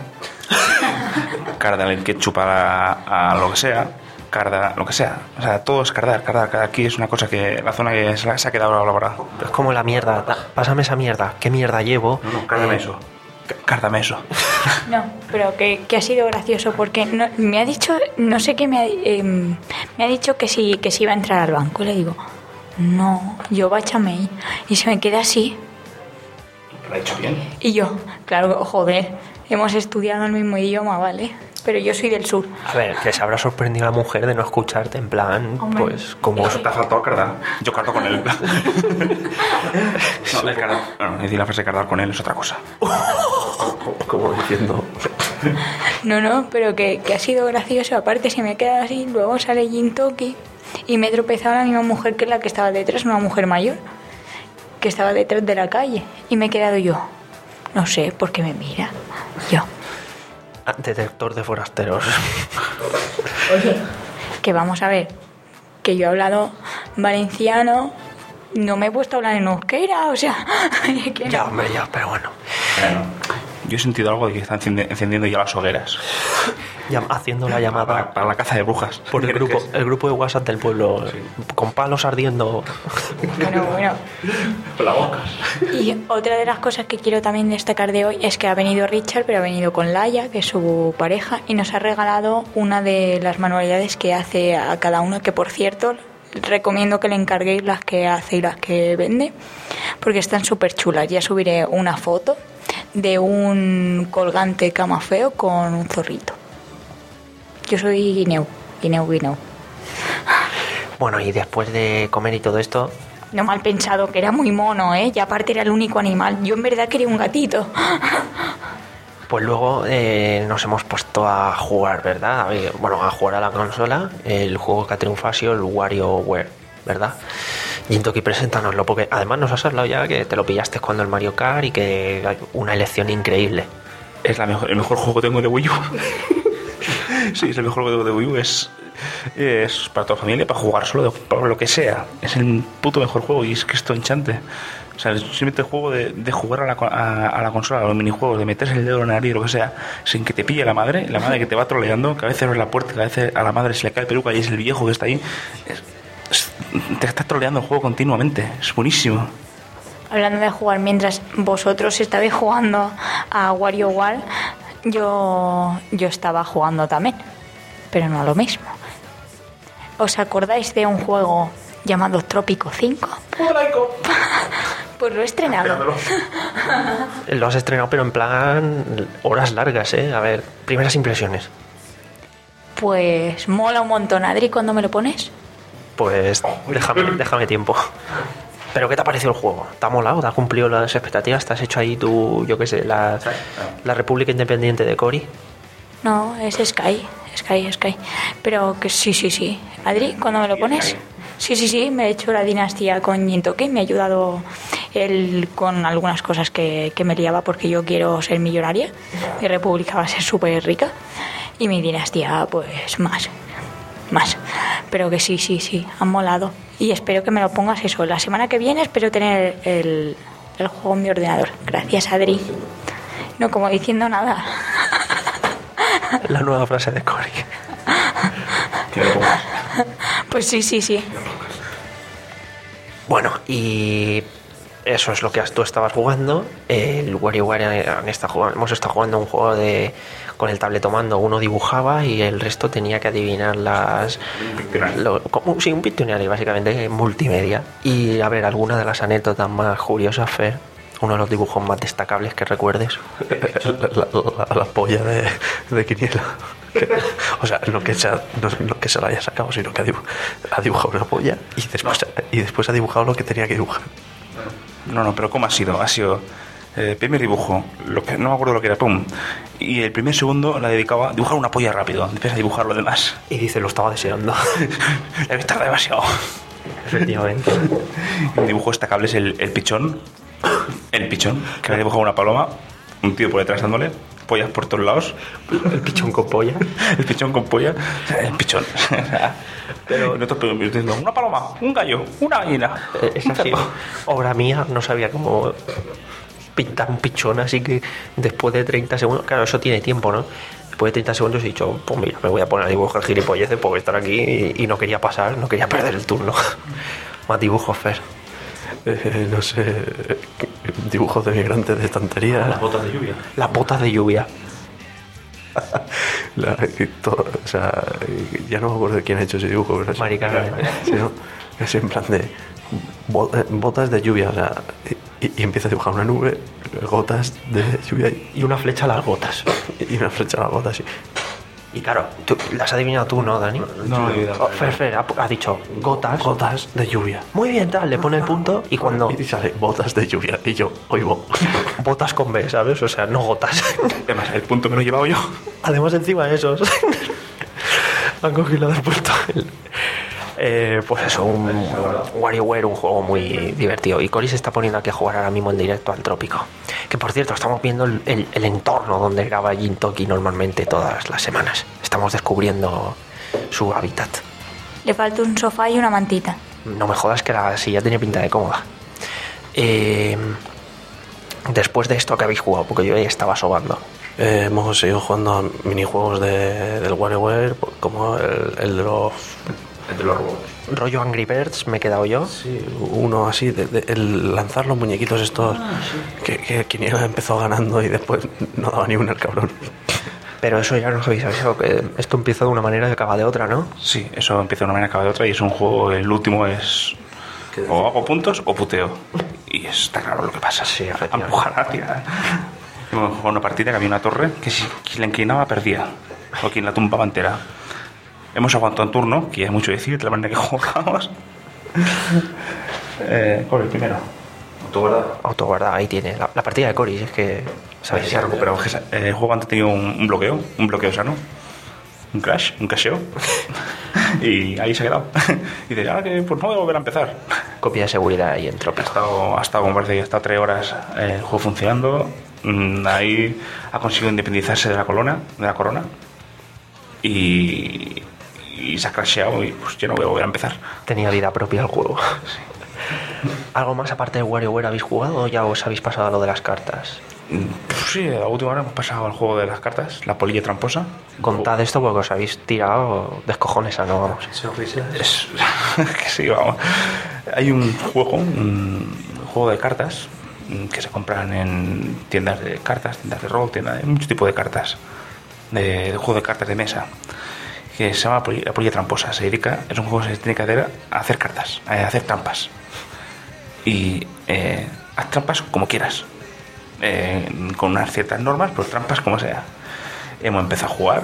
Cardar el ketchup a, a lo que sea. Cardar lo que sea. O sea, todo es cardar, cardar. cardar. Aquí es una cosa que la zona que se, la- se ha quedado elaborada. Es como la mierda. da- Pásame esa mierda. ¿Qué mierda llevo? No, no, cárdame eso. Cárdame eso. No, pero que, que ha sido gracioso porque no- me ha dicho, no sé qué me ha, eh, me ha dicho que sí, que sí iba a entrar al banco. Le digo, no, yo báchame ahí. Y se me queda así. Lo ha hecho bien. Y yo, claro, joder, hemos estudiado el mismo idioma, ¿vale? Pero yo soy del sur. A ver, que se habrá sorprendido la mujer de no escucharte, en plan, Hombre. pues, como... Te ha faltado cardar. Yo cardo con él. No, el cardar. Bueno, decir la frase cardar con él es otra cosa. Como diciendo... No, no, pero que, que ha sido gracioso. Aparte, se me queda así. Luego sale Jintoki y me he tropezado a la misma mujer que la que estaba detrás, una mujer mayor, que estaba detrás de la calle. Y me he quedado yo. No sé por qué me mira. Yo. Ah, detector de forasteros. Oye, que vamos a ver. Que yo he hablado valenciano. No me he puesto a hablar en euskera, o sea. Que no. Ya, hombre, ya, pero bueno. Bueno, yo he sentido algo de que están enciende- encendiendo ya las hogueras. Ya, haciendo la llamada Para, para la caza de brujas. por el grupo, el grupo de WhatsApp del pueblo, con palos ardiendo. Bueno, bueno. Con la boca. Y otra de las cosas que quiero también destacar de hoy es que ha venido Richard, pero ha venido con Laia, que es su pareja, y nos ha regalado una de las manualidades que hace a cada uno, que por cierto recomiendo que le encarguéis las que hace y las que vende, porque están súper chulas. Ya subiré una foto de un colgante camafeo con un zorrito. Yo soy guineu, guineu, guineu. Bueno, y después de comer y todo esto, No mal pensado, que era muy mono, ¿eh? Y aparte era el único animal. Yo en verdad quería un gatito. pues luego eh, nos hemos puesto a jugar, ¿verdad? A ver, bueno, a jugar a la consola. El juego que ha triunfado ha sido el WarioWare, ¿verdad? Jintoki, preséntanoslo, porque además nos has hablado ya que te lo pillaste cuando el Mario Kart y que hay una elección increíble. Es la mejor, el mejor juego que tengo de Wii U. Sí, es el mejor juego que tengo de Wii U. Es, es para toda la familia, para jugar solo, de- para lo que sea. Es el puto mejor juego y es que esto enchante. O sea, es simplemente el juego de, de jugar a la, co- a, a la consola, a los minijuegos, de meterse el dedo en la nariz, lo que sea, sin que te pille la madre, la madre que te va troleando, que a veces abres la puerta, que a veces a la madre se le cae el peluca y es el viejo que está ahí. Es- es- te está troleando el juego continuamente. Es buenísimo. Hablando de jugar, mientras vosotros estabais jugando a WarioWare, yo, yo estaba jugando también, pero no a lo mismo. ¿Os acordáis de un juego llamado Trópico cinco? Pues lo he estrenado. Lo has estrenado, pero en plan horas largas, ¿eh? A ver, primeras impresiones. Pues mola un montón. Adri, ¿cuándo me lo pones? Pues déjame, déjame tiempo. ¿Pero qué te ha parecido el juego? ¿Te ha molado? ¿Te ha cumplido las expectativas? ¿Te has hecho ahí tu, yo qué sé, la, la República Independiente de Cory? No, es Sky, Sky, Sky. Pero que sí, sí, sí. Adri, ¿cuándo me lo pones? Sí, sí, sí, me he hecho la dinastía con Jintoki, me ha ayudado él con algunas cosas que, que me liaba porque yo quiero ser millonaria. Mi república va a ser súper rica y mi dinastía, pues más, más. Pero que sí, sí, sí, han molado. Y espero que me lo pongas eso. La semana que viene espero tener el, el juego en mi ordenador. Gracias, Adri. No, como diciendo nada. La nueva frase de Cory. Pues sí, sí, sí. Bueno, y eso es lo que tú estabas jugando. El WarioWare han estado jugando- hemos estado jugando un juego de con el tabletomando. Uno dibujaba y el resto tenía que adivinar las... Lo, como, sí, un Pictionary, básicamente, multimedia. Y a ver, alguna de las anécdotas más curiosas, Fer. Uno de los dibujos más destacables que recuerdes. La, la- la- la polla de, de Quiniela. O sea, no que, sea, no, no que se la haya sacado, sino que ha dibu- ha dibujado una polla y después, y después ha dibujado lo que tenía que dibujar. No, no, pero ¿cómo ha sido? Ha sido eh, primer dibujo, lo que, no me acuerdo lo que era, pum. Y el primer segundo la dedicaba a dibujar una polla rápido, después a dibujar lo demás. Y dice, lo estaba deseando. He tardado demasiado. Efectivamente. El dibujo destacable es el, el pichón. El pichón, que había dibujado una paloma. un tío por detrás dándole pollas por todos lados. El pichón con polla. El pichón con polla. El pichón. Pero nosotros diciendo, una paloma, un gallo, una gallina. Eh, es así. Obra mía, no sabía cómo pintar un pichón, así que después de treinta segundos, claro, eso tiene tiempo, ¿no? Después de treinta segundos he dicho, pues mira, me voy a poner a dibujar gilipolleces porque estar aquí y, y no quería pasar, no quería perder el turno. Más dibujos, Fer. Eh, no sé, dibujos de migrantes de estantería. Las botas de lluvia. Las botas de lluvia. La, todo, o sea, ya no me acuerdo de quién ha hecho ese dibujo. Pero Maricarmen. Sí, ¿no? Es en plan de botas de lluvia, o sea, y, y empieza a dibujar una nube, gotas de lluvia y una flecha a las gotas. Y una flecha a las gotas, sí. Y claro, tú, las has adivinado tú, ¿no, Dani? No, no, oh, Fer, Fer ha, ha dicho gotas. Gotas de lluvia. Muy bien, tal, le pone el punto y cuando... Y sale botas de lluvia y yo, oigo. Botas con B, ¿sabes? O sea, no gotas. Además, el punto me lo he llevado yo. Además, encima de esos. Han cogido del punto. Eh, pues eso, un, un WarioWare, un juego muy divertido. Y Cory se está poniendo aquí a jugar ahora mismo en directo al Trópico. Que por cierto, estamos viendo el, el, el entorno donde graba Gintoki normalmente todas las semanas. Estamos descubriendo su hábitat. Le falta un sofá y una mantita. No me jodas que la silla tiene pinta de cómoda. Eh, después de esto que habéis jugado, porque yo ya estaba sobando. Eh, hemos seguido jugando a minijuegos de, del WarioWare, como el, el de los... El de los robots. Rollo Angry Birds, me he quedado yo. Sí, uno así, de, de, el lanzar los muñequitos estos, ah, sí. que, que Quiniela empezó ganando y después no daba ni una el cabrón. Pero eso ya nos habéis avisado, que esto empieza de una manera y acaba de otra, ¿no? Sí, eso empieza de una manera y acaba de otra, y es un juego, el último es o hago puntos o puteo. Y está claro lo que pasa. Sí, efectivamente. Empujar a tirar. Hemos jugado una partida que había una torre que si quien la inclinaba perdía, o quien la tumbaba entera. Hemos aguantado un turno, que ya es mucho decir, de la manera que jugamos. eh, Cory, primero. Autoguarda. Autoguarda, ahí tiene. La, la partida de Cory, es que... ¿Sabes? Se ha recuperado. El juego antes tenía un, un bloqueo, un bloqueo sano. Un crash, un crasheo. Y ahí se ha quedado. Y dice, ahora que pues no voy a volver a empezar. Copia de seguridad ahí en Tropico. Ha estado, ha estado, como parece que ha estado tres horas eh, el juego funcionando. Ahí ha conseguido independizarse de la corona, de la corona. Y... y se ha crasheado y pues yo no voy a volver a empezar. Tenía vida propia el juego. Sí. ¿Algo más aparte de WarioWare habéis jugado o ya os habéis pasado a lo de las cartas? Pues sí, a la última hora hemos pasado al juego de las cartas, la polilla tramposa. Contad esto porque os habéis tirado descojones a no, vamos. Es, que sí, vamos. Hay un juego, un juego de cartas que se compran en tiendas de cartas, tiendas de rol, tiendas de mucho tipo de cartas, de, de juego de cartas de mesa, que se llama La polilla tramposa. Se dedica, es un juego que se tiene que hacer a hacer cartas, a hacer trampas. Y eh, haz trampas como quieras, eh, con unas ciertas normas, pero trampas como sea. Hemos empezado a jugar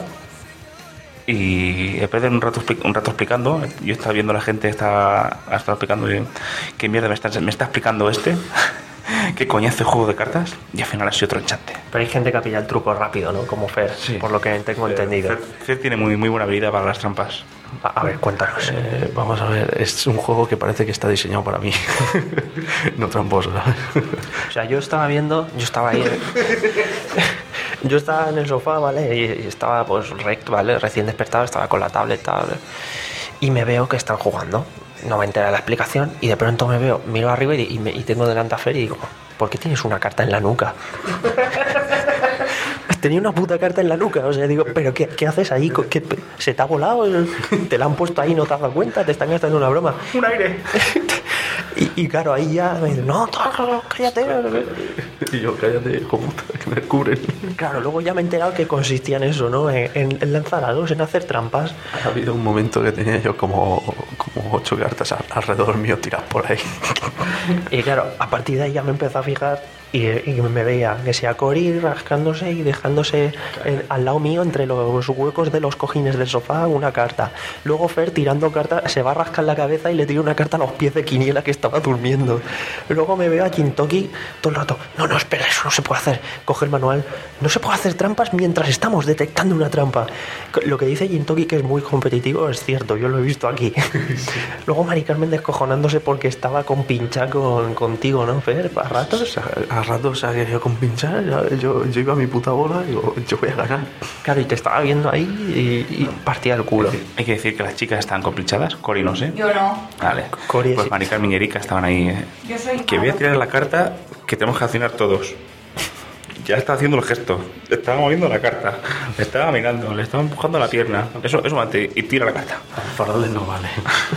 y he perdido un rato, un rato explicando. Yo estaba viendo a la gente, está, ha estado explicando qué mierda me está, me está explicando este. ¿Qué coñazo el juego de cartas? Y al final ha sido tronchante. Pero hay gente que pilla el truco rápido, ¿no? Como Fer, sí. Por lo que tengo Fer, entendido. Fer, Fer tiene muy, muy buena habilidad para las trampas. A, a ver, cuéntanos. Eh, vamos a ver, es un juego que parece que está diseñado para mí. No tramposo, ¿sabes? O sea, yo estaba viendo, yo estaba ahí... yo estaba en el sofá, ¿vale? Y, y estaba pues recto, ¿vale? Recién despertado, estaba con la tablet, tal. Y me veo que están jugando. No me entera de la explicación y de pronto me veo, miro arriba y, y, me, y tengo delante a Fer y digo, ¿por qué tienes una carta en la nuca? Tenía una puta carta en la nuca, o sea, digo, ¿pero qué, qué haces ahí? ¿Qué, ¿Se te ha volado? ¿Te la han puesto ahí y no te has dado cuenta? ¿Te están gastando una broma? Un aire. y, y claro, ahí ya me dicen, no, cállate. Y yo, cállate, hijo puta, que me cubren. Claro, luego ya me he enterado que consistía en eso, ¿no? En, en, en lanzar a dos, en hacer trampas. Ha habido un momento que tenía yo como, como ocho cartas alrededor mío tiradas por ahí. Y claro, a partir de ahí ya me empezó a fijar y, y me veía que sea Cory rascándose y dejándose en, al lado mío entre los huecos de los cojines del sofá una carta. Luego Fer tirando cartas, se va a rascar la cabeza y le tira una carta a los pies de Quiniela que estaba durmiendo. Luego me veo a Gintoki todo el rato, no, no, espera, eso no se puede hacer. Coge el manual, no se puede hacer trampas mientras estamos detectando una trampa. Lo que dice Gintoki, que es muy competitivo, es cierto, yo lo he visto aquí. Sí. Luego Mari Carmen descojonándose porque estaba con pincha con, contigo, ¿no, Fer? ¿Para ratos? A rato se ha querido compinchar. Yo, yo iba a mi puta bola y digo, yo voy a ganar. Claro, y te estaba viendo ahí y, y partía el culo. Hay que decir que las chicas estaban compinchadas. Cori no sé. Yo no. Vale. Cori pues sí. Mari Carmen y Erika estaban ahí. eh. Yo soy Que voy a tirar la carta que tenemos que accionar todos. Ya está haciendo el gesto. Estaba moviendo la carta. Le estaba mirando. Le estaba empujando la pierna. Eso, eso antes. Y tira la carta. Farole no vale.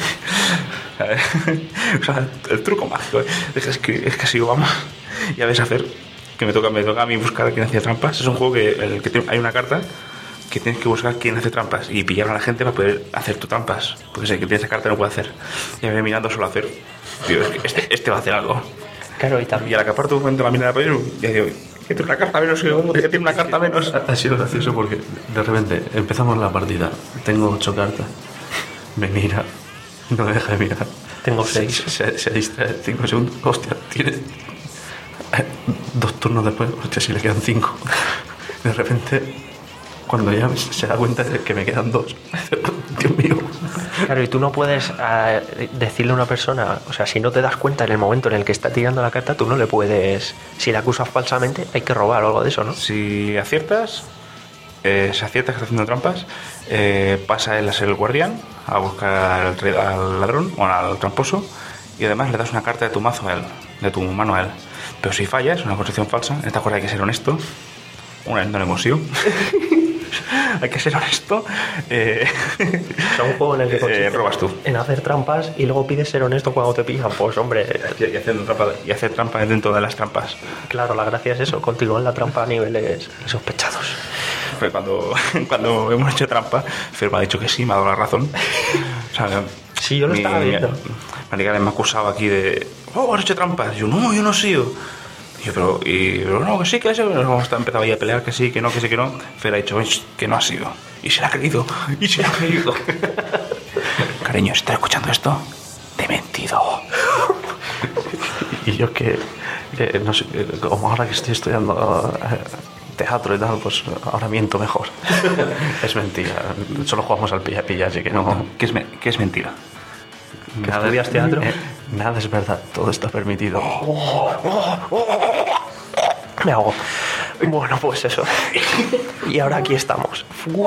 O sea, el truco mágico es que, es que así vamos. Ya ves hacer que me toca, me toca a mí buscar a quién hacía trampas. Es un juego que, en el que hay una carta que tienes que buscar quién hace trampas y pillar a la gente para poder hacer tus trampas. Porque si el que tiene esa carta no puede hacer. Y me voy mirando solo a hacer. Digo, es que este, este va a hacer algo. Claro, y también. Y al acabar tu momento la mirada para ello, ya digo, que tiene una carta menos, que tiene una carta menos. Ha sido gracioso porque de repente empezamos la partida. Tengo ocho cartas. Me mira. No me deja de mirar. Tengo seis. Se, se, se distrae cinco segundos. Hostia, tiene. Dos turnos después, hostia, si le quedan cinco. De repente, cuando ya se da cuenta de que me quedan dos. Dios mío. Claro, y tú no puedes eh, decirle a una persona, o sea, si no te das cuenta en el momento en el que está tirando la carta, tú no le puedes. Si la acusas falsamente, hay que robar o algo de eso, ¿no? Si aciertas, eh, si aciertas que está haciendo trampas, eh, pasa él a ser el guardián, a buscar al, re- al ladrón o al tramposo, y además le das una carta de tu mazo a él, de tu mano a él. Pero si fallas, una acusación falsa, en esta cosa hay que ser honesto. Una vez no lo hemos sido. Hay que ser honesto. Eh, O sea, un juego en el que consiste eh, robas tú. en hacer trampas y luego pides ser honesto cuando te pillan. Pues hombre, Y hacer trampa, y hacer trampa dentro de las trampas. claro, la gracia es eso, continúan la trampa a niveles sospechados. Pues cuando, cuando hemos hecho trampa, Fer me ha dicho que sí, me ha dado la razón. O sea, sí, yo lo mi- estaba viendo. Marica me ha acusado aquí de, oh, has hecho trampas. Yo, no, yo no he sido. Y yo, pero, y, pero no, que sí, que sí. Hemos empezado ahí a pelear, que sí, que no, que sí, que no. Fer ha dicho, "Sh, que no ha sido. Y se la ha creído. Y se la ha creído. Cariño, si estás escuchando esto, te he mentido. Y yo que, que no sé, como ahora que estoy estudiando eh, teatro y tal, pues ahora miento mejor. Es mentira. Solo jugamos al pilla-pilla, así que no. ¿Qué es, me- qué es mentira? Nada, ¿Estudias teatro? eh, nada es verdad, todo está permitido. Me hago. Bueno, pues eso. Y ahora aquí estamos.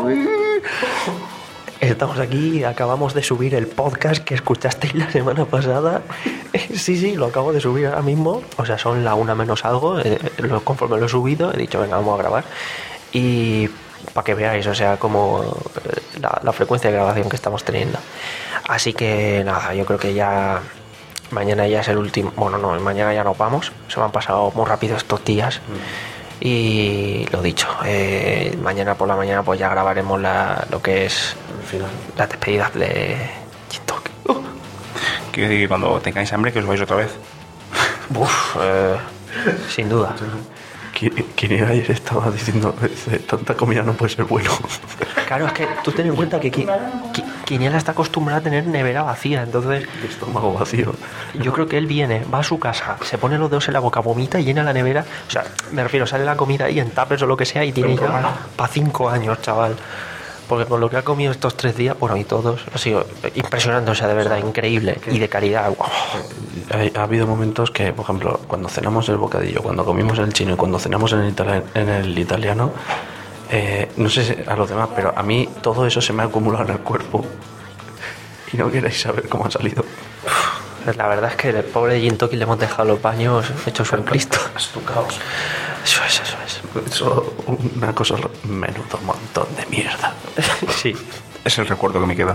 Estamos aquí, acabamos de subir el podcast que escuchasteis la semana pasada. Sí, sí, lo acabo de subir ahora mismo. O sea, son la una menos algo. Eh, lo- conforme lo he subido, he dicho, venga, vamos a grabar. Y para que veáis, o sea, como eh, la, la frecuencia de grabación que estamos teniendo. Así que nada, yo creo que ya mañana ya es el último. Bueno, no, mañana ya nos vamos. Se me han pasado muy rápido estos días. Y lo dicho, eh, mañana por la mañana pues ya grabaremos la, lo que es las despedidas de TikTok. Quiero decir que cuando tengáis hambre, que os vais otra vez. Uf, eh, sin duda. Quien ayer estaba diciendo, dice, tanta comida no puede ser bueno. Claro, es que tú ten en cuenta que Qui- Qui- Quiniela está acostumbrada a tener nevera vacía, entonces... Estómago vacío. Yo creo que él viene, va a su casa, se pone los dedos en la boca, vomita y llena la nevera. O sea, me refiero, sale la comida ahí en tuppers o lo que sea y tiene ya para cinco años, chaval. Porque con lo que ha comido estos tres días, bueno, y todos, ha sido impresionante, o sea, de verdad, increíble y de calidad. Wow. Ha, ha habido momentos que, por ejemplo, cuando cenamos el bocadillo, cuando comimos el chino y cuando cenamos en el, itali- en el italiano, eh, no sé si a los demás, pero a mí todo eso se me ha acumulado en el cuerpo y no queréis saber cómo ha salido. La verdad es que el pobre Jintoki le hemos dejado los baños hechos un Cristo. Estucaos. Eso es, eso es. Eso, una cosa, menudo montón de mierda. Sí. Es el recuerdo que me queda.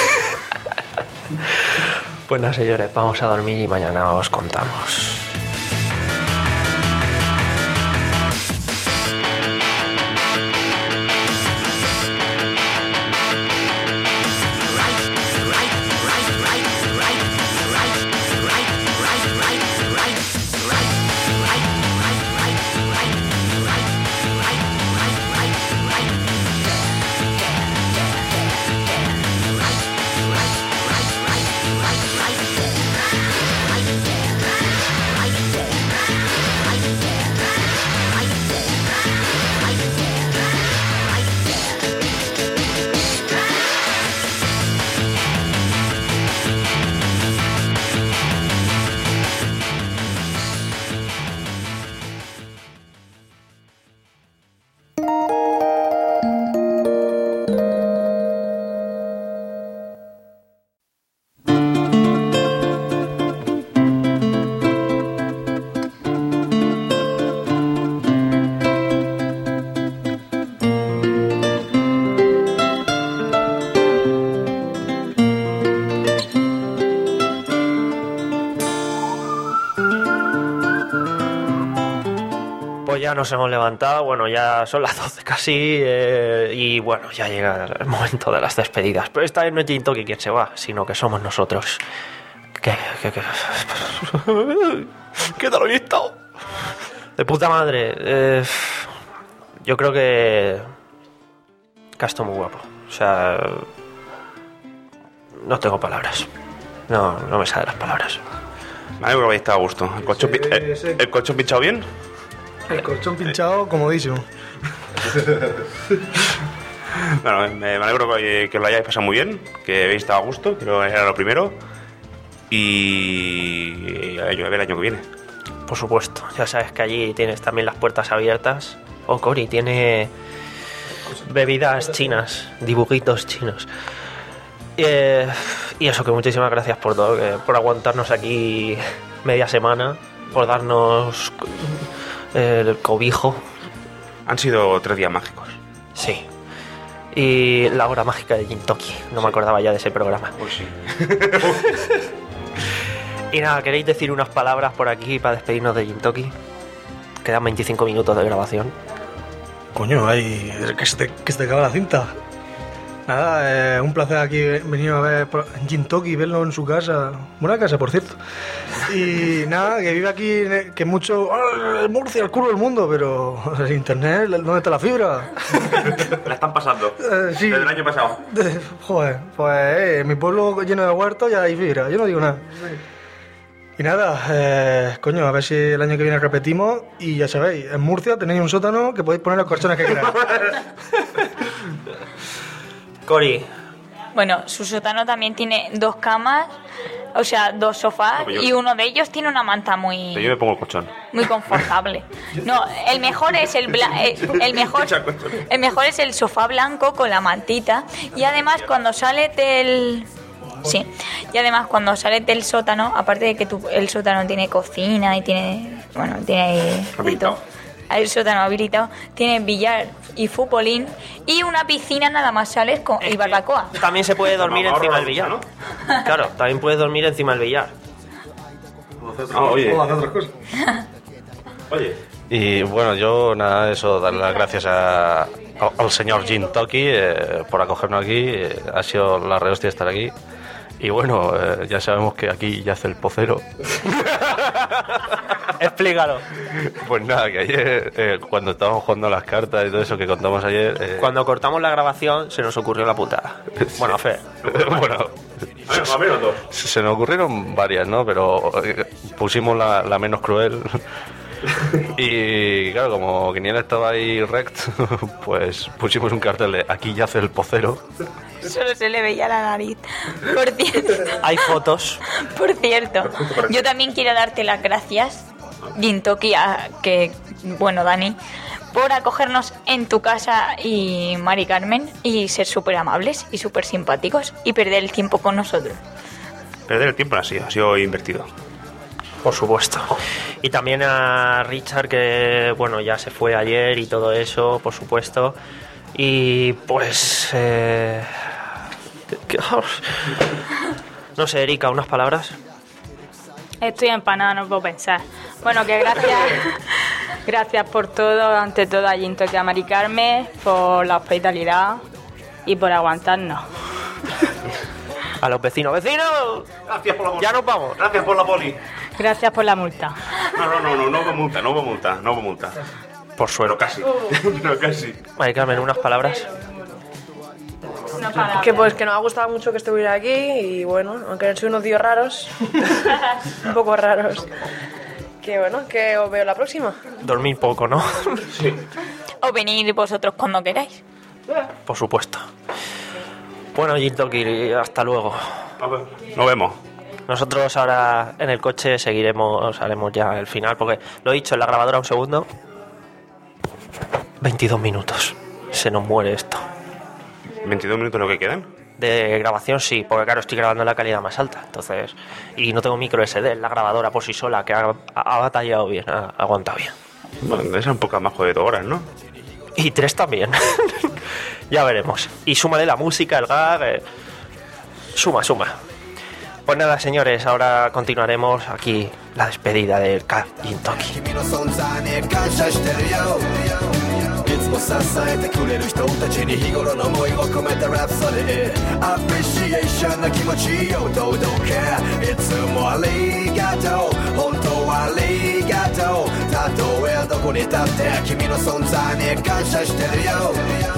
Pues nada, señores, vamos a dormir y mañana os contamos. Right, Ya nos hemos levantado, bueno, ya son las doce casi, eh, y bueno, ya llega el momento de las despedidas. Pero esta vez no es Jintoki quien se va, sino que somos nosotros. ¿Qué, qué, qué? ¿Qué tal hoy he estado? De puta madre. Eh, yo creo que... que ha estado muy guapo. O sea... no tengo palabras. No, no me salen las palabras. Me alegro que habéis estado a gusto. ¿El colchón, pi- el, el colchón pinchado bien? El colchón pinchado, comodísimo. Bueno, me, me alegro que, que lo hayáis pasado muy bien, que habéis estado a gusto, creo que era lo primero. Y a ver el año que viene. Por supuesto, ya sabes que allí tienes también las puertas abiertas. Oh, Cory, tiene bebidas chinas, dibujitos chinos. Eh, y eso, que muchísimas gracias por todo, que, por aguantarnos aquí media semana, por darnos eh, el cobijo. Han sido tres días mágicos. Sí. Y la hora mágica de Jintoki, no sí. me acordaba ya de ese programa. Pues sí. Y nada, ¿queréis decir unas palabras por aquí para despedirnos de Jintoki? Quedan veinticinco minutos de grabación. Coño, hay que se te, que se te acaba la cinta. Nada, eh, un placer aquí venir a ver Jintoki, verlo en su casa. Buena casa, por cierto. Y nada, que vive aquí, que mucho... ¡Oh, Murcia, el culo del mundo! Pero el internet, ¿dónde está la fibra? La están pasando. Eh, sí. Desde el año pasado. De, joder, pues eh, en mi pueblo lleno de huertos ya hay fibra, yo no digo nada. Y nada, eh, coño, a ver si el año que viene repetimos. Y ya sabéis, en Murcia tenéis un sótano que podéis poner los colchones que queráis. Cory. Bueno, su sótano también tiene dos camas, o sea, dos sofás, no, yo... y uno de ellos tiene una manta muy... Pero yo me pongo el colchón. Muy confortable. No, el mejor es el bla... el mejor el mejor es el sofá blanco con la mantita, y además cuando sales del... Sí, y además cuando sales del sótano, aparte de que tu, el sótano tiene cocina y tiene... Bueno, tiene... El sótano habilitado, tiene billar y futbolín y una piscina nada más sales con, y barbacoa. También se puede dormir encima del billar, ¿no? Claro, también puedes dormir encima del billar. Ah, oye. Puedo hacer otras cosas. Oye. Y bueno, yo nada, eso, darle las gracias a, a, al señor Jintoki eh, por acogernos aquí. Eh, ha sido la rehostia estar aquí. Y bueno, eh, ya sabemos que aquí yace el pocero. Explícalo. Pues nada, que ayer, eh, cuando estábamos jugando las cartas y todo eso que contamos ayer... Eh... Cuando cortamos la grabación se nos ocurrió la putada. Bueno, fe. Bueno, a ver, dos. Se nos ocurrieron varias, ¿no? Pero eh, pusimos la, la menos cruel. Y claro, como Quiniela estaba ahí rect, pues pusimos un cartel de aquí yace el pocero. Solo se le veía la nariz. Por cierto. Hay fotos. Por cierto, yo también quiero darte las gracias, Jintoki, a que, bueno, Dani, por acogernos en tu casa y Mari Carmen y ser súper amables y súper simpáticos y perder el tiempo con nosotros. Perder el tiempo no ha sido, ha sido invertido. Por supuesto. Y también a Richard, que bueno, ya se fue ayer y todo eso, por supuesto. Y pues... Eh... No sé, Erika, ¿unas palabras? Estoy empanada, no puedo pensar. Bueno, que gracias gracias por todo, ante todo a Jintoki y a Mari Carmen, por la hospitalidad y por aguantarnos. A los vecinos. ¡Vecinos! Gracias por la poli. Ya nos vamos. Gracias por la poli. Gracias por la multa. No, no, no, no, no hubo multa, no hubo multa, no hubo multa. Por suerte. Pero casi, pero casi. Mari Carmen, unas palabras. Que pues que nos ha gustado mucho que estuviera aquí y bueno, aunque han sido unos días raros, un poco raros, que bueno, que os veo la próxima. Dormir poco, ¿no? Sí. O venir vosotros cuando queráis. Por supuesto. Bueno, Jintoki, hasta luego. Nos vemos. Nosotros ahora en el coche seguiremos, haremos ya el final, porque lo he dicho en la grabadora un segundo. veintidós minutos. Se nos muere esto. ¿veintidós minutos lo que quedan? De grabación sí, porque claro, estoy grabando en la calidad más alta, entonces... Y no tengo micro ese de la grabadora por sí sola, que ha, ha batallado bien, ha, ha aguantado bien. Bueno, es un poco más de dos horas, ¿no? Y tres también. Ya veremos. Y súmale la música, el gag... Eh... Suma, suma. Pues nada, señores, ahora continuaremos aquí la despedida del Cat Gin Toki. いつも支えてくれる人たちに日頃の思いを込めたラプソディアプリシエーションな気持ちを堂々かいつもありがとう本当はありがとうたとえどこに立って君の存在に感謝してるよ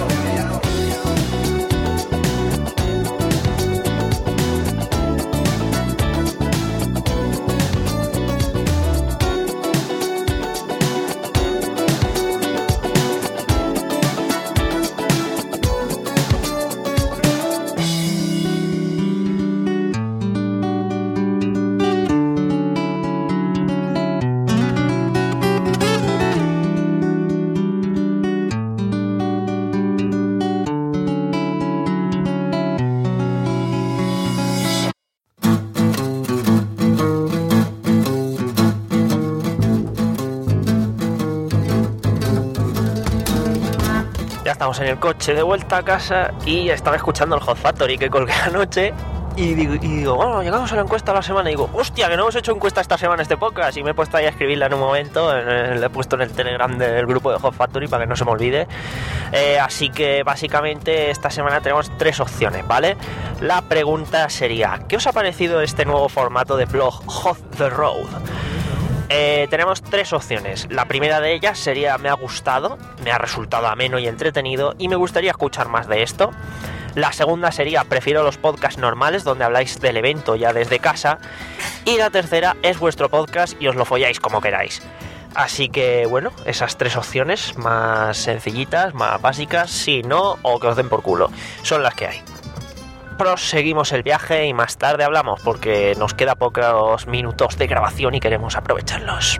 Estamos en el coche de vuelta a casa y estaba escuchando el Hot Factory que colgué anoche y digo, y digo, bueno, llegamos a la encuesta de la semana y digo, hostia, que no hemos hecho encuesta esta semana este podcast, y me he puesto ahí a escribirla en un momento, en el, le he puesto en el Telegram del grupo de Hot Factory para que no se me olvide. Eh, así que básicamente esta semana tenemos tres opciones, ¿vale? La pregunta sería, ¿qué os ha parecido este nuevo formato de blog Hot the Road? Eh, tenemos tres opciones. La primera de ellas sería me ha gustado, me ha resultado ameno y entretenido y me gustaría escuchar más de esto. La segunda sería prefiero los podcasts normales donde habláis del evento ya desde casa. Y la tercera es vuestro podcast y os lo folláis como queráis. Así que bueno, esas tres opciones más sencillitas, más básicas, si no, o que os den por culo, son las que hay. Proseguimos el viaje y más tarde hablamos porque nos queda pocos minutos de grabación y queremos aprovecharlos.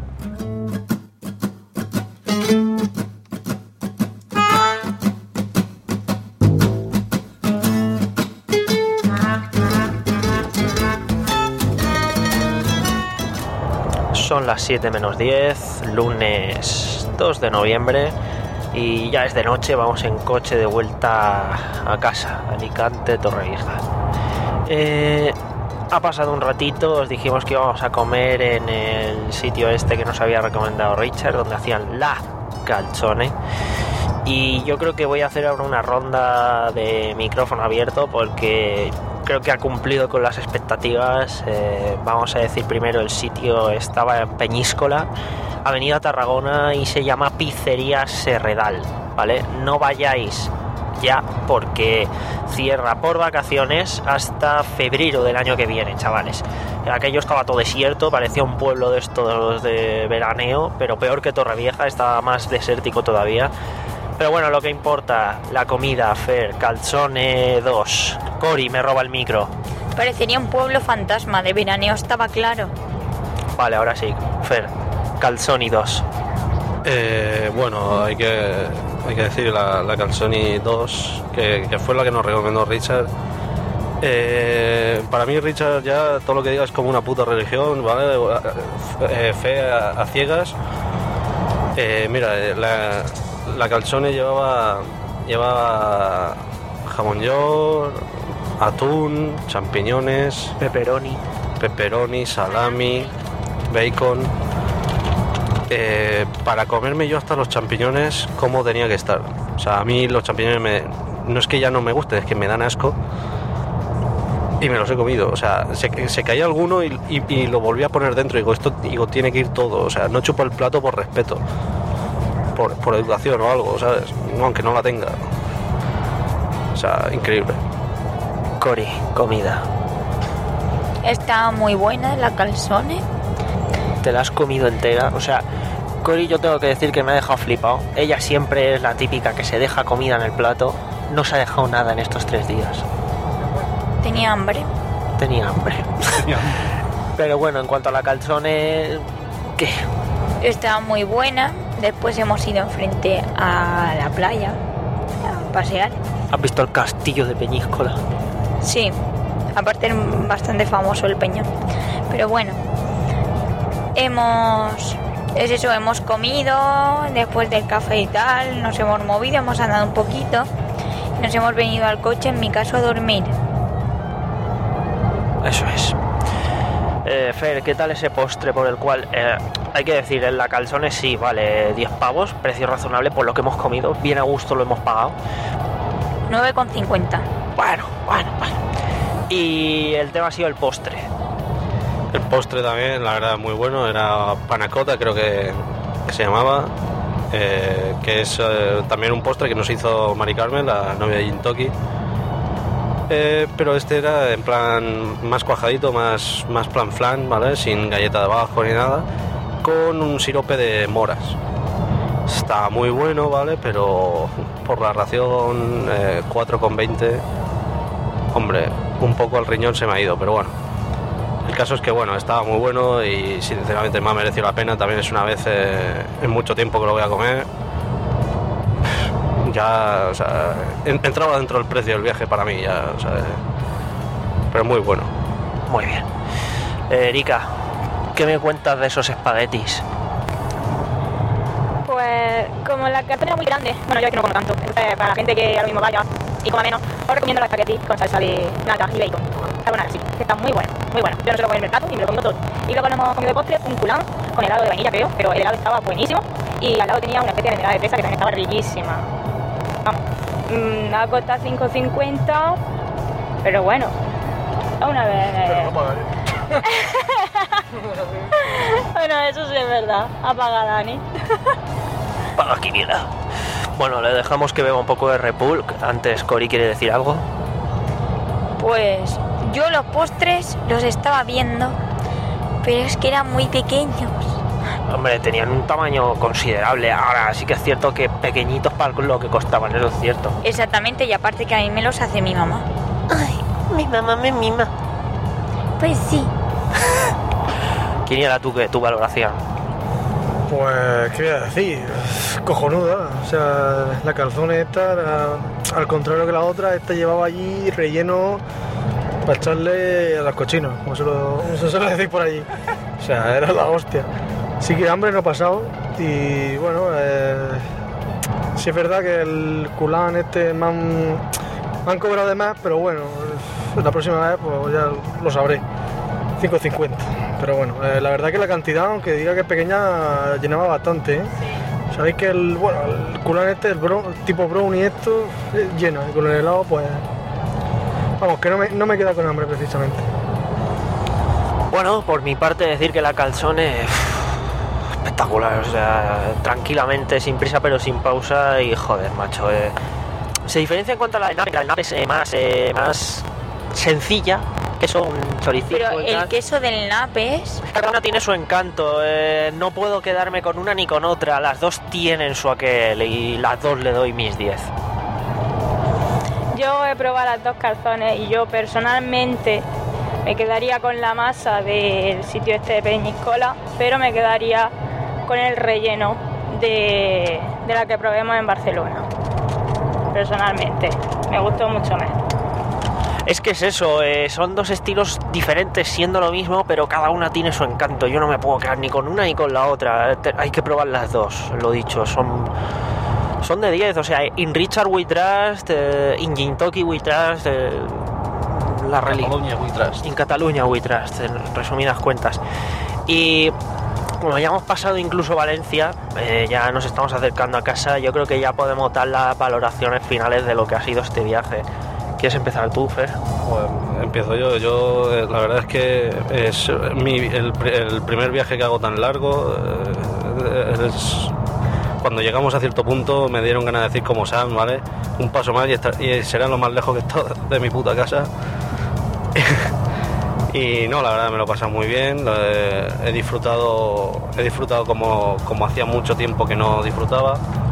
Son las siete menos diez, lunes dos de noviembre. Y ya es de noche, vamos en coche de vuelta a casa, Alicante, Torrevieja. Eh, ha pasado un ratito, os dijimos que íbamos a comer en el sitio este que nos había recomendado Richard, donde hacían la calzone. Y yo creo que voy a hacer ahora una ronda de micrófono abierto porque creo que ha cumplido con las expectativas. Eh, vamos a decir primero, el sitio estaba en Peñíscola, Avenida Tarragona, y se llama Pizzería Serredal, ¿vale? No vayáis ya porque cierra por vacaciones hasta febrero del año que viene, chavales. Aquello estaba todo desierto, parecía un pueblo de estos de veraneo, pero peor que Torrevieja, estaba más desértico todavía. Pero bueno, lo que importa, la comida, Fer, calzone dos. Cori, me roba el micro. Parecería un pueblo fantasma, de veraneo estaba claro. Vale, ahora sí, Fer, calzone dos. Eh, bueno, hay que, hay que decir la, la calzone dos, que, que fue la que nos recomendó Richard. Eh, para mí Richard ya todo lo que diga es como una puta religión, ¿vale? Eh, fe a, a ciegas. Eh, mira, la, la calzone llevaba, llevaba jamón york, atún, champiñones, pepperoni, pepperoni, salami, bacon. Eh, para comerme yo hasta los champiñones como tenía que estar. O sea, a mí los champiñones me, no es que ya no me gusten, es que me dan asco. Y me los he comido, o sea, se, se caía alguno y, y, y lo volví a poner dentro y digo, esto digo, tiene que ir todo, o sea, no chupo el plato por respeto, por, por educación o algo, ¿sabes? Aunque no la tenga. O sea, increíble. Cori, comida. Está muy buena la calzone. ¿Te la has comido entera? O sea, Cori, yo tengo que decir que me ha dejado flipado. Ella siempre es la típica que se deja comida en el plato. No se ha dejado nada en estos tres días. Tenía hambre. Tenía hambre. Pero bueno, en cuanto a la calzone, ¿qué? Está muy buena. Después hemos ido enfrente a la playa a pasear. ¿Has visto el castillo de Peñíscola? Sí, aparte es bastante famoso el peñón. Pero bueno, hemos... Es eso, hemos comido después del café y tal, nos hemos movido, hemos andado un poquito, nos hemos venido al coche, en mi caso, a dormir. Eso es. Eh, Fer, ¿qué tal ese postre por el cual, eh, hay que decir, en la Calzones sí, vale, diez pavos, precio razonable por lo que hemos comido, bien a gusto lo hemos pagado. nueve con cincuenta. Bueno, bueno, bueno. Y el tema ha sido el postre. El postre también, la verdad, muy bueno. Era panacota, creo que, que se llamaba. Eh, que es eh, también un postre que nos hizo Mari Carmen, la novia de Jintoki. Eh, pero este era en plan más cuajadito, más, más plan flan, ¿vale? Sin galleta de abajo ni nada. Con un sirope de moras. Está muy bueno, ¿vale? Pero por la ración eh, cuatro con veinte, hombre, un poco al riñón se me ha ido, pero bueno. El caso es que, bueno, estaba muy bueno y sinceramente me ha merecido la pena. También es una vez eh, en mucho tiempo que lo voy a comer. Ya, o sea, entraba dentro del precio del viaje para mí, ya, o sea, pero muy bueno. Muy bien. Eh, Erika, ¿qué me cuentas de esos espaguetis? Pues como la cartera es muy grande, bueno, yo es que no como tanto, entonces para la gente que ahora mismo vaya y coma menos, os recomiendo los espaguetis con salsa de nata y bacon. Carbonara, sí, que está muy bueno, muy bueno. Yo no se lo comí en el plato y me lo comí todo. Y luego nos hemos comido de postre un culán con helado de vainilla, creo, pero el helado estaba buenísimo y al lado tenía una especie de mermelada de fresa que también estaba riquísima. Vamos, mm, ha costado cinco cincuenta, pero bueno, a una vez... Bueno, eso sí es verdad, apaga Dani. Paga Quiniela. Bueno, le dejamos que beba un poco de Repul. Antes, Cori quiere decir algo. Pues yo los postres los estaba viendo, pero es que eran muy pequeños. Hombre, tenían un tamaño considerable. Ahora sí que es cierto que pequeñitos para lo que costaban, eso es cierto. Exactamente, y aparte que a mí me los hace mi mamá. Ay, mi mamá me mima. Pues sí. Quiniela, ¿tú qué? ¿Tu valoración? Pues, ¿qué voy a decir? Cojonuda. O sea, la calzone esta, era, al contrario que la otra, esta llevaba allí relleno para echarle a los cochinos, como se lo, como se suele decir por allí. O sea, era la hostia. Sí que hambre no he pasado y bueno, eh, sí es verdad que el culán este me han, me han cobrado de más, pero bueno, la próxima vez pues ya lo sabré. cinco cincuenta. Pero bueno, eh, la verdad que la cantidad, aunque diga que es pequeña, llenaba bastante, ¿eh? Sí. Sabéis que el, bueno, el culán este, el, bro, el tipo brownie esto, eh, llena, y con el helado pues... Vamos, que no me, no me queda con hambre precisamente. Bueno, por mi parte decir que la Calzone es espectacular, o sea, tranquilamente, sin prisa pero sin pausa y joder, macho, eh. Se diferencia en cuanto a la de nape, la de nape es eh, más, eh, más sencilla. Queso, un choricito. Pero el queso del napes... Cada una tiene su encanto, eh, no puedo quedarme con una ni con otra, las dos tienen su aquel y las dos le doy mis diez. Yo he probado las dos calzones y yo personalmente me quedaría con la masa del sitio este de Peñíscola, pero me quedaría con el relleno de, de la que probemos en Barcelona. Personalmente, me gustó mucho más. Es que es eso, eh, son dos estilos diferentes siendo lo mismo, pero cada una tiene su encanto. Yo no me puedo quedar ni con una ni con la otra. Te, hay que probar las dos, lo dicho. Son, son de diez, o sea, in Richard we trust, eh, in Jintoki we trust, eh, la Cataluña we trust. In Cataluña we trust, en resumidas cuentas. Y como ya hemos pasado incluso Valencia, eh, ya nos estamos acercando a casa, yo creo que ya podemos dar las valoraciones finales de lo que ha sido este viaje. ¿Quieres empezar tú, Fer? Bueno, empiezo yo. Yo, eh, la verdad es que es mi, el, el primer viaje que hago tan largo. Eh, es, cuando llegamos a cierto punto me dieron ganas de decir como Sam, ¿vale? Un paso más y, estar, y será lo más lejos que he estado de mi puta casa. Y no, la verdad me lo he pasado muy bien. He, he disfrutado, he disfrutado como, como hacía mucho tiempo que no disfrutaba.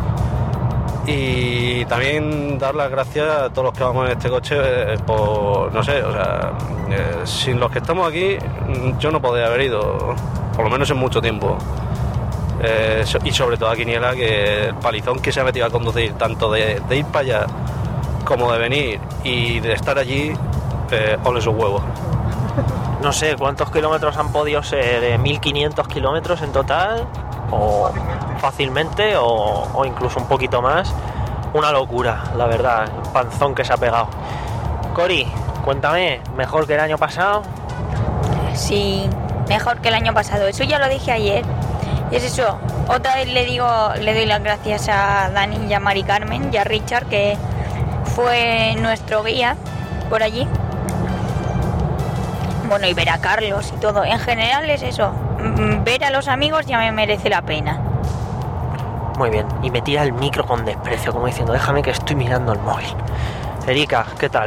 Y también dar las gracias a todos los que vamos en este coche eh, por, no sé, o sea, eh, sin los que estamos aquí yo no podría haber ido, por lo menos en mucho tiempo. Eh, y sobre todo a Quiniela, que el palizón que se ha metido a conducir, tanto de, de ir para allá como de venir y de estar allí, eh, ole sus huevos. No sé, ¿cuántos kilómetros han podido ser? ¿mil quinientos kilómetros en total? O fácilmente, o, o incluso un poquito más. Una locura, la verdad, el panzón que se ha pegado. Cori, cuéntame, ¿mejor que el año pasado? sí, mejor que el año pasado. Eso ya lo dije ayer. Y es eso. Otra vez le digo, le doy las gracias a Dani y a Mari Carmen y a Richard, que fue nuestro guía por allí. Bueno, y ver a Carlos y todo. En general es eso. Ver a los amigos ya me merece la pena. Muy bien. Y me tira el micro con desprecio, como diciendo, déjame que estoy mirando el móvil. Erika, ¿qué tal?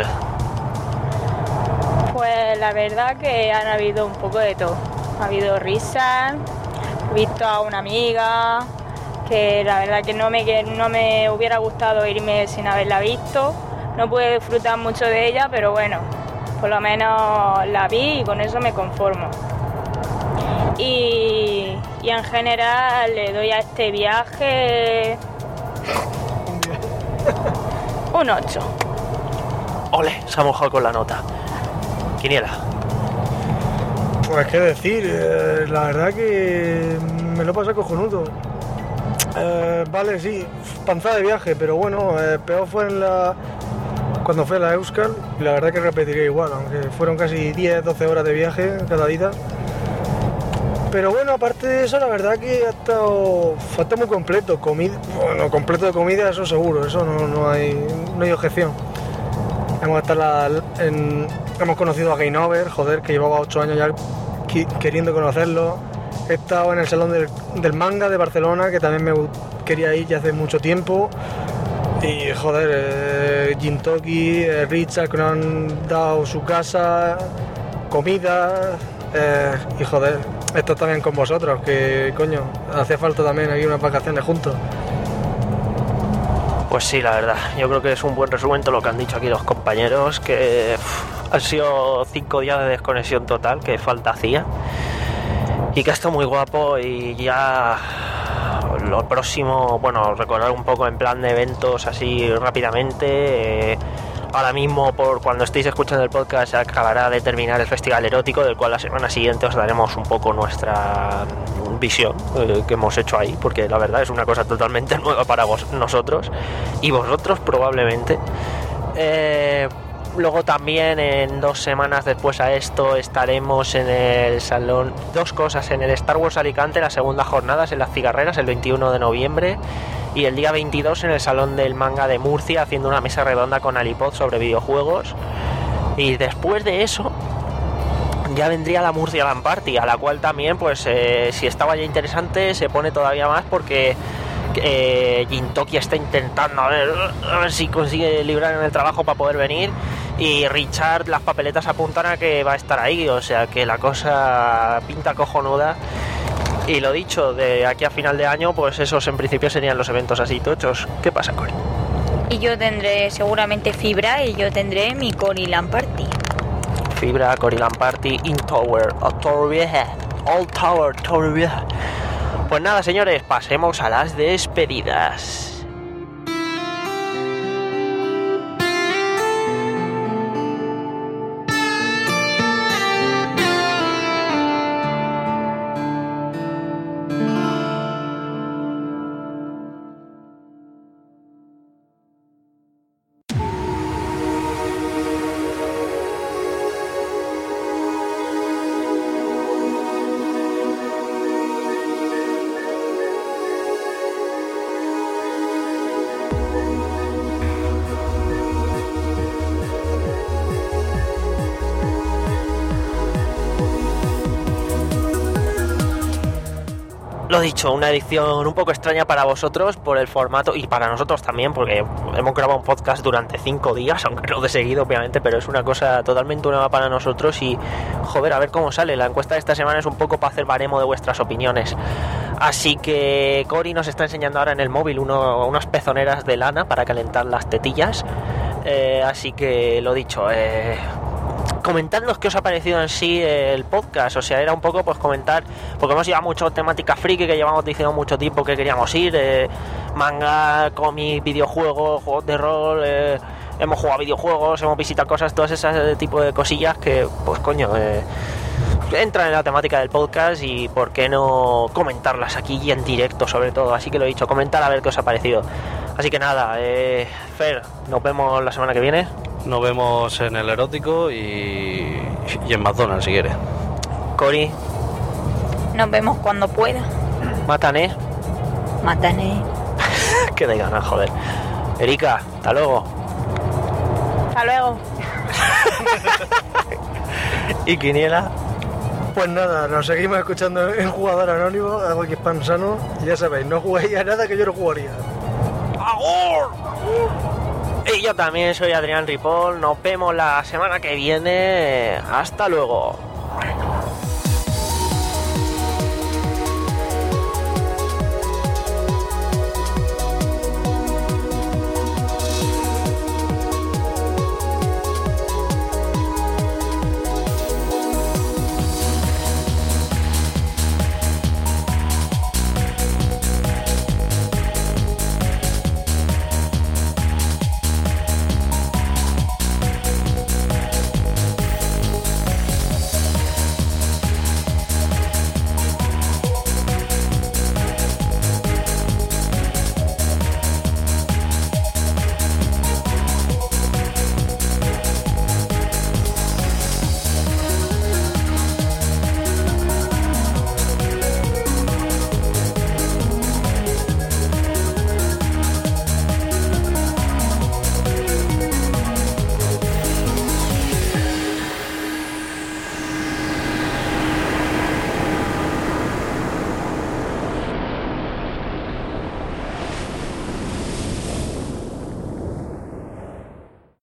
Pues la verdad que han habido un poco de todo. Ha habido risas, he visto a una amiga, que la verdad que no me, que no me hubiera gustado irme sin haberla visto. No pude disfrutar mucho de ella, pero bueno, por lo menos la vi y con eso me conformo. Y, y en general le doy a este viaje un ocho. Ole, se ha mojado con la nota. Quiniela. Pues qué decir, eh, la verdad que me lo pasa cojonudo. Eh, vale, sí, panzada de viaje, pero bueno, eh, peor fue en la... cuando fue a la Euskal, y la verdad que repetiría igual, aunque fueron casi diez doce horas de viaje cada ida. Pero bueno, aparte de eso, la verdad que ha estado, ha estado muy completo. Comida, bueno, completo de comida, eso seguro, eso no, no, hay, no hay objeción. Hemos, estado la, en, hemos conocido a Game Over, joder, que llevaba ocho años ya qui, queriendo conocerlo. He estado en el Salón del, del Manga de Barcelona, que también me quería ir ya hace mucho tiempo. Y joder, eh, Gintoki, eh, Richard, que nos han dado su casa, comida, eh, y joder, esto también con vosotros, que coño, hace falta también aquí unas vacaciones juntos. Pues sí, la verdad, yo creo que es un buen resumen todo lo que han dicho aquí los compañeros, que uf, han sido cinco días de desconexión total, que falta hacía, y que ha estado muy guapo. Y ya lo próximo, bueno, recordar un poco en plan de eventos así rápidamente. Eh, ahora mismo, por cuando estéis escuchando el podcast, se acabará de terminar el Festival Erótico, del cual la semana siguiente os daremos un poco nuestra visión eh, que hemos hecho ahí, porque la verdad es una cosa totalmente nueva para vos, nosotros y vosotros probablemente. Eh, luego también en dos semanas después a esto estaremos en el salón, dos cosas, en el Star Wars Alicante, las segundas jornadas en las cigarreras el veintiuno de noviembre, y el día veintidós en el Salón del Manga de Murcia, haciendo una mesa redonda con Alipod sobre videojuegos. Y después de eso ya vendría la Murcia Lan Party, a la cual también, pues eh, si estaba ya interesante, se pone todavía más, porque eh, Gintoki está intentando a ver, a ver si consigue librar en el trabajo para poder venir, y Richard, las papeletas apuntan a que va a estar ahí, o sea que la cosa pinta cojonuda. Y lo dicho, de aquí a final de año, pues esos en principio serían los eventos así tochos. ¿Qué pasa, Cori? Y yo tendré seguramente Fibra, y yo tendré mi Cori Lan Party. Fibra, Cori Lan Party, In Tower, Torrevieja, Old Tower, Torrevieja. Pues nada, señores, pasemos a las despedidas. Lo dicho, una edición un poco extraña para vosotros por el formato, y para nosotros también, porque hemos grabado un podcast durante cinco días, aunque no de seguido obviamente, pero es una cosa totalmente nueva para nosotros. Y joder, a ver cómo sale. La encuesta de esta semana es un poco para hacer baremo de vuestras opiniones. Así que Cori nos está enseñando ahora en el móvil uno, unas pezoneras de lana para calentar las tetillas. Eh, así que lo dicho, eh, comentadnos qué os ha parecido en sí el podcast. O sea, era un poco pues comentar, porque hemos llevado mucho temática friki, que llevamos diciendo mucho tiempo que queríamos ir, eh, manga, cómic, videojuegos, juegos de rol, eh, hemos jugado videojuegos, hemos visitado cosas, todas esas tipo de cosillas que pues coño eh, entran en la temática del podcast, y por qué no comentarlas aquí y en directo sobre todo. Así que lo he dicho, comentar a ver qué os ha parecido. Así que nada, eh, Fer, nos vemos la semana que viene. Nos vemos en el erótico y, y en McDonald's si quieres. Cori, Nos vemos cuando pueda. Matané. Matané. Que de ganas, joder. Erika, hasta luego. Hasta luego. ¿Y Quiniela? Pues nada, nos seguimos escuchando en Jugador Anónimo, algo que es pan sano. Y ya sabéis, no juguéis a nada que yo no jugaría. ¡Agur! Y yo también soy Adrián Ripoll. Nos vemos la semana que viene. Hasta luego.